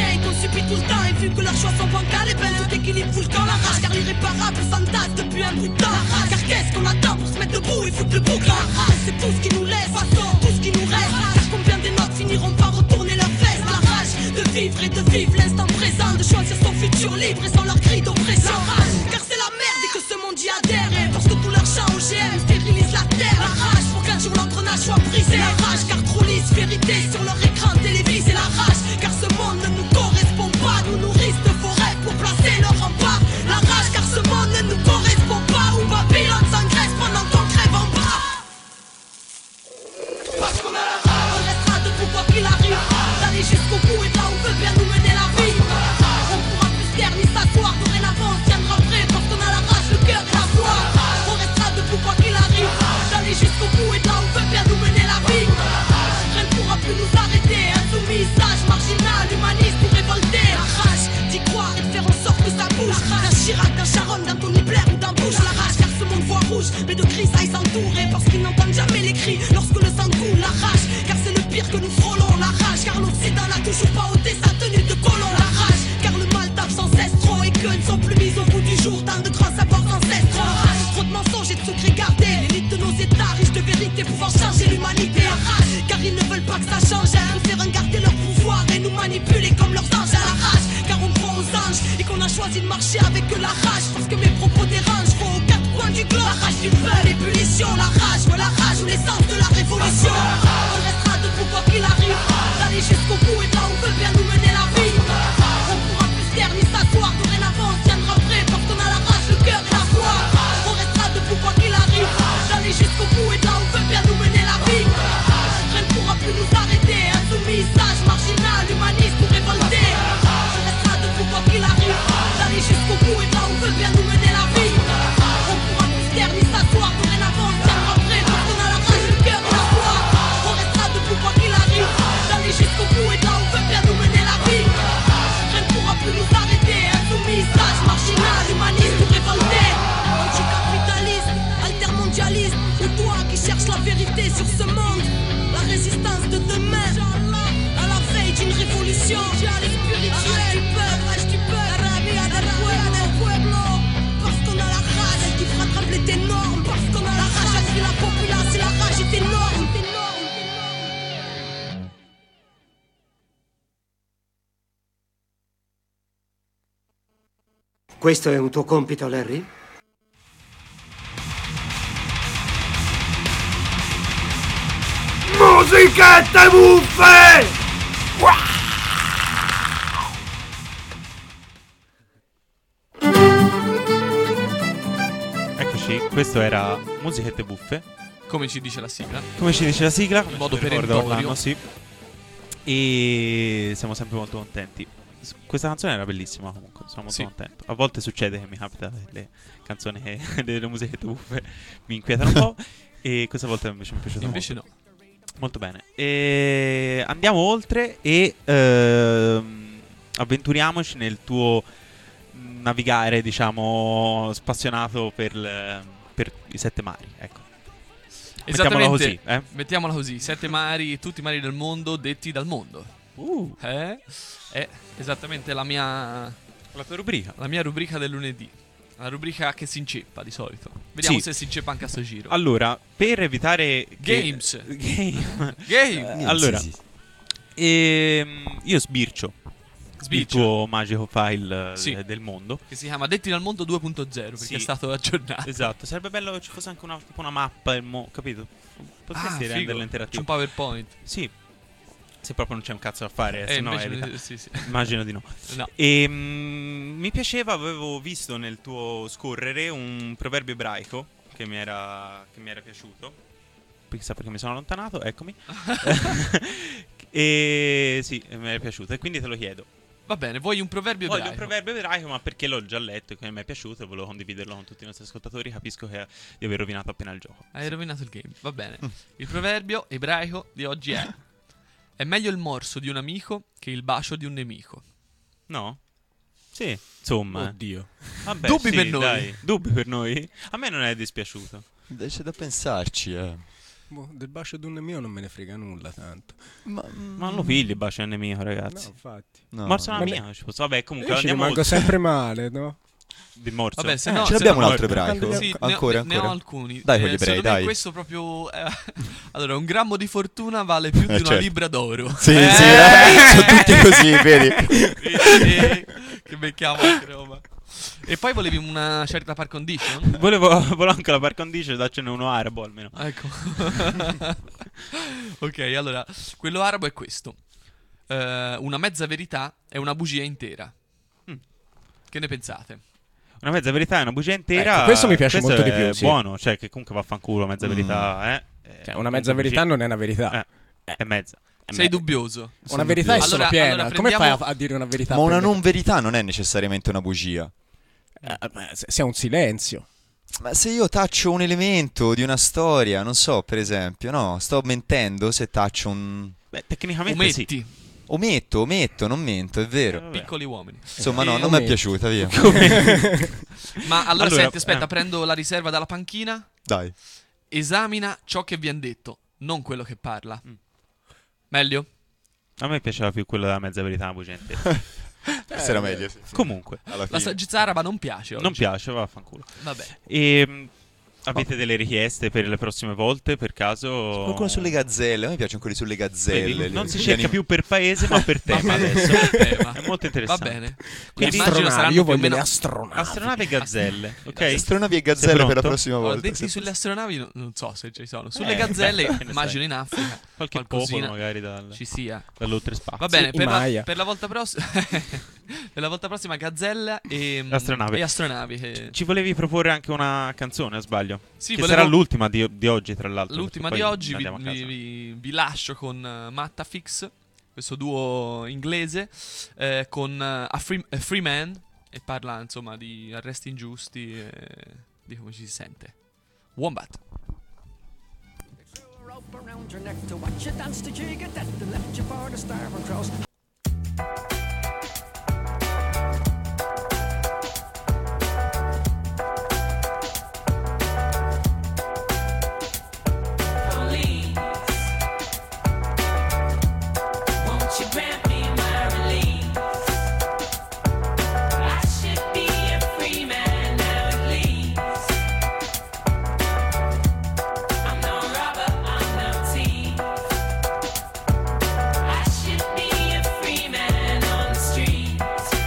Speaker 2: plaint, on subit tout le temps. Et vu que leurs choix sont bancals, et ben tout équilibre fout le camp. La rage car l'irréparable s'entasse depuis un bout de temps. Car qu'est-ce qu'on attend pour se mettre debout et foutre le bouc? La rage c'est tout ce qui nous laisse, tout ce qui nous reste. Car combien des notes finiront par retourner leur veste? La rage de vivre et de vivre l'instant présent, de choisir son futur libre et sans leur cri d'oppression. La rage car c'est la merde et que ce monde y adhère. Et parce que tout leur chant O G M stérilise la terre. La rage pour qu'un jour l'engrenage soit brisé. La rage car trop lisse vérité sur leur écran télévisé. La rage car ce monde ne nous correspond pas. Nous nourrissent de forêts pour placer leur rempart. La rage car ce monde ne nous correspond pas. Où Babylone s'engraisse pendant qu'on crève en bas. Parce qu'on a la rage, on restera debout quoi qu'il arrive. D'aller jusqu'au bout et de là où veut bien nous mener la vie. On pourra plus se taire ni s'asseoir. Dorénavant on tiendra prêt parce qu'on a la rage, le cœur et la foi. On restera debout quoi qu'il arrive. D'aller jusqu'au bout et de là où veut bien nous mener la vie. Rien ne pourra plus nous arrêter. Insoumis, sage, marginal, humaniste ou révolté. La rage d'y croire et de faire en sorte que ça bouge. D'un Chirac, d'un Sharon, d'un Tony Blair ou d'un Bush. La rage car ce monde voit rouge, mais de cris ça ils s'entourer. Parce qu'ils n'entendent jamais les cris lorsque le sang coule. La rage car c'est le pire que nous frôlons. La rage car l'Occident n'a toujours pas ôté sa tenue de colon. La rage car le mal tape sans cesse trop. Et que ne sont plus mis au bout du jour tant de grands savoirs ancestraux. La rage, trop de mensonges et de secrets gardés. L'élite de nos états riches de vérité pouvant changer l'humanité. La rage car ils ne veulent pas que ça change. À nous faire garder leur pouvoir et nous manipuler comme leurs anges. À la rage car on croit aux anges et qu'on a choisi de marcher avec la rage. Parce que mes propos dérangent, faut aux quatre coins du globe. La rage du feu, l'ébullition, la rage, ouais la rage ou l'essence de la révolution. On restera debout quoi qu'il arrive. D'aller jusqu'au bout et de là où veut bien nous mener la vie. On pourra plus se taire ni s'asseoir. Dorénavant on tiendra prêt parce qu'on a la rage, le cœur et la foi. On restera debout quoi qu'il arrive. D'aller jusqu'au bout et de là où veut bien nous mener la vie. Rien ne pourra plus nous arrêter. Insoumis, sage, marginal, humaniste ou révolté. On restera debout quoi qu'il arrive. D'aller jusqu'au bout et de là où veut bien nous mener la vie. On pourra plus se taire ni s'asseoir. Dorénavant on tiendra prêt parce qu'on a la rage, le cœur et la foi. On restera debout quoi qu'il arrive. D'aller jusqu'au bout et de là où veut bien nous mener la vie. Rien ne pourra plus nous arrêter. Insoumis, sage, marginal, humaniste ou révolté. Anticapitaliste, altermondialiste. Ou toi qui cherches la vérité sur ce monde. La résistance de demain. À la veille d'une révolution. Rage du peuple, rage du peuple. Del pueblo. Parce qu'on a la rage qui fera trembler tes normes. Parce qu'on a la rage a pris la populace et la rage est énorme.
Speaker 11: Questo è un tuo compito, Larry?
Speaker 18: Musichette buffe!
Speaker 5: Eccoci, questo era Musichette buffe.
Speaker 4: Come ci dice la sigla.
Speaker 5: Come ci dice la sigla.
Speaker 4: In modo
Speaker 5: Ricordo
Speaker 4: perentorio.
Speaker 5: l'anno, sì. E siamo sempre molto contenti. S- Questa canzone era bellissima comunque, sono molto
Speaker 4: Sì.
Speaker 5: contento. A volte succede che mi capita le canzoni che- delle musichette buffe mi inquietano un po'. E questa volta invece mi è piaciuta
Speaker 4: Invece
Speaker 5: molto.
Speaker 4: no.
Speaker 5: Molto bene. E andiamo oltre e ehm, avventuriamoci nel tuo navigare, diciamo, spassionato per, le- per i sette mari. Ecco. Mettiamola
Speaker 4: Esattamente.
Speaker 5: così, eh?
Speaker 4: Mettiamola così. Sette mari, tutti i mari del mondo detti dal mondo.
Speaker 5: Uh.
Speaker 4: Eh? È esattamente la mia...
Speaker 5: La tua rubrica.
Speaker 4: La mia rubrica del lunedì. La rubrica che si inceppa di solito. Vediamo
Speaker 5: Sì.
Speaker 4: se si inceppa anche a sto giro.
Speaker 5: Allora, per evitare che-
Speaker 4: Games.
Speaker 5: Game.
Speaker 4: Game.
Speaker 5: Eh, allora,
Speaker 7: Sì, sì.
Speaker 5: ehm, io sbircio il
Speaker 4: Sbircio.
Speaker 5: tuo magico file eh,
Speaker 4: Sì.
Speaker 5: del mondo.
Speaker 4: Che si chiama Detti dal mondo due punto zero perché
Speaker 5: Sì.
Speaker 4: è stato aggiornato.
Speaker 5: Esatto, sarebbe bello che ci fosse anche una, tipo una mappa del mondo, capito? Potresti
Speaker 4: Ah, figo.
Speaker 5: renderlo
Speaker 4: C'è
Speaker 5: interattivo.
Speaker 4: un PowerPoint.
Speaker 5: Sì. Se proprio non c'è un cazzo da fare,
Speaker 4: Eh,
Speaker 5: se no
Speaker 4: invece-
Speaker 5: evita.
Speaker 4: sì, sì.
Speaker 5: Immagino di no.
Speaker 4: No.
Speaker 5: E mm, mi piaceva, avevo visto nel tuo scorrere un proverbio ebraico che mi era, che mi era piaciuto. Chissà perché mi sono allontanato, eccomi. E sì, mi era piaciuto e quindi te lo chiedo.
Speaker 4: Va bene, vuoi un proverbio
Speaker 5: Voglio
Speaker 4: ebraico?
Speaker 5: un proverbio ebraico, ma perché l'ho già letto e che mi è piaciuto e volevo condividerlo con tutti i nostri ascoltatori. Capisco che di aver rovinato appena il gioco.
Speaker 4: Hai rovinato il game, va bene. Il proverbio ebraico di oggi è: è meglio il morso di un amico che il bacio di un nemico.
Speaker 5: No? Sì, insomma.
Speaker 7: Oddio.
Speaker 5: Vabbè,
Speaker 4: Dubbi
Speaker 5: sì,
Speaker 4: per noi.
Speaker 5: dai. Dubbi per noi? A me non è dispiaciuto.
Speaker 7: C'è da pensarci, eh.
Speaker 10: Boh, del bacio d'un nemico non me ne frega nulla tanto.
Speaker 5: Ma, ma non lo pigli il bacio del nemico, ragazzi.
Speaker 10: No, infatti.
Speaker 5: No. Morso una mia. Vabbè, comunque
Speaker 10: io ci
Speaker 5: andiamo
Speaker 10: rimango
Speaker 5: oltre.
Speaker 10: sempre male, no?
Speaker 5: Di morso.
Speaker 4: Vabbè, se
Speaker 7: Eh,
Speaker 4: no,
Speaker 7: ce
Speaker 4: se
Speaker 7: l'abbiamo
Speaker 4: no-
Speaker 7: un altro ebraico?
Speaker 4: Sì, ne ho-
Speaker 7: Ancora,
Speaker 4: ne, ne ho
Speaker 7: ancora?
Speaker 4: alcuni.
Speaker 7: Dai con gli
Speaker 4: Eh,
Speaker 7: ebrei,
Speaker 4: secondo me
Speaker 7: dai.
Speaker 4: questo proprio eh, allora, un grammo di fortuna vale più di
Speaker 7: Eh,
Speaker 4: una
Speaker 7: certo.
Speaker 4: libra d'oro.
Speaker 7: Sì,
Speaker 4: Eh!
Speaker 7: sì, eh, sono tutti così, vedi?
Speaker 4: Vedi? Che becchiamo anche Roma. E poi volevi una certa par condition?
Speaker 5: Volevo, volevo anche la par condition, daccene uno arabo almeno.
Speaker 4: Ecco. Ok, allora, quello arabo è questo. Eh, una mezza verità è una bugia intera.
Speaker 5: Mm.
Speaker 4: Che ne pensate?
Speaker 5: Una mezza verità è una bugia intera.
Speaker 10: Ecco, questo mi piace molto
Speaker 5: è
Speaker 10: di più, sì.
Speaker 5: buono, cioè che comunque vaffanculo, mezza
Speaker 10: Mm.
Speaker 5: verità, eh.
Speaker 10: Cioè, una mezza verità non è una verità.
Speaker 5: Eh, è mezza. È
Speaker 4: Sei
Speaker 5: mezza.
Speaker 4: dubbioso.
Speaker 10: Una verità è solo
Speaker 4: Allora-
Speaker 10: piena.
Speaker 4: allora
Speaker 10: Come fai
Speaker 4: prendiamo-
Speaker 10: a, a dire una verità?
Speaker 7: Ma una
Speaker 10: per-
Speaker 7: non verità non è necessariamente una bugia.
Speaker 10: Eh, ma se se è un silenzio.
Speaker 7: Ma se io taccio un elemento di una storia, non so, per esempio, no, sto mentendo se taccio un...
Speaker 5: Beh, tecnicamente
Speaker 4: Ometti.
Speaker 5: sì.
Speaker 7: Ometto, ometto, non mento, è vero.
Speaker 4: Piccoli uomini.
Speaker 7: Insomma, no,
Speaker 4: E-
Speaker 7: non mi è piaciuta, via.
Speaker 4: Ma allora,
Speaker 5: Allora,
Speaker 4: senti, aspetta,
Speaker 5: eh.
Speaker 4: prendo la riserva dalla panchina.
Speaker 7: Dai.
Speaker 4: Esamina ciò che viene detto, non quello che parla.
Speaker 5: Mm.
Speaker 4: Meglio?
Speaker 5: A me piaceva più quello della mezza verità, una bugia intera.
Speaker 7: Questo era meglio, sì.
Speaker 5: Comunque,
Speaker 7: Alla
Speaker 4: La
Speaker 7: fine.
Speaker 4: saggezza araba non piace oggi.
Speaker 5: non piace, vaffanculo.
Speaker 4: Vabbè.
Speaker 5: E avete delle richieste per le prossime volte, per caso?
Speaker 7: Qualcuno sulle gazzelle, a me piacciono quelli sulle gazzelle.
Speaker 5: Vedi, non
Speaker 7: le-
Speaker 5: si
Speaker 7: gli
Speaker 5: cerca
Speaker 7: anim-
Speaker 5: più per paese, ma per tema adesso.
Speaker 4: Tema.
Speaker 5: È molto interessante.
Speaker 4: Va bene.
Speaker 5: Quindi
Speaker 4: Immagino
Speaker 10: astronavi,
Speaker 4: saranno
Speaker 10: io
Speaker 4: più o
Speaker 10: voglio
Speaker 4: meno-
Speaker 10: le astronavi.
Speaker 5: Astronavi e gazzelle, ok?
Speaker 7: Astronavi e
Speaker 5: Sei
Speaker 7: gazzelle per la
Speaker 5: pronto?
Speaker 7: prossima
Speaker 4: Allora,
Speaker 7: volta.
Speaker 4: detti
Speaker 7: se-
Speaker 4: sulle astronavi, no- non so se ci sono. Sulle
Speaker 5: Eh,
Speaker 4: gazzelle,
Speaker 5: che ne
Speaker 4: immagino
Speaker 5: sai.
Speaker 4: in Africa.
Speaker 5: Qualche
Speaker 4: qualcosina
Speaker 5: popolo magari dal,
Speaker 4: ci sia.
Speaker 5: dall'oltrespazio.
Speaker 4: Va bene,
Speaker 10: Sì, i
Speaker 4: per la,
Speaker 10: Maya.
Speaker 4: per la volta prossima per la volta prossima gazzella e
Speaker 5: Astronavi.
Speaker 4: e astronavi che-
Speaker 5: Ci volevi proporre anche una canzone, o sbaglio?
Speaker 4: Sì,
Speaker 5: che
Speaker 4: volevo-
Speaker 5: sarà l'ultima di, di oggi, tra l'altro.
Speaker 4: L'ultima
Speaker 5: perché
Speaker 4: di
Speaker 5: poi
Speaker 4: oggi vi,
Speaker 5: andiamo a casa.
Speaker 4: vi- vi- vi lascio con uh, Mattafix, questo duo inglese, eh, con uh, a, free, a Free Man, e parla insomma di arresti ingiusti e di come ci si sente. Wombat.
Speaker 8: Around your neck to watch you dance the jig and then left you for the starboard cross.
Speaker 2: Police, won't you grant me my release? I should be a free man now at least. I'm no robber, I'm no thief. I should be a free man on the street.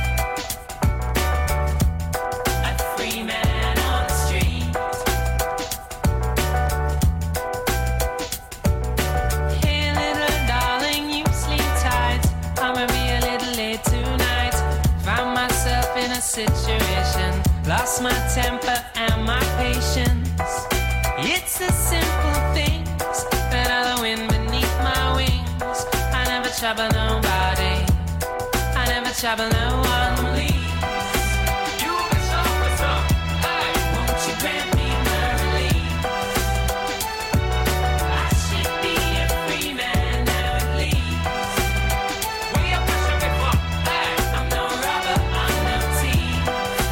Speaker 2: A free man on the street. Hey little darling, you sleep tight. I'ma be a little late tonight. Found myself in a situation, lost my temper and my patience. It's the simple things that are the wind beneath my wings. I never trouble nobody, I never trouble no one. You can stop, what's up? Hey, won't you grant me my release? I should be a free man now at least. We are pushing before. Hey, I'm no robber, I'm no thief.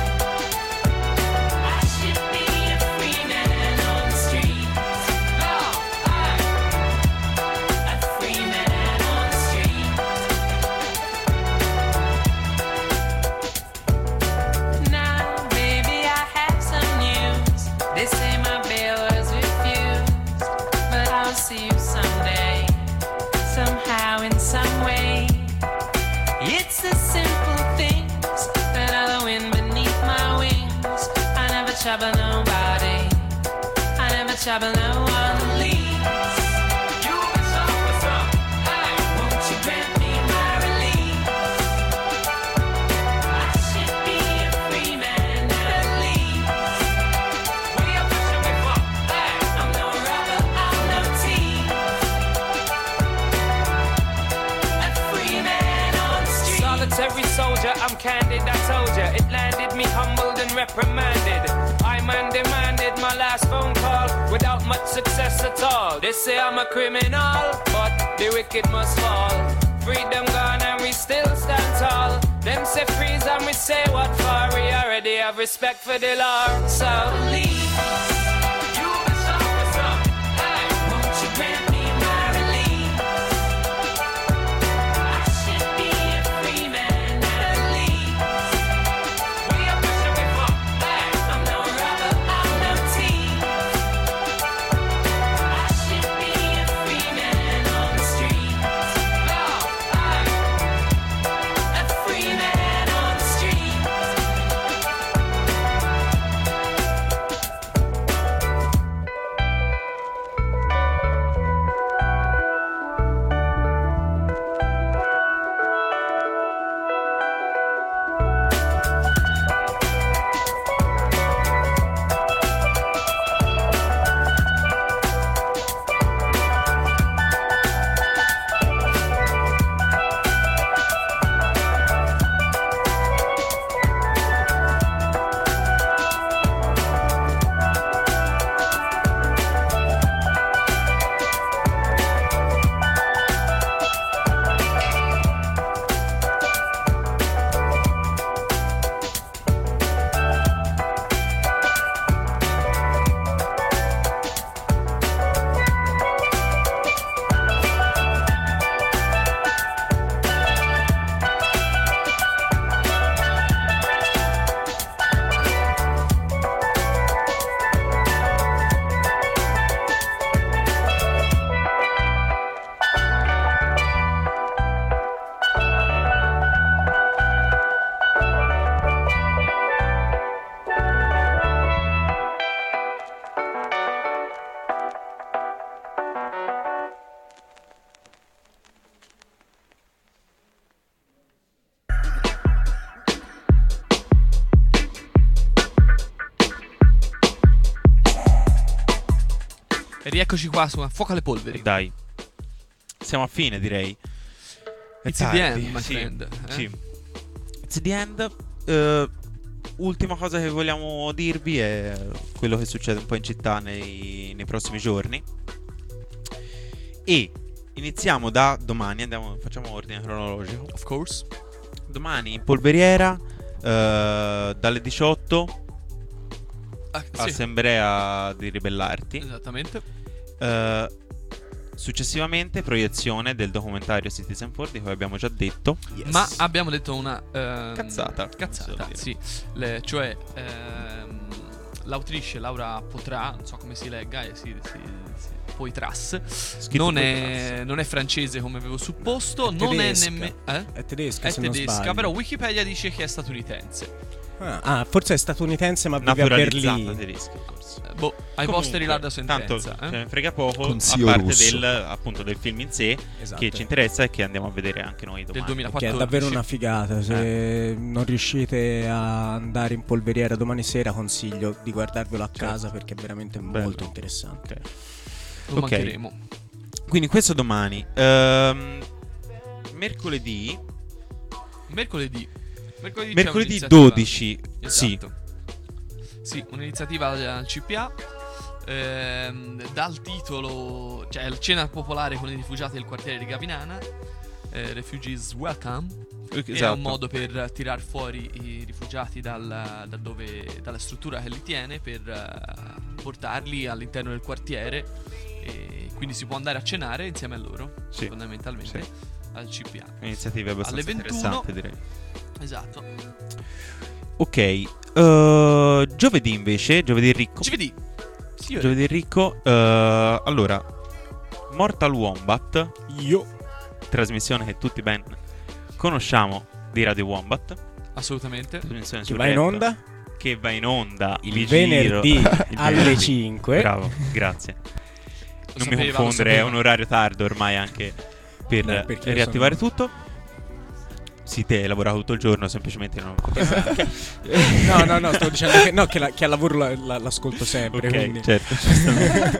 Speaker 2: I should be a free man on the street. Oh, hey, a free man on the street. Now, baby, I have some news. They say my bail was refused, but I'll see you someday, somehow, in some way. It's the simple things that are the wind beneath my wings. I never trouble nobody, I never trouble no one. You can stop, what's up? Hey, won't you grant me my release? I should be a free man at least. We are pushing before. Hey, I'm no robber, I'm no thief. A free man on the street.
Speaker 22: Solitary soldier, I'm candid, I told ya. It landed me humbled and reprimanded. I man demanded my last phone call without much success at all. They say I'm a criminal, but the wicked must fall. Freedom gone and we still stand tall. Them say freeze and we say what for. We already have respect for the law. So
Speaker 2: You can stop, what's up? Hey, won't you
Speaker 4: E rieccoci qua su Fuoco alle polveri.
Speaker 5: Dai, siamo a fine, direi. È
Speaker 4: It's the
Speaker 5: tardi.
Speaker 4: end, my
Speaker 5: Sì,
Speaker 4: friend, eh?
Speaker 5: sì. It's the end. Eh, ultima cosa che vogliamo dirvi è quello che succede un po' in città nei, nei prossimi giorni. E iniziamo da domani, andiamo, facciamo ordine cronologico.
Speaker 4: Of course.
Speaker 5: Domani in Polveriera, eh, dalle diciotto,
Speaker 4: Ah, sì.
Speaker 5: Assemblea di Ribellarti.
Speaker 4: Esattamente.
Speaker 5: Eh, successivamente proiezione del documentario Citizen Four, di cui abbiamo già detto.
Speaker 4: Ma abbiamo detto una ehm,
Speaker 5: Cazzata.
Speaker 4: Cazzata, sì. Le- cioè, ehm, l'autrice Laura Poitras, non so come si legga, eh, si, si, si, Poitras,
Speaker 10: Scritto
Speaker 4: non è,
Speaker 10: Poitras.
Speaker 4: non è francese come avevo supposto,
Speaker 10: È
Speaker 4: non
Speaker 10: tedesca.
Speaker 4: è nemmeno. Eh?
Speaker 10: È tedesca,
Speaker 4: È
Speaker 10: se non
Speaker 4: tedesca,
Speaker 10: sbaglio.
Speaker 4: però Wikipedia dice che è statunitense.
Speaker 10: Ah, ah, forse è statunitense, ma vive a
Speaker 5: Naturalizzata
Speaker 10: Berlino.
Speaker 5: tedesca, forse.
Speaker 4: Eh, boh, ai
Speaker 5: Comunque,
Speaker 4: posteri la sentenza.
Speaker 5: Tanto
Speaker 4: eh?
Speaker 5: ce ne frega poco,
Speaker 7: Con
Speaker 5: a
Speaker 7: zio
Speaker 5: parte
Speaker 7: russo.
Speaker 5: del, appunto, del film in sé,
Speaker 10: Esatto.
Speaker 5: che ci interessa e che andiamo a vedere anche noi domani.
Speaker 10: Che è davvero una figata. Se non riuscite a andare in Polveriera domani sera, consiglio di guardarvelo a casa perché è veramente
Speaker 5: Bello.
Speaker 10: molto interessante.
Speaker 4: Lo
Speaker 5: Ok.
Speaker 4: mancheremo.
Speaker 5: Quindi questo domani. Ehm, mercoledì.
Speaker 4: Mercoledì. Mercoledì, c'è
Speaker 5: Mercoledì
Speaker 4: un'iniziativa.
Speaker 5: dodici. Sì.
Speaker 4: Esatto. Sì, un'iniziativa al C P A. Ehm, dal titolo, cioè la cena popolare con i rifugiati del quartiere di Gavinana, eh, Refugees Welcome. È
Speaker 5: Esatto.
Speaker 4: un modo per tirar fuori i rifugiati dal- da dove, dalla struttura che li tiene, per eh, portarli all'interno del quartiere, e quindi si può andare a cenare insieme a loro,
Speaker 5: Sì.
Speaker 4: fondamentalmente,
Speaker 5: Sì.
Speaker 4: al C P A.
Speaker 5: Iniziativa abbastanza
Speaker 4: Alle ventuno,
Speaker 5: interessante, direi.
Speaker 4: esatto.
Speaker 5: Ok. eh, giovedì invece, giovedì ricco.
Speaker 4: Giovedì. Signore.
Speaker 5: Giovedì ricco. eh, allora, Mortal Wombat.
Speaker 10: Io.
Speaker 5: Trasmissione che tutti ben conosciamo di Radio Wombat.
Speaker 4: Assolutamente.
Speaker 5: Trasmissione
Speaker 10: Che
Speaker 5: sul
Speaker 10: va in
Speaker 5: rap,
Speaker 10: onda?
Speaker 5: Che va in onda
Speaker 10: Il
Speaker 5: vi
Speaker 10: venerdì
Speaker 5: giro-
Speaker 10: alle
Speaker 5: venerdì.
Speaker 10: cinque.
Speaker 5: Bravo, grazie. Non mi
Speaker 4: sapeva, lo
Speaker 5: confondere, è
Speaker 4: sapeva.
Speaker 5: un orario tardo ormai anche per
Speaker 10: Beh, perché io
Speaker 5: riattivare
Speaker 10: sono-
Speaker 5: tutto. Sì, te hai lavorato tutto il giorno, semplicemente non.
Speaker 10: No, no, no, sto dicendo che, no, che, la- che al lavoro la- la- l'ascolto sempre.
Speaker 5: Ok,
Speaker 10: quindi.
Speaker 5: certo, giustamente.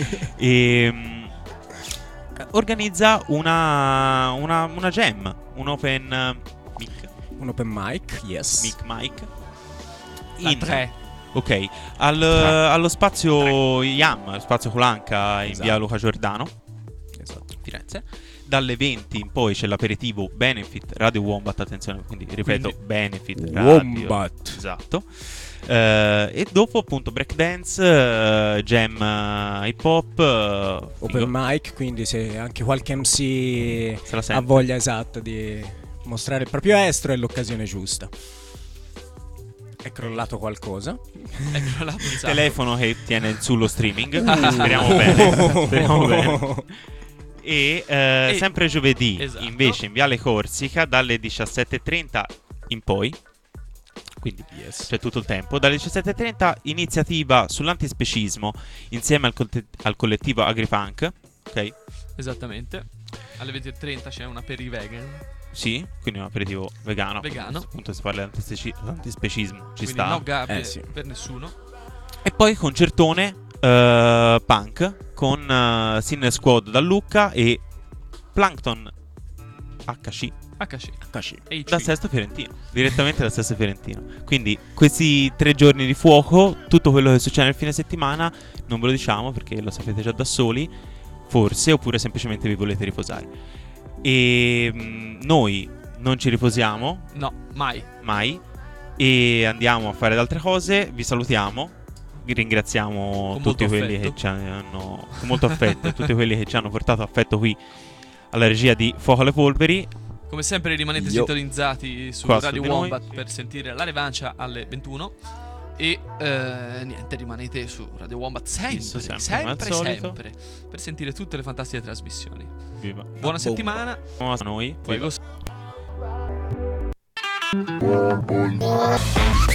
Speaker 5: Ehm, organizza una, una, una jam, un open eh, mic.
Speaker 10: Un open mic, yes.
Speaker 5: Mic mic.
Speaker 4: La tre.
Speaker 5: Ok, al- allo spazio Yam, spazio Colanca in
Speaker 10: Esatto.
Speaker 5: via Luca Giordano,
Speaker 10: Esatto.
Speaker 5: Firenze. Dalle venti in poi c'è l'aperitivo Benefit Radio Wombat, attenzione, quindi ripeto,
Speaker 10: Quindi,
Speaker 5: Benefit Radio.
Speaker 10: Wombat.
Speaker 5: Esatto. Eh, e dopo appunto breakdance, eh, jam eh, hip hop, eh,
Speaker 10: Open
Speaker 5: figo.
Speaker 10: mic, quindi se anche qualche M C
Speaker 5: Se la
Speaker 10: ha
Speaker 5: sente.
Speaker 10: voglia esatta di mostrare il proprio estro, è l'occasione giusta. È crollato qualcosa.
Speaker 4: È crollato un sacco.
Speaker 5: Telefono che tiene sullo streaming.
Speaker 10: Uh.
Speaker 5: Speriamo bene. Speriamo bene. E, eh,
Speaker 4: E-
Speaker 5: sempre giovedì
Speaker 4: esatto.
Speaker 5: invece in Viale Corsica dalle diciassette e trenta in poi, quindi c'è tutto il tempo, dalle diciassette e trenta iniziativa sull'antispecismo insieme al, colte- al collettivo Agripunk, ok?
Speaker 4: Esattamente. Alle venti e trenta c'è una peri vegan.
Speaker 5: Sì, quindi un aperitivo vegano.
Speaker 4: Vegano.
Speaker 5: Appunto si parla di antispeci- antispecismo, ci
Speaker 4: Quindi
Speaker 5: sta.
Speaker 4: no gabbie
Speaker 10: Eh, sì.
Speaker 4: per nessuno.
Speaker 5: E poi concertone eh, punk con uh, Sinner Squad da Lucca e Plankton H C
Speaker 4: H C.
Speaker 10: H C.
Speaker 4: H C.
Speaker 5: da Sesto Fiorentino, direttamente da Sesto Fiorentino. Quindi questi tre giorni di fuoco, tutto quello che succede nel fine settimana non ve lo diciamo perché lo sapete già da soli, forse, oppure semplicemente vi volete riposare. E mh, noi non ci riposiamo
Speaker 4: No, mai.
Speaker 5: mai e andiamo a fare altre cose. Vi salutiamo. Vi ringraziamo
Speaker 4: Con
Speaker 5: tutti
Speaker 4: molto
Speaker 5: quelli
Speaker 4: affetto.
Speaker 5: che ci hanno con molto affetto tutti quelli che ci hanno portato affetto qui alla regia di Fuoco alle Polveri.
Speaker 4: Come sempre rimanete
Speaker 5: Io.
Speaker 4: sintonizzati su
Speaker 5: Qua su
Speaker 4: Radio
Speaker 5: di noi.
Speaker 4: Wombat per sentire la revancia alle ventuno. E eh, niente, rimanete su Radio Wombat sempre,
Speaker 5: Fisso, sempre,
Speaker 4: sempre,
Speaker 5: come al solito.
Speaker 4: sempre, per sentire tutte le fantastiche trasmissioni.
Speaker 5: Viva.
Speaker 4: Buona settimana.
Speaker 5: A noi.
Speaker 4: Fuego.
Speaker 5: Viva.